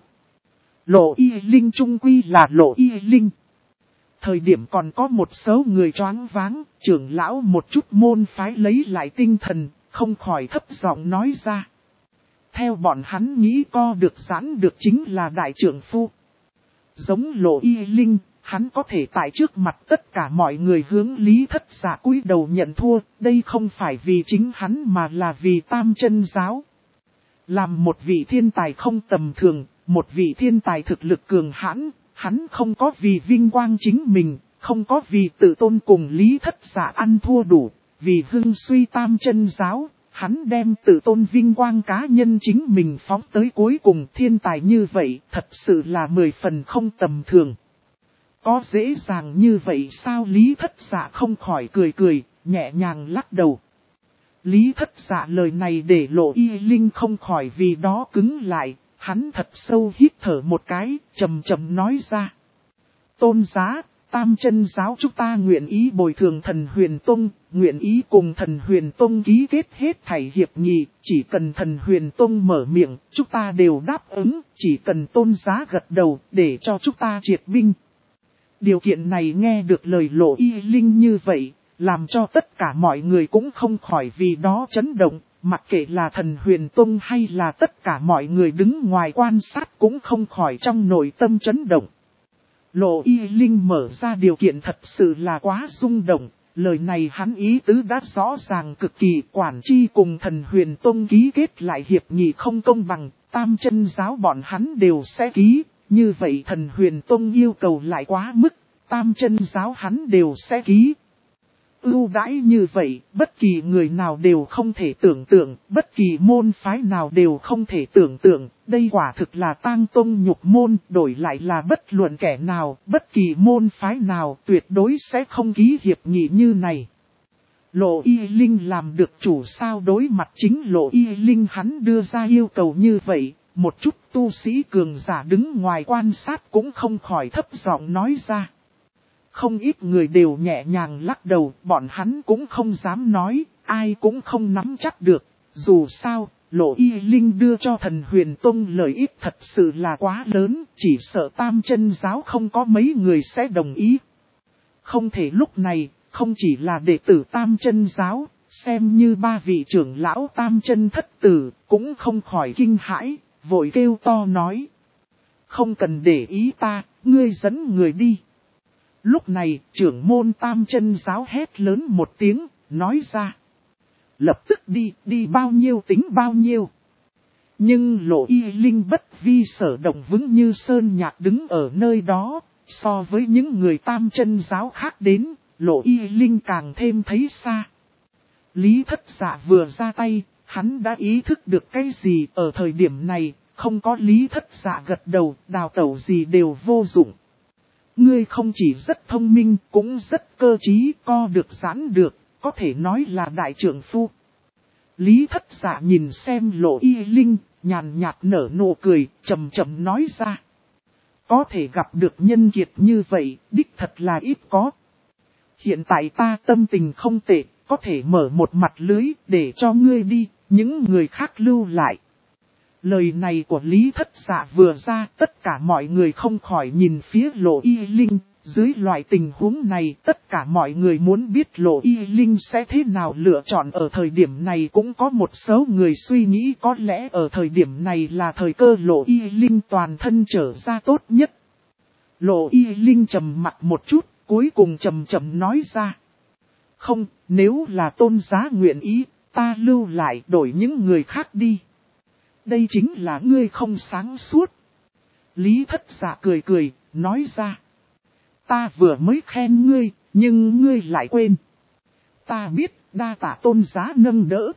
Speaker 1: Lộ Y Linh trung quy là Lộ Y Linh. Thời điểm còn có một số người choáng váng, trưởng lão một chút môn phái lấy lại tinh thần, không khỏi thấp giọng nói ra. Theo bọn hắn nghĩ co được giãn được chính là đại trưởng phu. Giống Lộ Y Linh, hắn có thể tại trước mặt tất cả mọi người hướng Lý Thất Dạ cúi đầu nhận thua, đây không phải vì chính hắn mà là vì Tam Chân giáo. Làm một vị thiên tài không tầm thường, một vị thiên tài thực lực cường hãn, hắn không có vì vinh quang chính mình, không có vì tự tôn cùng Lý Thất Dạ ăn thua đủ, vì hưng suy Tam Chân giáo, hắn đem tự tôn vinh quang cá nhân chính mình phóng tới cuối cùng. Thiên tài như vậy thật sự là 10 phần không tầm thường. Có dễ dàng như vậy sao? Lý Thất Dạ không khỏi cười cười, nhẹ nhàng lắc đầu. Lý Thất Dạ lời này để Lộ Y Linh không khỏi vì đó cứng lại, hắn thật sâu hít thở một cái, trầm trầm nói ra. Tôn giá, Tam Chân giáo chúng ta nguyện ý bồi thường Thần Huyền Tông, nguyện ý cùng Thần Huyền Tông ký kết hết thảy hiệp nghị, chỉ cần Thần Huyền Tông mở miệng, chúng ta đều đáp ứng, chỉ cần tôn giá gật đầu để cho chúng ta triệt binh. Điều kiện này nghe được lời Lộ Y Linh như vậy, làm cho tất cả mọi người cũng không khỏi vì đó chấn động, mặc kệ là Thần Huyền Tông hay là tất cả mọi người đứng ngoài quan sát cũng không khỏi trong nội tâm chấn động. Lộ Y Linh mở ra điều kiện thật sự là quá rung động, lời này hắn ý tứ đã rõ ràng cực kỳ. Quản chi cùng Thần Huyền Tông ký kết lại hiệp nghị không công bằng, Tam Chân giáo bọn hắn đều sẽ ký, như vậy Thần Huyền Tông yêu cầu lại quá mức, Tam Chân giáo hắn đều sẽ ký. Ưu đãi như vậy, bất kỳ người nào đều không thể tưởng tượng, bất kỳ môn phái nào đều không thể tưởng tượng, đây quả thực là tang tông nhục môn, đổi lại là bất luận kẻ nào, bất kỳ môn phái nào tuyệt đối sẽ không ký hiệp nghị như này. Lộ Y Linh làm được chủ sao? Đối mặt chính Lộ Y Linh hắn đưa ra yêu cầu như vậy, một chút tu sĩ cường giả đứng ngoài quan sát cũng không khỏi thấp giọng nói ra. Không ít người đều nhẹ nhàng lắc đầu, bọn hắn cũng không dám nói, ai cũng không nắm chắc được. Dù sao, Lộ Y Linh đưa cho Thần Huyền Tông lợi ích thật sự là quá lớn, chỉ sợ Tam Chân giáo không có mấy người sẽ đồng ý. Không thể lúc này, không chỉ là đệ tử Tam Chân giáo, xem như ba vị trưởng lão Tam Chân thất tử, cũng không khỏi kinh hãi, vội kêu to nói. Không cần để ý ta, ngươi dẫn người đi. Lúc này, trưởng môn Tam Chân giáo hét lớn một tiếng, nói ra. Lập tức đi bao nhiêu tính bao nhiêu. Nhưng Lộ Y Linh bất vi sở động vững như sơn nhạc đứng ở nơi đó, so với những người tam chân giáo khác đến, Lộ Y Linh càng thêm thấy xa. Lý Thất Dạ vừa ra tay, hắn đã ý thức được cái gì ở thời điểm này, không có Lý Thất Dạ gật đầu, đào tẩu gì đều vô dụng. Ngươi không chỉ rất thông minh, cũng rất cơ trí, co được giãn được, có thể nói là đại trưởng phu. Lý Thất Dạ nhìn xem Lộ Y Linh, nhàn nhạt nở nụ cười, chậm chậm nói ra. Có thể gặp được nhân kiệt như vậy, đích thật là ít có. Hiện tại ta tâm tình không tệ, có thể mở một mặt lưới để cho ngươi đi, những người khác lưu lại. Lời này của Lý Thất Dạ vừa ra, tất cả mọi người không khỏi nhìn phía Lộ Y Linh. Dưới loại tình huống này, tất cả mọi người muốn biết Lộ Y Linh sẽ thế nào lựa chọn ở thời điểm này. Cũng có một số người suy nghĩ có lẽ ở thời điểm này là thời cơ Lộ Y Linh toàn thân trở ra tốt nhất. Lộ Y Linh trầm mặt một chút, cuối cùng trầm trầm nói ra. Không, nếu là Tôn Giá nguyện ý, ta lưu lại đổi những người khác đi. Đây chính là ngươi không sáng suốt. Lý Thất Dạ cười cười, nói ra. Ta vừa mới khen ngươi, nhưng ngươi lại quên. Ta biết, đa tạ Tôn Giá nâng đỡ.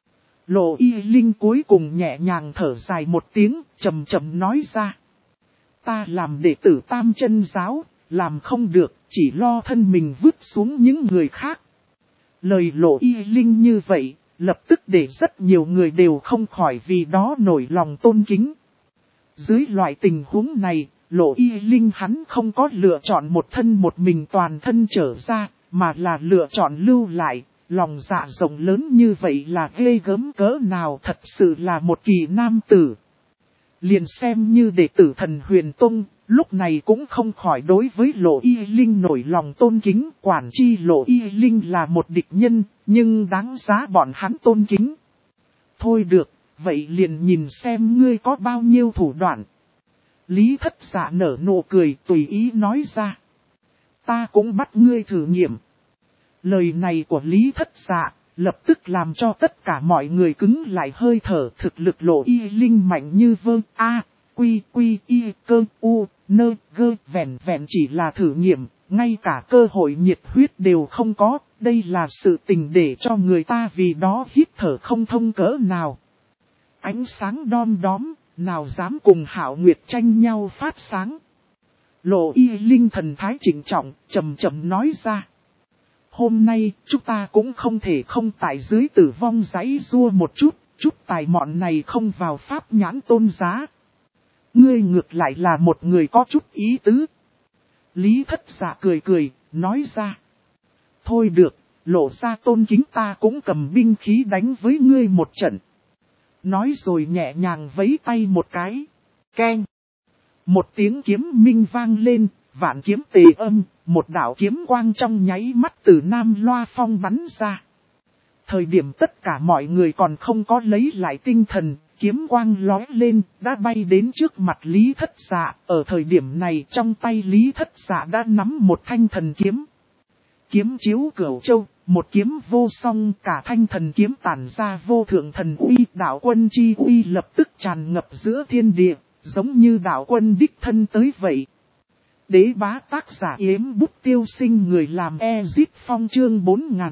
Speaker 1: Lộ Y Linh cuối cùng nhẹ nhàng thở dài một tiếng, trầm trầm nói ra. Ta làm đệ tử Tam Chân Giáo, làm không được, chỉ lo thân mình vứt xuống những người khác. Lời Lộ Y Linh như vậy, lập tức để rất nhiều người đều không khỏi vì đó nổi lòng tôn kính. Dưới loại tình huống này, Lộ Y Linh hắn không có lựa chọn một thân một mình toàn thân trở ra, mà là lựa chọn lưu lại. Lòng dạ rộng lớn như vậy là ghê gớm cỡ nào, thật sự là một kỳ nam tử. Liền xem như đệ tử Thần Huyền Tông, lúc này cũng không khỏi đối với Lộ Y Linh nổi lòng tôn kính. Quản chi Lộ Y Linh là một địch nhân, nhưng đáng giá bọn hắn tôn kính. Thôi được, vậy liền nhìn xem ngươi có bao nhiêu thủ đoạn. Lý Thất Dạ nở nụ cười tùy ý nói ra. Ta cũng bắt ngươi thử nghiệm. Lời này của Lý Thất Dạ lập tức làm cho tất cả mọi người cứng lại hơi thở. Thực lực Lộ Y Linh mạnh như vơ a quy quy y cơ u nơ gơ, vẹn vẹn chỉ là thử nghiệm, ngay cả cơ hội nhiệt huyết đều không có. Đây là sự tình để cho người ta vì đó hít thở không thông cỡ nào. Ánh sáng đom đóm, nào dám cùng Hạo Nguyệt tranh nhau phát sáng. Lộ Y Linh thần thái chỉnh trọng, trầm trầm nói ra. Hôm nay, chúng ta cũng không thể không tại dưới tử vong giãy giụa một chút tài mọn này không vào pháp nhãn Tôn Giá. Ngươi ngược lại là một người có chút ý tứ. Lý Thất Dạ cười cười, nói ra. Thôi được, Lộ ra tôn kính ta cũng cầm binh khí đánh với ngươi một trận. Nói rồi nhẹ nhàng vẫy tay một cái. Keng. Một tiếng kiếm minh vang lên, vạn kiếm tề âm, một đạo kiếm quang trong nháy mắt từ Nam Loa Phong bắn ra. Thời điểm tất cả mọi người còn không có lấy lại tinh thần, kiếm quang lóe lên, đã bay đến trước mặt Lý Thất Dạ. Ở thời điểm này trong tay Lý Thất Dạ đã nắm một thanh thần kiếm. Kiếm chiếu Cửu Châu, một kiếm vô song, cả thanh thần kiếm tản ra vô thượng thần uy, đạo quân chi uy lập tức tràn ngập giữa thiên địa, giống như đạo quân đích thân tới vậy. Đế bá tác giả Yếm Bút Tiêu Sinh, người làm Ezip Phong, chương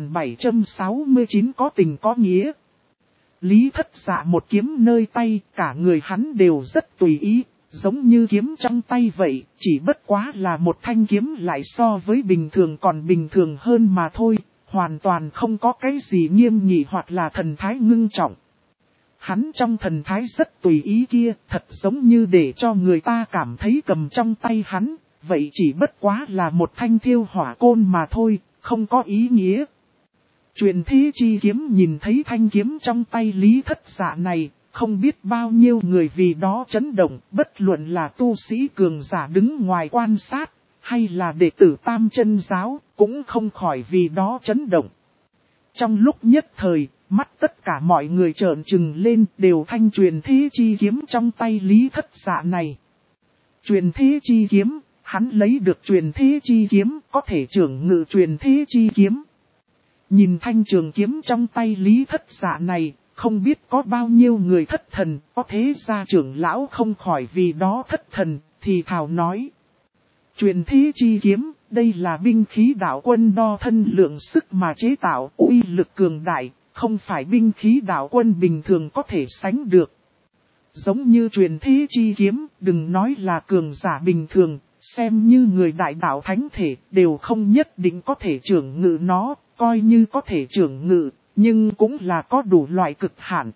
Speaker 1: 4769 có tình có nghĩa. Lý Thất Dạ một kiếm nơi tay, cả người hắn đều rất tùy ý, giống như kiếm trong tay vậy, chỉ bất quá là một thanh kiếm lại so với bình thường còn bình thường hơn mà thôi, hoàn toàn không có cái gì nghiêm nghị hoặc là thần thái ngưng trọng. Hắn trong thần thái rất tùy ý kia, thật giống như để cho người ta cảm thấy cầm trong tay hắn, vậy chỉ bất quá là một thanh thiêu hỏa côn mà thôi, không có ý nghĩa. Truyền thế chi kiếm nhìn thấy thanh kiếm trong tay Lý Thất Dạ này, không biết bao nhiêu người vì đó chấn động, bất luận là tu sĩ cường giả đứng ngoài quan sát, hay là đệ tử Tam Chân Giáo, cũng không khỏi vì đó chấn động. Trong lúc nhất thời, mắt tất cả mọi người trợn trừng lên, đều thanh truyền thế chi kiếm trong tay Lý Thất Dạ này. Truyền thế chi kiếm, hắn lấy được truyền thế chi kiếm, có thể trưởng ngự truyền thế chi kiếm. Nhìn thanh trường kiếm trong tay Lý Thất Dạ này, không biết có bao nhiêu người thất thần, có thế gia trưởng lão không khỏi vì đó thất thần, thì thào nói. Truyền thế chi kiếm, đây là binh khí đạo quân đo thân lượng sức mà chế tạo, uy lực cường đại, không phải binh khí đạo quân bình thường có thể sánh được. Giống như truyền thế chi kiếm, đừng nói là cường giả bình thường, xem như người đại đạo thánh thể, đều không nhất định có thể trưởng ngự nó, coi như có thể trưởng ngự, nhưng cũng là có đủ loại cực hạn.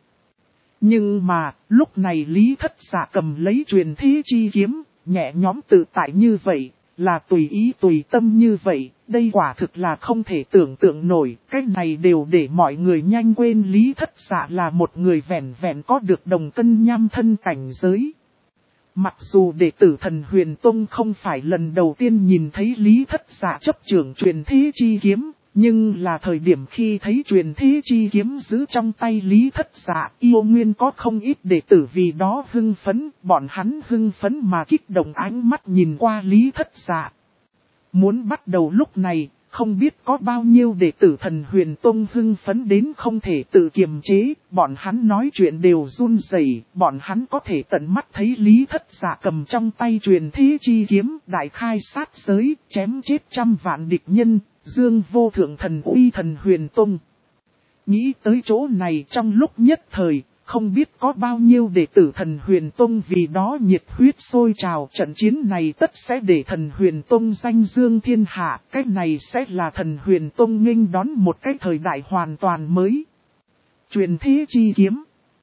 Speaker 1: Nhưng mà, lúc này Lý Thất Dạ cầm lấy truyền thế chi kiếm, nhẹ nhõm tự tại như vậy, là tùy ý tùy tâm như vậy, đây quả thực là không thể tưởng tượng nổi, cái này đều để mọi người nhanh quên Lý Thất Dạ là một người vẹn vẹn có được đồng cân nham thân cảnh giới. Mặc dù đệ tử Thần Huyền Tông không phải lần đầu tiên nhìn thấy Lý Thất Dạ chấp trưởng truyền thế chi kiếm, nhưng là thời điểm khi thấy truyền thế chi kiếm giữ trong tay Lý Thất Dạ, yêu nguyên có không ít đệ tử vì đó hưng phấn, bọn hắn hưng phấn mà kích động ánh mắt nhìn qua Lý Thất Dạ. Muốn bắt đầu lúc này, không biết có bao nhiêu đệ tử Thần Huyền Tông hưng phấn đến không thể tự kiềm chế, bọn hắn nói chuyện đều run rẩy, bọn hắn có thể tận mắt thấy Lý Thất Dạ cầm trong tay truyền thế chi kiếm, đại khai sát giới, chém chết trăm vạn địch nhân, dương vô thượng thần uy Thần Huyền Tông. Nghĩ tới chỗ này trong lúc nhất thời, không biết có bao nhiêu đệ tử Thần Huyền Tông vì đó nhiệt huyết sôi trào, trận chiến này tất sẽ để Thần Huyền Tông danh dương thiên hạ, cái này sẽ là Thần Huyền Tông nghênh đón một cái thời đại hoàn toàn mới. Truyền thế chi kiếm.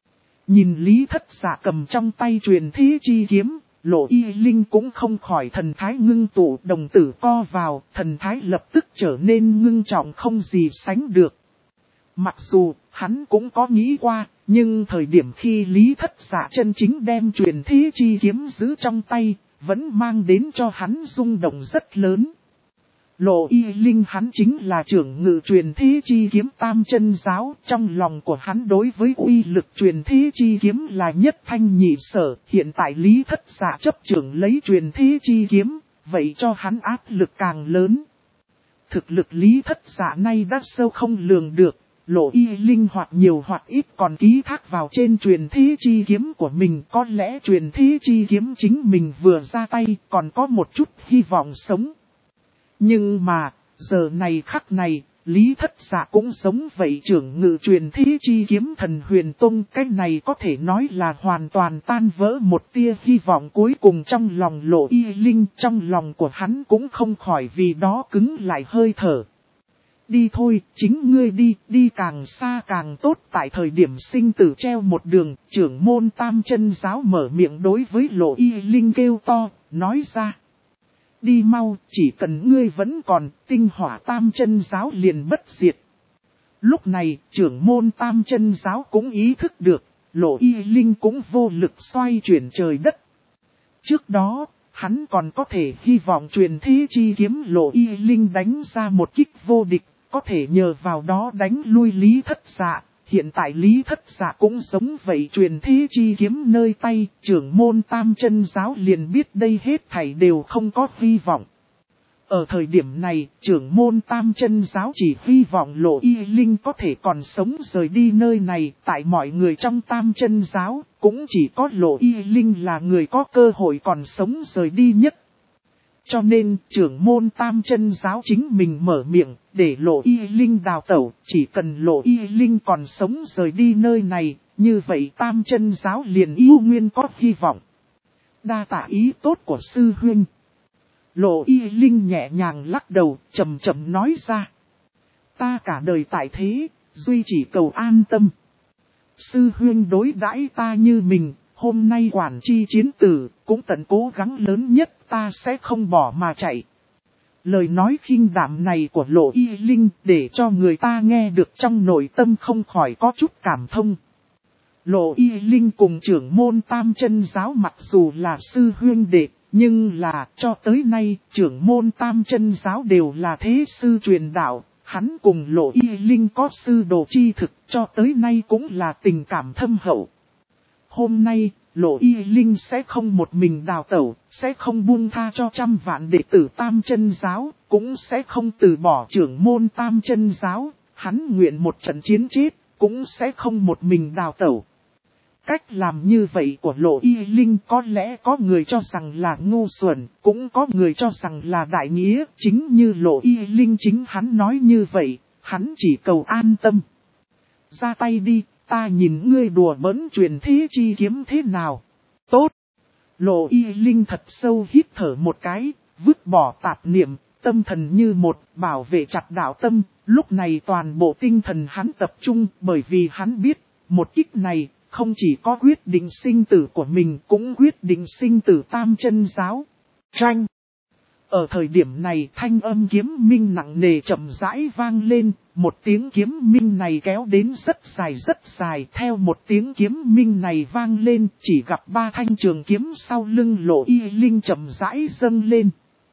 Speaker 1: Nhìn Lý Thất Dạ cầm trong tay truyền thế chi kiếm, Lộ Y Linh cũng không khỏi thần thái ngưng tụ, đồng tử co vào, thần thái lập tức trở nên ngưng trọng không gì sánh được. Mặc dù, hắn cũng có nghĩ qua, nhưng thời điểm khi Lý Thất Dạ chân chính đem truyền thế chi kiếm giữ trong tay, vẫn mang đến cho hắn rung động rất lớn. Lộ Y Linh hắn chính là trưởng ngự truyền thế chi kiếm Tam Chân Giáo, trong lòng của hắn đối với uy lực truyền thế chi kiếm là nhất thanh nhị sở, hiện tại Lý Thất Dạ chấp trưởng lấy truyền thế chi kiếm, vậy cho hắn áp lực càng lớn. Thực lực Lý Thất Dạ nay đã sâu không lường được. Lộ Y Linh hoặc nhiều hoặc ít còn ký thác vào trên truyền thế chi kiếm của mình, có lẽ truyền thế chi kiếm chính mình vừa ra tay còn có một chút hy vọng sống. Nhưng mà, giờ này khắc này, Lý Thất Dạ cũng sống vậy, trưởng ngự truyền thế chi kiếm Thần Huyền Tông, cái này có thể nói là hoàn toàn tan vỡ một tia hy vọng cuối cùng trong lòng Lộ Y Linh, trong lòng của hắn cũng không khỏi vì đó cứng lại hơi thở. Đi thôi, chính ngươi đi, đi càng xa càng tốt. Tại thời điểm sinh tử treo một đường, trưởng môn Tam Chân Giáo mở miệng đối với Lộ Y Linh kêu to, nói ra. Đi mau, chỉ cần ngươi vẫn còn, tinh hỏa Tam Chân Giáo liền bất diệt. Lúc này, trưởng môn Tam Chân Giáo cũng ý thức được, Lộ Y Linh cũng vô lực xoay chuyển trời đất. Trước đó, hắn còn có thể hy vọng truyền thế chi kiếm Lộ Y Linh đánh ra một kích vô địch, có thể nhờ vào đó đánh lui Lý Thất Dạ. Hiện tại Lý Thất Dạ cũng giống vậy, truyền thế chi kiếm nơi tay, trưởng môn Tam Chân Giáo liền biết đây hết thảy đều không có hy vọng. Ở thời điểm này, trưởng môn Tam Chân Giáo chỉ hy vọng Lộ Y Linh có thể còn sống rời đi nơi này, tại mọi người trong Tam Chân Giáo, cũng chỉ có Lộ Y Linh là người có cơ hội còn sống rời đi nhất. Cho nên, trưởng môn Tam Chân Giáo chính mình mở miệng, để Lộ Y Linh đào tẩu, chỉ cần Lộ Y Linh còn sống rời đi nơi này, như vậy Tam Chân Giáo liền yêu nguyên có hy vọng. Đa tạ ý tốt của sư huynh. Lộ Y Linh nhẹ nhàng lắc đầu, chậm chậm nói ra. Ta cả đời tại thế, duy chỉ cầu an tâm. Sư huynh đối đãi ta như mình, hôm nay quản chi chiến tử, cũng tận cố gắng lớn nhất, ta sẽ không bỏ mà chạy. Lời nói khinh đạm này của Lộ Y Linh để cho người ta nghe được trong nội tâm không khỏi có chút cảm thông. Lộ Y Linh cùng trưởng môn Tam Chân Giáo mặc dù là sư huynh đệ, nhưng là cho tới nay trưởng môn Tam Chân Giáo đều là thế sư truyền đạo. Hắn cùng Lộ Y Linh có sư đồ chi thực, cho tới nay cũng là tình cảm thâm hậu. Hôm nay, Lộ Y Linh sẽ không một mình đào tẩu, sẽ không buông tha cho trăm vạn đệ tử Tam Chân Giáo, cũng sẽ không từ bỏ trưởng môn Tam Chân Giáo. Hắn nguyện một trận chiến chết, cũng sẽ không một mình đào tẩu. Cách làm như vậy của Lộ Y Linh có lẽ có người cho rằng là ngu xuẩn, cũng có người cho rằng là đại nghĩa. Chính như Lộ Y Linh chính hắn nói như vậy, hắn chỉ cầu an tâm. Ra tay đi, ta nhìn ngươi đùa bỡn truyền thế chi kiếm thế nào. Tốt! Lộ Y Linh thật sâu hít thở một cái, vứt bỏ tạp niệm, tâm thần như một, bảo vệ chặt đạo tâm. Lúc này toàn bộ tinh thần hắn tập trung, bởi vì hắn biết, một kích này không chỉ có quyết định sinh tử của mình, cũng quyết định sinh tử Tam Chân Giáo. Tranh! Ở thời điểm này thanh âm kiếm minh nặng nề chậm rãi vang lên, một tiếng kiếm minh này kéo đến rất dài, theo một tiếng kiếm minh này vang lên, chỉ gặp ba thanh trường kiếm sau lưng Lộ Y Linh chậm rãi dâng lên.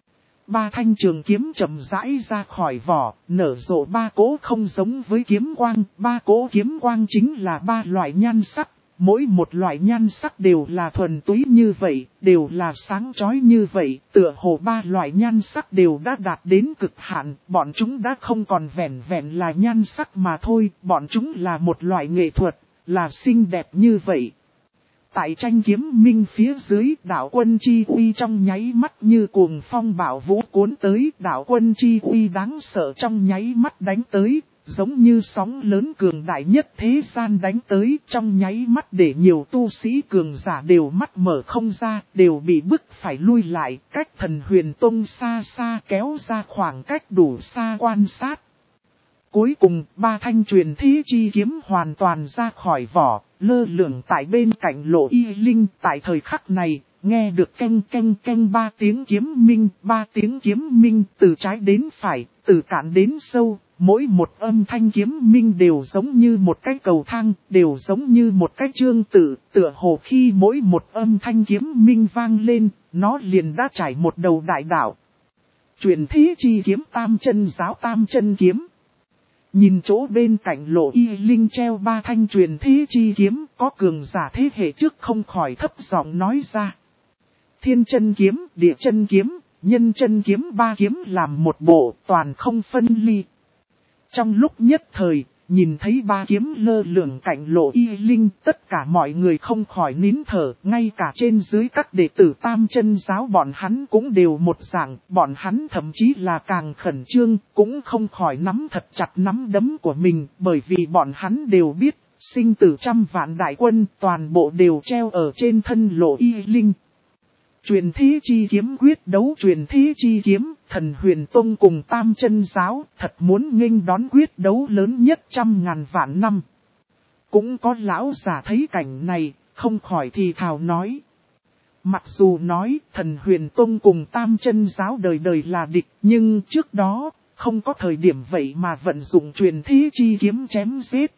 Speaker 1: Ba thanh trường kiếm chậm rãi ra khỏi vỏ, nở rộ ba cỗ không giống với kiếm quang, ba cỗ kiếm quang chính là ba loại nhan sắc. Mỗi một loại nhan sắc đều là thuần túy như vậy, đều là sáng chói như vậy, tựa hồ ba loại nhan sắc đều đã đạt đến cực hạn, bọn chúng đã không còn vẹn vẹn là nhan sắc mà thôi, bọn chúng là một loại nghệ thuật, là xinh đẹp như vậy. Tại tranh kiếm minh phía dưới, đạo quân chi uy trong nháy mắt như cuồng phong bạo vũ cuốn tới, đạo quân chi uy đáng sợ trong nháy mắt đánh tới. Giống như sóng lớn cường đại nhất thế gian đánh tới, trong nháy mắt để nhiều tu sĩ cường giả đều mắt mở không ra, đều bị bức phải lui lại, cách Thần Huyền Tông xa xa kéo ra khoảng cách đủ xa quan sát. Cuối cùng, ba thanh truyền thế chi kiếm hoàn toàn ra khỏi vỏ, lơ lửng tại bên cạnh Lộ Y Linh. Tại thời khắc này, nghe được canh ba tiếng kiếm minh từ trái đến phải, từ cạn đến sâu. Mỗi một âm thanh kiếm minh đều giống như một cái cầu thang, đều giống như một cái chương tự, tựa hồ khi mỗi một âm thanh kiếm minh vang lên, nó liền đã trải một đầu đại đạo. Truyền thế chi kiếm Tam Chân Giáo Tam Chân Kiếm. Nhìn chỗ bên cạnh Lộ Y Linh treo ba thanh truyền thế chi kiếm, có cường giả thế hệ trước không khỏi thấp giọng nói ra. Thiên chân kiếm, địa chân kiếm, nhân chân kiếm, ba kiếm làm một bộ, toàn không phân ly. Trong lúc nhất thời, nhìn thấy ba kiếm lơ lửng cạnh Lộ Y Linh, tất cả mọi người không khỏi nín thở, ngay cả trên dưới các đệ tử Tam Chân Giáo bọn hắn cũng đều một dạng, bọn hắn thậm chí là càng khẩn trương, cũng không khỏi nắm thật chặt nắm đấm của mình, bởi vì bọn hắn đều biết, sinh tử trăm vạn đại quân, toàn bộ đều treo ở trên thân Lộ Y Linh. Truyền thế chi kiếm quyết đấu, truyền thế chi kiếm, Thần Huyền Tông cùng Tam Chân Giáo, thật muốn nghênh đón quyết đấu lớn nhất 100.000 vạn năm. Cũng có lão giả thấy cảnh này, không khỏi thì thào nói. Mặc dù nói, Thần Huyền Tông cùng Tam Chân Giáo đời đời là địch, nhưng trước đó, không có thời điểm vậy mà vận dụng truyền thế chi kiếm chém giết.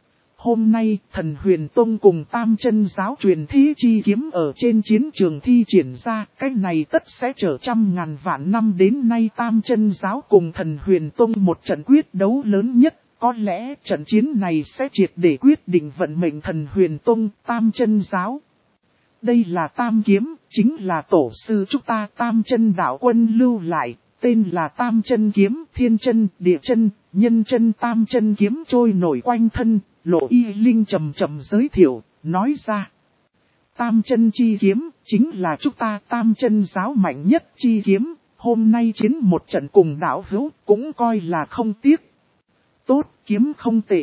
Speaker 1: Hôm nay, Thần Huyền Tông cùng Tam Chân Giáo truyền thế chi kiếm ở trên chiến trường thi triển ra, cái này tất sẽ trở 100.000 vạn năm đến nay Tam Chân Giáo cùng Thần Huyền Tông một trận quyết đấu lớn nhất, có lẽ trận chiến này sẽ triệt để quyết định vận mệnh Thần Huyền Tông, Tam Chân Giáo. Đây là Tam Kiếm, chính là tổ sư chúng ta Tam Chân đạo quân lưu lại, tên là Tam Chân Kiếm, Thiên Chân, Địa Chân, Nhân Chân. Tam Chân Kiếm trôi nổi quanh thân. Lộ Y Linh trầm giới thiệu, nói ra. Tam Chân chi kiếm, chính là chúng ta Tam Chân Giáo mạnh nhất chi kiếm, hôm nay chiến một trận cùng đạo hữu, cũng coi là không tiếc. Tốt, kiếm không tệ.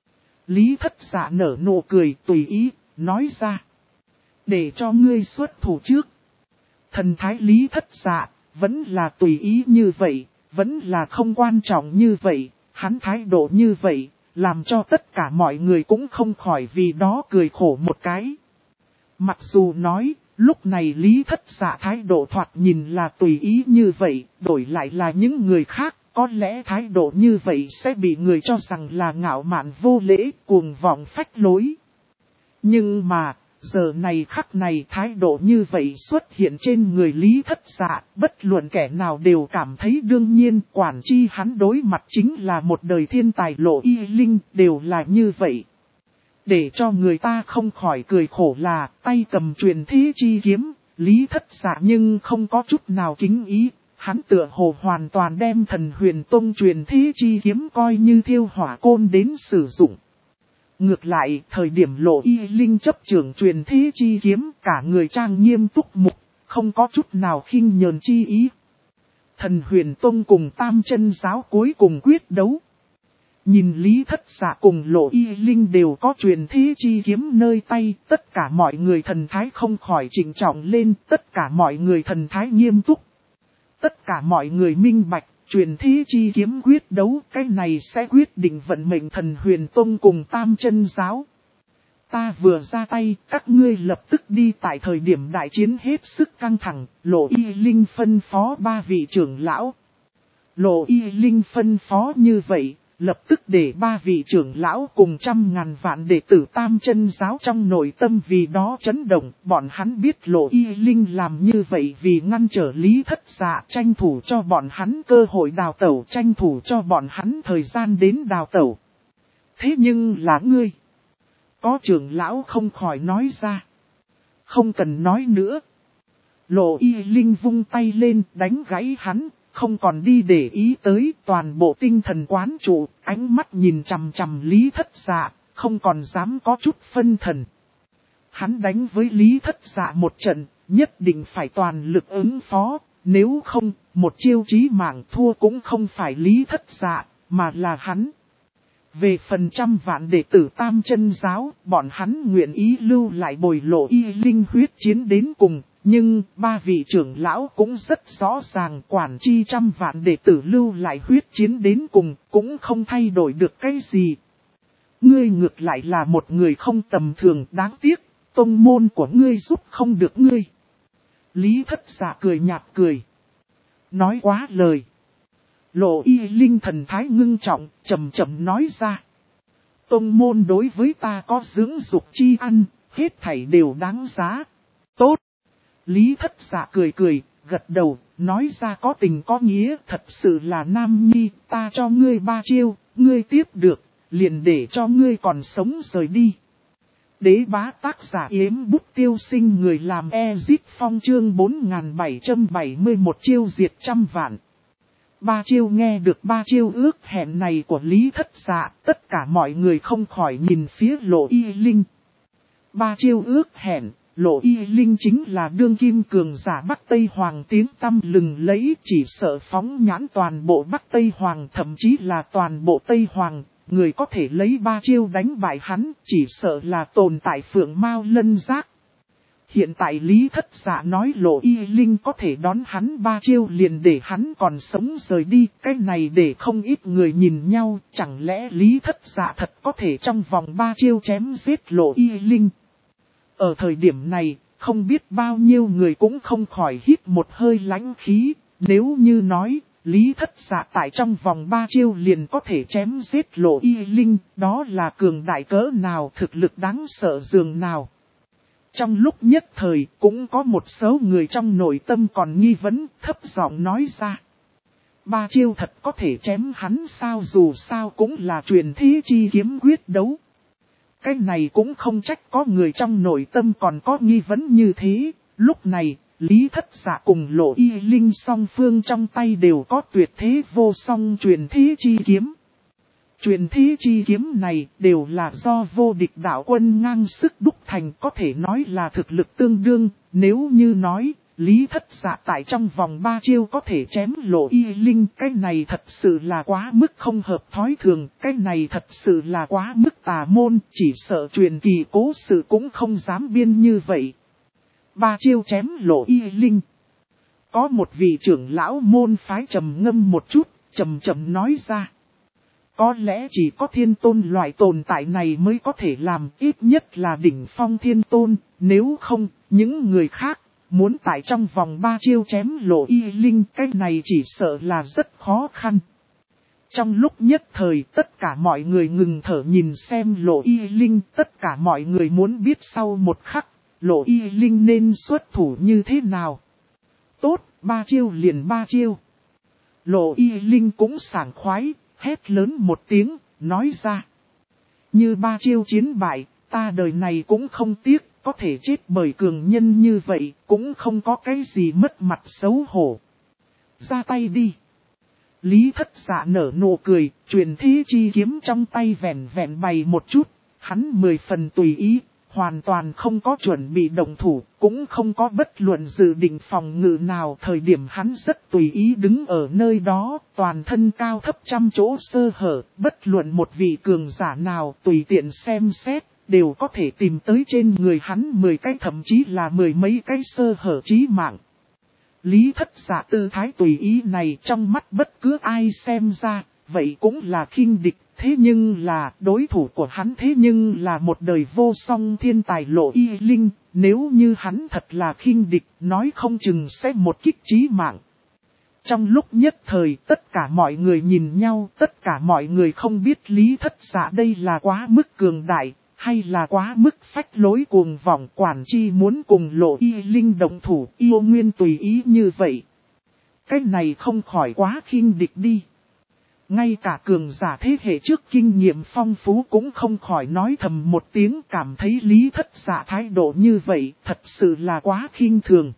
Speaker 1: Lý Thất Dạ nở nụ cười tùy ý, nói ra. Để cho ngươi xuất thủ trước. Thần thái Lý Thất Dạ, vẫn là tùy ý như vậy, vẫn là không quan trọng như vậy, hắn thái độ như vậy. Làm cho tất cả mọi người cũng không khỏi vì đó cười khổ một cái. Mặc dù nói, lúc này Lý Thất Dạ thái độ thoạt nhìn là tùy ý như vậy, đổi lại là những người khác, có lẽ thái độ như vậy sẽ bị người cho rằng là ngạo mạn vô lễ, cuồng vọng phách lối. Nhưng mà, giờ này khắc này thái độ như vậy xuất hiện trên người Lý Thất Dạ, bất luận kẻ nào đều cảm thấy đương nhiên, quản chi hắn đối mặt chính là một đời thiên tài Lộ Y Linh, đều là như vậy. Để cho người ta không khỏi cười khổ là, tay cầm truyền thế chi kiếm, Lý Thất Dạ nhưng không có chút nào kính ý, hắn tựa hồ hoàn toàn đem Thần Huyền Tông truyền thế chi kiếm coi như thiêu hỏa côn đến sử dụng. Ngược lại, thời điểm Lộ Y Linh chấp trưởng truyền thế chi kiếm, cả người trang nghiêm túc mục, không có chút nào khinh nhờn chi ý. Thần Huyền Tông cùng Tam Chân Giáo cuối cùng quyết đấu. Nhìn Lý Thất Dạ cùng Lộ Y Linh đều có truyền thế chi kiếm nơi tay, tất cả mọi người thần thái không khỏi chỉnh trọng lên, tất cả mọi người thần thái nghiêm túc. Tất cả mọi người minh bạch, truyền thế chi kiếm quyết đấu, cái này sẽ quyết định vận mệnh Thần Huyền Tông cùng Tam Chân Giáo. Ta vừa ra tay, các ngươi lập tức đi. Tại thời điểm đại chiến hết sức căng thẳng, Lộ Y Linh phân phó 3 vị trưởng lão. Lộ Y Linh phân phó như vậy, lập tức để 3 vị trưởng lão cùng 100.000 vạn đệ tử Tam Chân Giáo trong nội tâm vì đó chấn động. Bọn hắn biết Lộ Y Linh làm như vậy vì ngăn trở Lý Thất Dạ, tranh thủ cho bọn hắn cơ hội đào tẩu, tranh thủ cho bọn hắn thời gian đến đào tẩu. Thế nhưng là ngươi. Có trưởng lão không khỏi nói ra. Không cần nói nữa. Lộ Y Linh vung tay lên đánh gãy hắn. Không còn đi để ý tới, toàn bộ tinh thần quán trụ, ánh mắt nhìn chằm chằm Lý Thất Dạ, không còn dám có chút phân thần. Hắn đánh với Lý Thất Dạ một trận, nhất định phải toàn lực ứng phó, nếu không, một chiêu chí mạng thua cũng không phải Lý Thất Dạ, mà là hắn. Về phần 100 vạn đệ tử Tam Chân Giáo, bọn hắn nguyện ý lưu lại bồi Lộ Y Linh huyết chiến đến cùng. Nhưng 3 vị trưởng lão cũng rất rõ ràng quản chi 100 vạn đệ tử lưu lại huyết chiến đến cùng cũng không thay đổi được cái gì. Ngươi ngược lại là một người không tầm thường, đáng tiếc, tông môn của ngươi giúp không được ngươi. Lý Thất Dạ cười nhạt cười. Nói quá lời. Lộ Y Linh thần thái ngưng trọng, chậm chậm nói ra. Tông môn đối với ta có dưỡng dục chi ăn, hết thảy đều đáng giá. Tốt. Lý Thất Dạ cười cười, gật đầu, nói ra có tình có nghĩa, thật sự là nam nhi, ta cho ngươi 3 chiêu, ngươi tiếp được, liền để cho ngươi còn sống rời đi. Đế bá tác giả Yếm Bút Tiêu Sinh, người làm Ezit Phong, chương 4771 chiêu diệt 100 vạn. 3 chiêu. Nghe được 3 chiêu ước hẹn này của Lý Thất Dạ, tất cả mọi người không khỏi nhìn phía Lộ Y Linh. 3 chiêu ước hẹn. Lộ Y Linh chính là đương kim cường giả Bắc Tây Hoàng tiếng tăm lừng lẫy, chỉ sợ phóng nhãn toàn bộ Bắc Tây Hoàng, thậm chí là toàn bộ Tây Hoàng, người có thể lấy 3 chiêu đánh bại hắn, chỉ sợ là tồn tại Phượng Mao Lân Giác. Hiện tại Lý Thất Dạ nói Lộ Y Linh có thể đón hắn 3 chiêu liền để hắn còn sống rời đi, cái này để không ít người nhìn nhau, chẳng lẽ Lý Thất Dạ thật có thể trong vòng 3 chiêu chém giết Lộ Y Linh. Ở thời điểm này, không biết bao nhiêu người cũng không khỏi hít một hơi lãnh khí, nếu như nói, Lý Thất Dạ tại trong vòng 3 chiêu liền có thể chém giết Lộ Y Linh, đó là cường đại cỡ nào, thực lực đáng sợ dường nào. Trong lúc nhất thời, cũng có một số người trong nội tâm còn nghi vấn, thấp giọng nói ra. 3 chiêu thật có thể chém hắn sao, dù sao cũng là truyền thế chi kiếm quyết đấu. Cái này cũng không trách có người trong nội tâm còn có nghi vấn như thế. Lúc này, Lý Thất Dạ cùng Lộ Y Linh song phương trong tay đều có tuyệt thế vô song truyền thế chi kiếm. Truyền thế chi kiếm này đều là do vô địch đạo quân ngang sức đúc thành, có thể nói là thực lực tương đương. Nếu như nói, Lý Thất Dạ tại trong vòng 3 chiêu có thể chém Lộ Y Linh, cái này thật sự là quá mức không hợp thói thường, cái này thật sự là quá mức tà môn, chỉ sợ truyền kỳ cố sự cũng không dám biên như vậy. 3 chiêu chém Lộ Y Linh. Có một vị trưởng lão môn phái trầm ngâm một chút, trầm trầm nói ra. Có lẽ chỉ có thiên tôn loại tồn tại này mới có thể làm, ít nhất là đỉnh phong thiên tôn, nếu không, những người khác, muốn tại trong vòng 3 chiêu chém Lộ Y Linh, cái này chỉ sợ là rất khó khăn. Trong lúc nhất thời, tất cả mọi người ngừng thở nhìn xem Lộ Y Linh, tất cả mọi người muốn biết sau một khắc, Lộ Y Linh nên xuất thủ như thế nào. Tốt, 3 chiêu liền 3 chiêu. Lộ Y Linh cũng sảng khoái, hét lớn một tiếng, nói ra. Như 3 chiêu chiến bại, ta đời này cũng không tiếc, có thể chết bởi cường nhân như vậy, cũng không có cái gì mất mặt xấu hổ. Ra tay đi. Lý Thất Dạ nở nụ cười, truyền thế chi kiếm trong tay vẹn vẹn bày một chút, Hắn 10 phần tùy ý, hoàn toàn không có chuẩn bị động thủ, cũng không có bất luận dự định phòng ngự nào. Thời điểm hắn rất tùy ý đứng ở nơi đó, toàn thân cao thấp trăm chỗ sơ hở, bất luận một vị cường giả nào tùy tiện xem xét, đều có thể tìm tới trên người hắn 10 cái thậm chí là 10 mấy cái sơ hở chí mạng. Lý Thất Dạ tư thái tùy ý này trong mắt bất cứ ai xem ra, vậy cũng là khinh địch. Thế nhưng là đối thủ của hắn, thế nhưng là một đời vô song thiên tài Lộ Y Linh, nếu như hắn thật là khinh địch, nói không chừng sẽ một kích chí mạng. Trong lúc nhất thời tất cả mọi người nhìn nhau, tất cả mọi người không biết Lý Thất Dạ đây là quá mức cường đại, hay là quá mức phách lối cuồng vọng, quản chi muốn cùng Lộ Y Linh đồng thủ, yêu nguyên tùy ý như vậy. Cái này không khỏi quá khinh địch đi. Ngay cả cường giả thế hệ trước kinh nghiệm phong phú cũng không khỏi nói thầm một tiếng, cảm thấy Lý Thất Dạ thái độ như vậy thật sự là quá khinh thường.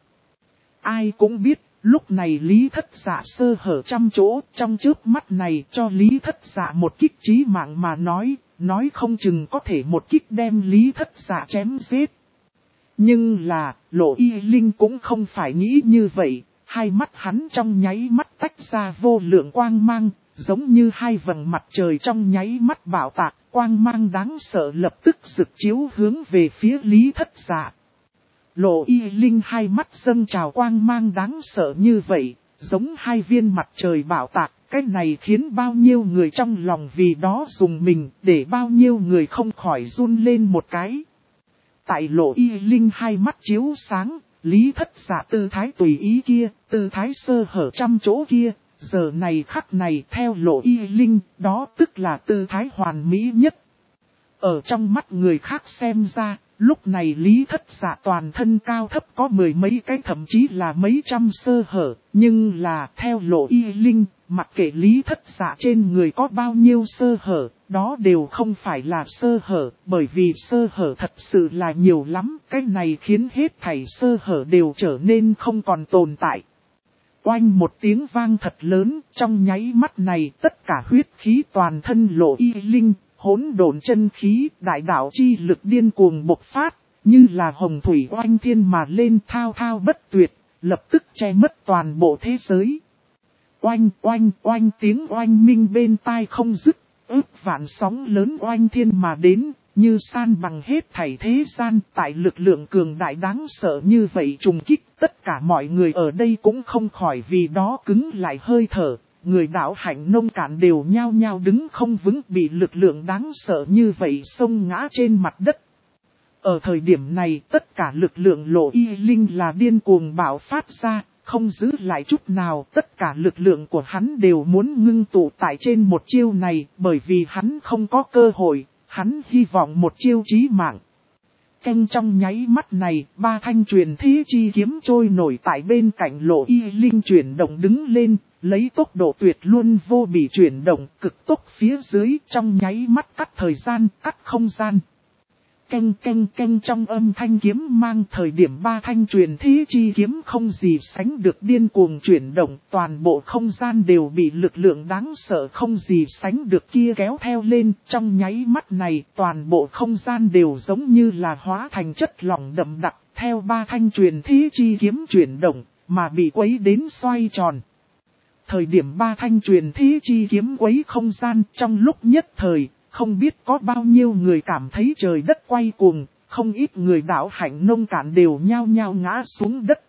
Speaker 1: Ai cũng biết, lúc này Lý Thất Dạ sơ hở trăm chỗ, trong chớp mắt này cho Lý Thất Dạ một kích chí mạng mà nói không chừng có thể một kích đem Lý Thất Dạ chém giết. Nhưng là, Lộ Y Linh cũng không phải nghĩ như vậy, hai mắt hắn trong nháy mắt tách ra vô lượng quang mang. Giống như hai vầng mặt trời trong nháy mắt bạo tạc, quang mang đáng sợ lập tức rực chiếu hướng về phía Lý Thất Dạ. Lộ Y Linh hai mắt dâng trào quang mang đáng sợ như vậy, giống hai viên mặt trời bạo tạc, cái này khiến bao nhiêu người trong lòng vì đó dùng mình, để bao nhiêu người không khỏi run lên một cái. Tại Lộ Y Linh hai mắt chiếu sáng, Lý Thất Dạ tư thái tùy ý kia, tư thái sơ hở trăm chỗ kia. Giờ này khắc này theo Lộ Y Linh, đó tức là tư thái hoàn mỹ nhất. Ở trong mắt người khác xem ra, lúc này Lý Thất Dạ toàn thân cao thấp có mười mấy cái thậm chí là mấy trăm sơ hở. Nhưng là theo Lộ Y Linh, mặc kệ Lý Thất Dạ trên người có bao nhiêu sơ hở, đó đều không phải là sơ hở. Bởi vì sơ hở thật sự là nhiều lắm, cái này khiến hết thảy sơ hở đều trở nên không còn tồn tại. Oanh một tiếng vang thật lớn, trong nháy mắt này tất cả huyết khí toàn thân Lộ Y Linh, hỗn độn chân khí, đại đạo chi lực điên cuồng bộc phát, như là hồng thủy oanh thiên mà lên thao thao bất tuyệt, lập tức che mất toàn bộ thế giới. Oanh oanh oanh tiếng oanh minh bên tai không dứt, ước vạn sóng lớn oanh thiên mà đến. Như san bằng hết thảy thế gian, tại lực lượng cường đại đáng sợ như vậy trùng kích, tất cả mọi người ở đây cũng không khỏi vì đó cứng lại hơi thở, người đạo hạnh nông cạn đều nhao nhao đứng không vững bị lực lượng đáng sợ như vậy xông ngã trên mặt đất. Ở thời điểm này tất cả lực lượng Lộ Y Linh là điên cuồng bạo phát ra, không giữ lại chút nào, tất cả lực lượng của hắn đều muốn ngưng tụ tại trên một chiêu này, bởi vì hắn không có cơ hội. Hắn hy vọng một chiêu chí mạng. Canh trong nháy mắt này, ba thanh truyền thế chi kiếm trôi nổi tại bên cạnh Lộ Y Linh chuyển động đứng lên, lấy tốc độ tuyệt luôn vô bỉ chuyển động cực tốc phía dưới trong nháy mắt cắt thời gian, cắt không gian. Canh canh canh trong âm thanh kiếm mang thời điểm ba thanh truyền thế chi kiếm không gì sánh được điên cuồng chuyển động, toàn bộ không gian đều bị lực lượng đáng sợ không gì sánh được kia kéo theo lên, trong nháy mắt này toàn bộ không gian đều giống như là hóa thành chất lỏng đậm đặc, theo ba thanh truyền thế chi kiếm chuyển động, mà bị quấy đến xoay tròn. Thời điểm ba thanh truyền thế chi kiếm quấy không gian trong lúc nhất thời, không biết có bao nhiêu người cảm thấy trời đất quay cuồng, không ít người đạo hạnh nông cạn đều nhao nhao ngã xuống đất.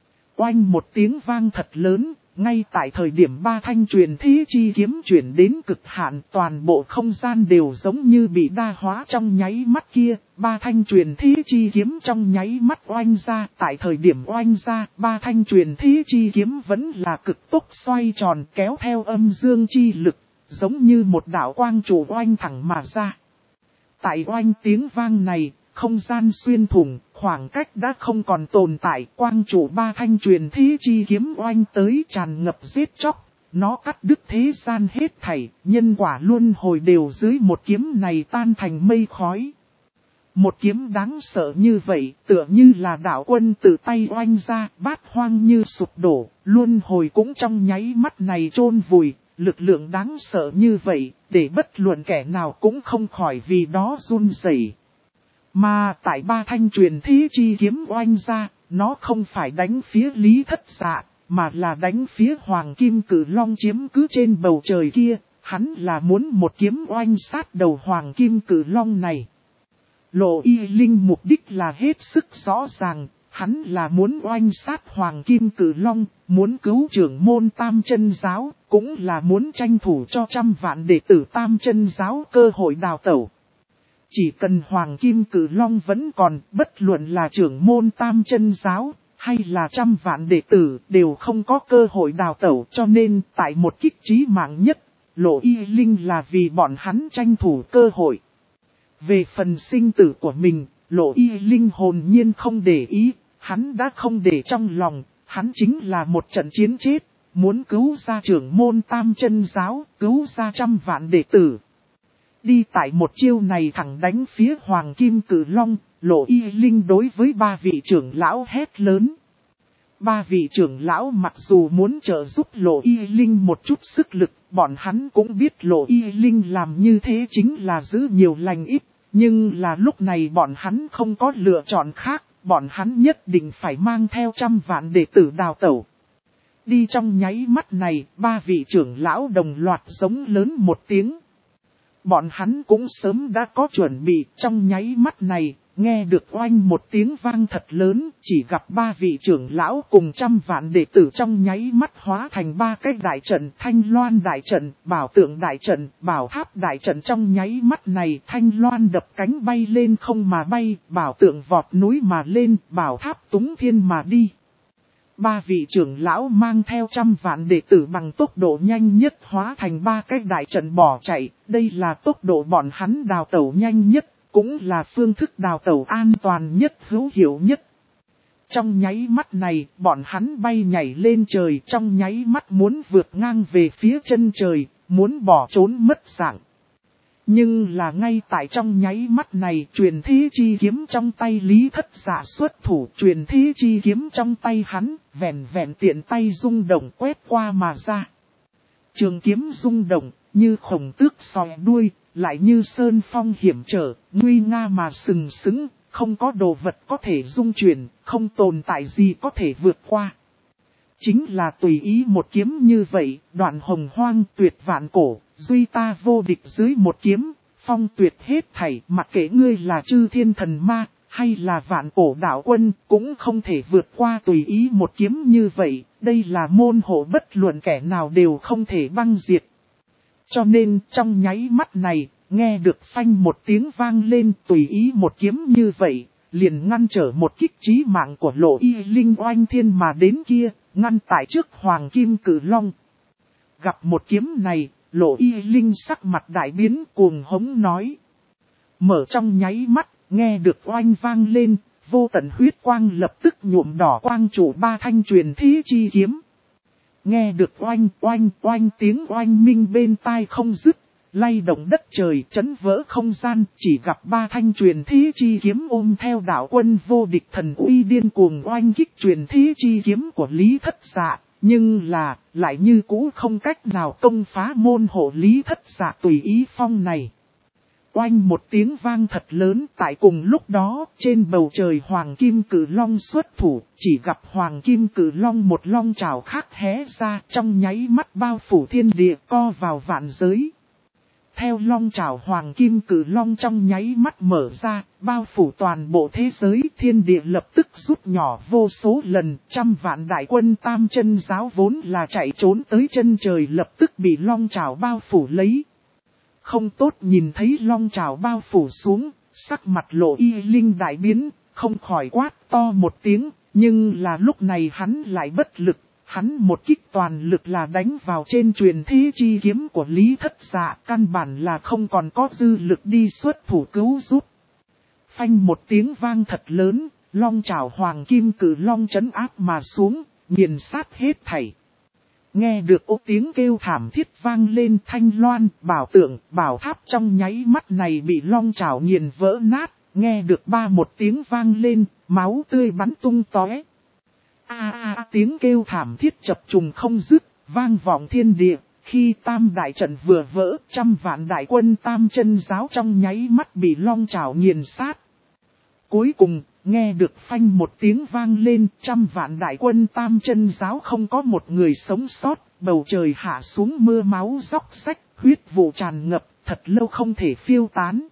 Speaker 1: Oanh một tiếng vang thật lớn, ngay tại thời điểm ba thanh truyền thế chi kiếm chuyển đến cực hạn, toàn bộ không gian đều giống như bị đa hóa trong nháy mắt kia, ba thanh truyền thế chi kiếm trong nháy mắt oanh ra, tại thời điểm oanh ra, ba thanh truyền thế chi kiếm vẫn là cực tốc xoay tròn kéo theo âm dương chi lực. Giống như một đạo quang trụ oanh thẳng mà ra. Tại oanh tiếng vang này, không gian xuyên thủng, khoảng cách đã không còn tồn tại. Quang trụ ba thanh truyền thế chi kiếm oanh tới tràn ngập giết chóc. Nó cắt đứt thế gian hết thảy, nhân quả luân hồi đều dưới một kiếm này tan thành mây khói. Một kiếm đáng sợ như vậy, tựa như là đạo quân tự tay oanh ra, bát hoang như sụp đổ, luân hồi cũng trong nháy mắt này chôn vùi. lực lượng đáng sợ như vậy, để bất luận kẻ nào cũng không khỏi vì đó run rẩy. Mà tại ba thanh truyền thế chi kiếm oanh ra, nó không phải đánh phía Lý Thất Dạ, mà là đánh phía Hoàng Kim Cử Long chiếm cứ trên bầu trời kia, hắn là muốn một kiếm oanh sát đầu Hoàng Kim Cử Long này. Lộ Y Linh mục đích là hết sức rõ ràng, hắn là muốn oanh sát Hoàng Kim Cử Long, muốn cứu trưởng môn Tam Chân Giáo, cũng là muốn tranh thủ cho 100 vạn đệ tử Tam Chân Giáo cơ hội đào tẩu. Chỉ cần Hoàng Kim Cử Long vẫn còn, bất luận là trưởng môn Tam Chân Giáo, hay là 100 vạn đệ tử đều không có cơ hội đào tẩu, cho nên tại một kích chí mạng nhất, Lộ Y Linh là vì bọn hắn tranh thủ cơ hội. Về phần sinh tử của mình, Lộ Y Linh hồn nhiên không để ý, hắn đã không để trong lòng, hắn chính là một trận chiến chết, muốn cứu ra trưởng môn Tam Chân Giáo, cứu ra 100 vạn đệ tử. Đi tại một chiêu này thẳng đánh phía Hoàng Kim Cử Long, Lộ Y Linh đối với ba vị trưởng lão hét lớn. Ba vị trưởng lão mặc dù muốn trợ giúp Lộ Y Linh một chút sức lực, bọn hắn cũng biết Lộ Y Linh làm như thế chính là giữ nhiều lành ít, nhưng là lúc này bọn hắn không có lựa chọn khác, bọn hắn nhất định phải mang theo 100 vạn đệ tử đào tẩu. Đi trong nháy mắt này, ba vị trưởng lão đồng loạt giống lớn một tiếng. Bọn hắn cũng sớm đã có chuẩn bị, trong nháy mắt này, nghe được oanh một tiếng vang thật lớn, chỉ gặp ba vị trưởng lão cùng 100 vạn đệ tử trong nháy mắt hóa thành ba cái đại trận, Thanh Loan đại trận, Bảo Tượng đại trận, Bảo Tháp đại trận. Trong nháy mắt này, Thanh Loan đập cánh bay lên không mà bay, Bảo Tượng vọt núi mà lên, Bảo Tháp túng thiên mà đi. Ba vị trưởng lão mang theo 100 vạn đệ tử bằng tốc độ nhanh nhất hóa thành ba cái đại trận bỏ chạy, đây là tốc độ bọn hắn đào tẩu nhanh nhất, cũng là phương thức đào tẩu an toàn nhất, hữu hiệu nhất. Trong nháy mắt này, bọn hắn bay nhảy lên trời, trong nháy mắt muốn vượt ngang về phía chân trời, muốn bỏ trốn mất dạng. Nhưng là ngay tại trong nháy mắt này, truyền thế chi kiếm trong tay Lý Thất Dạ xuất thủ, truyền thế chi kiếm trong tay hắn, vẹn vẹn tiện tay rung động quét qua mà ra. Trường kiếm rung động, như khổng tước sòi đuôi, lại như sơn phong hiểm trở, nguy nga mà sừng sững, không có đồ vật có thể dung chuyển, không tồn tại gì có thể vượt qua. Chính là tùy ý một kiếm như vậy, đoạn hồng hoang tuyệt vạn cổ, duy ta vô địch dưới một kiếm, phong tuyệt hết thảy, mặc kệ ngươi là chư thiên thần ma, hay là vạn cổ đạo quân, cũng không thể vượt qua tùy ý một kiếm như vậy, đây là môn hộ bất luận kẻ nào đều không thể băng diệt. Cho nên trong nháy mắt này, nghe được phanh một tiếng vang lên tùy ý một kiếm như vậy, liền ngăn trở một kích chí mạng của Lộ Y Linh oanh thiên mà đến kia, ngăn tại trước Hoàng Kim Cử Long. Gặp một kiếm này, Lộ Y Linh sắc mặt đại biến cuồng hống nói. Mở trong nháy mắt, nghe được oanh vang lên, vô tận huyết quang lập tức nhuộm đỏ quang trụ ba thanh truyền thế chi kiếm. Nghe được oanh oanh oanh tiếng oanh minh bên tai không dứt, lay động đất trời chấn vỡ không gian, chỉ gặp ba thanh truyền thế chi kiếm ôm theo đạo quân vô địch thần uy điên cuồng oanh kích truyền thế chi kiếm của Lý Thất Dạ, nhưng là, lại như cũ không cách nào công phá môn hộ Lý Thất Dạ tùy ý phong này. Oanh một tiếng vang thật lớn, tại cùng lúc đó, trên bầu trời Hoàng Kim Cử Long xuất thủ, chỉ gặp Hoàng Kim Cử Long một long trảo khác hé ra, trong nháy mắt bao phủ thiên địa co vào vạn giới. Theo long trảo Hoàng Kim Cử Long trong nháy mắt mở ra, bao phủ toàn bộ thế giới, thiên địa lập tức rút nhỏ vô số lần, 100 vạn đại quân Tam Chân Giáo vốn là chạy trốn tới chân trời lập tức bị long trảo bao phủ lấy. Không tốt nhìn thấy long trảo bao phủ xuống, sắc mặt Lộ Y Linh đại biến, không khỏi quát to một tiếng, nhưng là lúc này hắn lại bất lực, hắn một kích toàn lực là đánh vào trên truyền thế chi kiếm của Lý Thất Dạ, căn bản là không còn có dư lực đi xuất thủ cứu giúp. Phanh một tiếng vang thật lớn, long trảo Hoàng Kim Cử Long trấn áp mà xuống, nghiền sát hết thảy. Nghe được ô tiếng kêu thảm thiết vang lên, Thanh Loan, Bảo Tượng, Bảo Tháp trong nháy mắt này bị long trảo nghiền vỡ nát, nghe được ba một tiếng vang lên, máu tươi bắn tung tóe. Tiếng kêu thảm thiết chập trùng không dứt, vang vọng thiên địa, Khi tam đại trận vừa vỡ, 100 vạn đại quân tam chân giáo trong nháy mắt bị long chảo nghiền sát. Cuối cùng, nghe được phanh một tiếng vang lên, 100 vạn đại quân tam chân giáo không có một người sống sót, bầu trời hạ xuống mưa máu róc rách, huyết vụ tràn ngập, thật lâu không thể phiêu tán.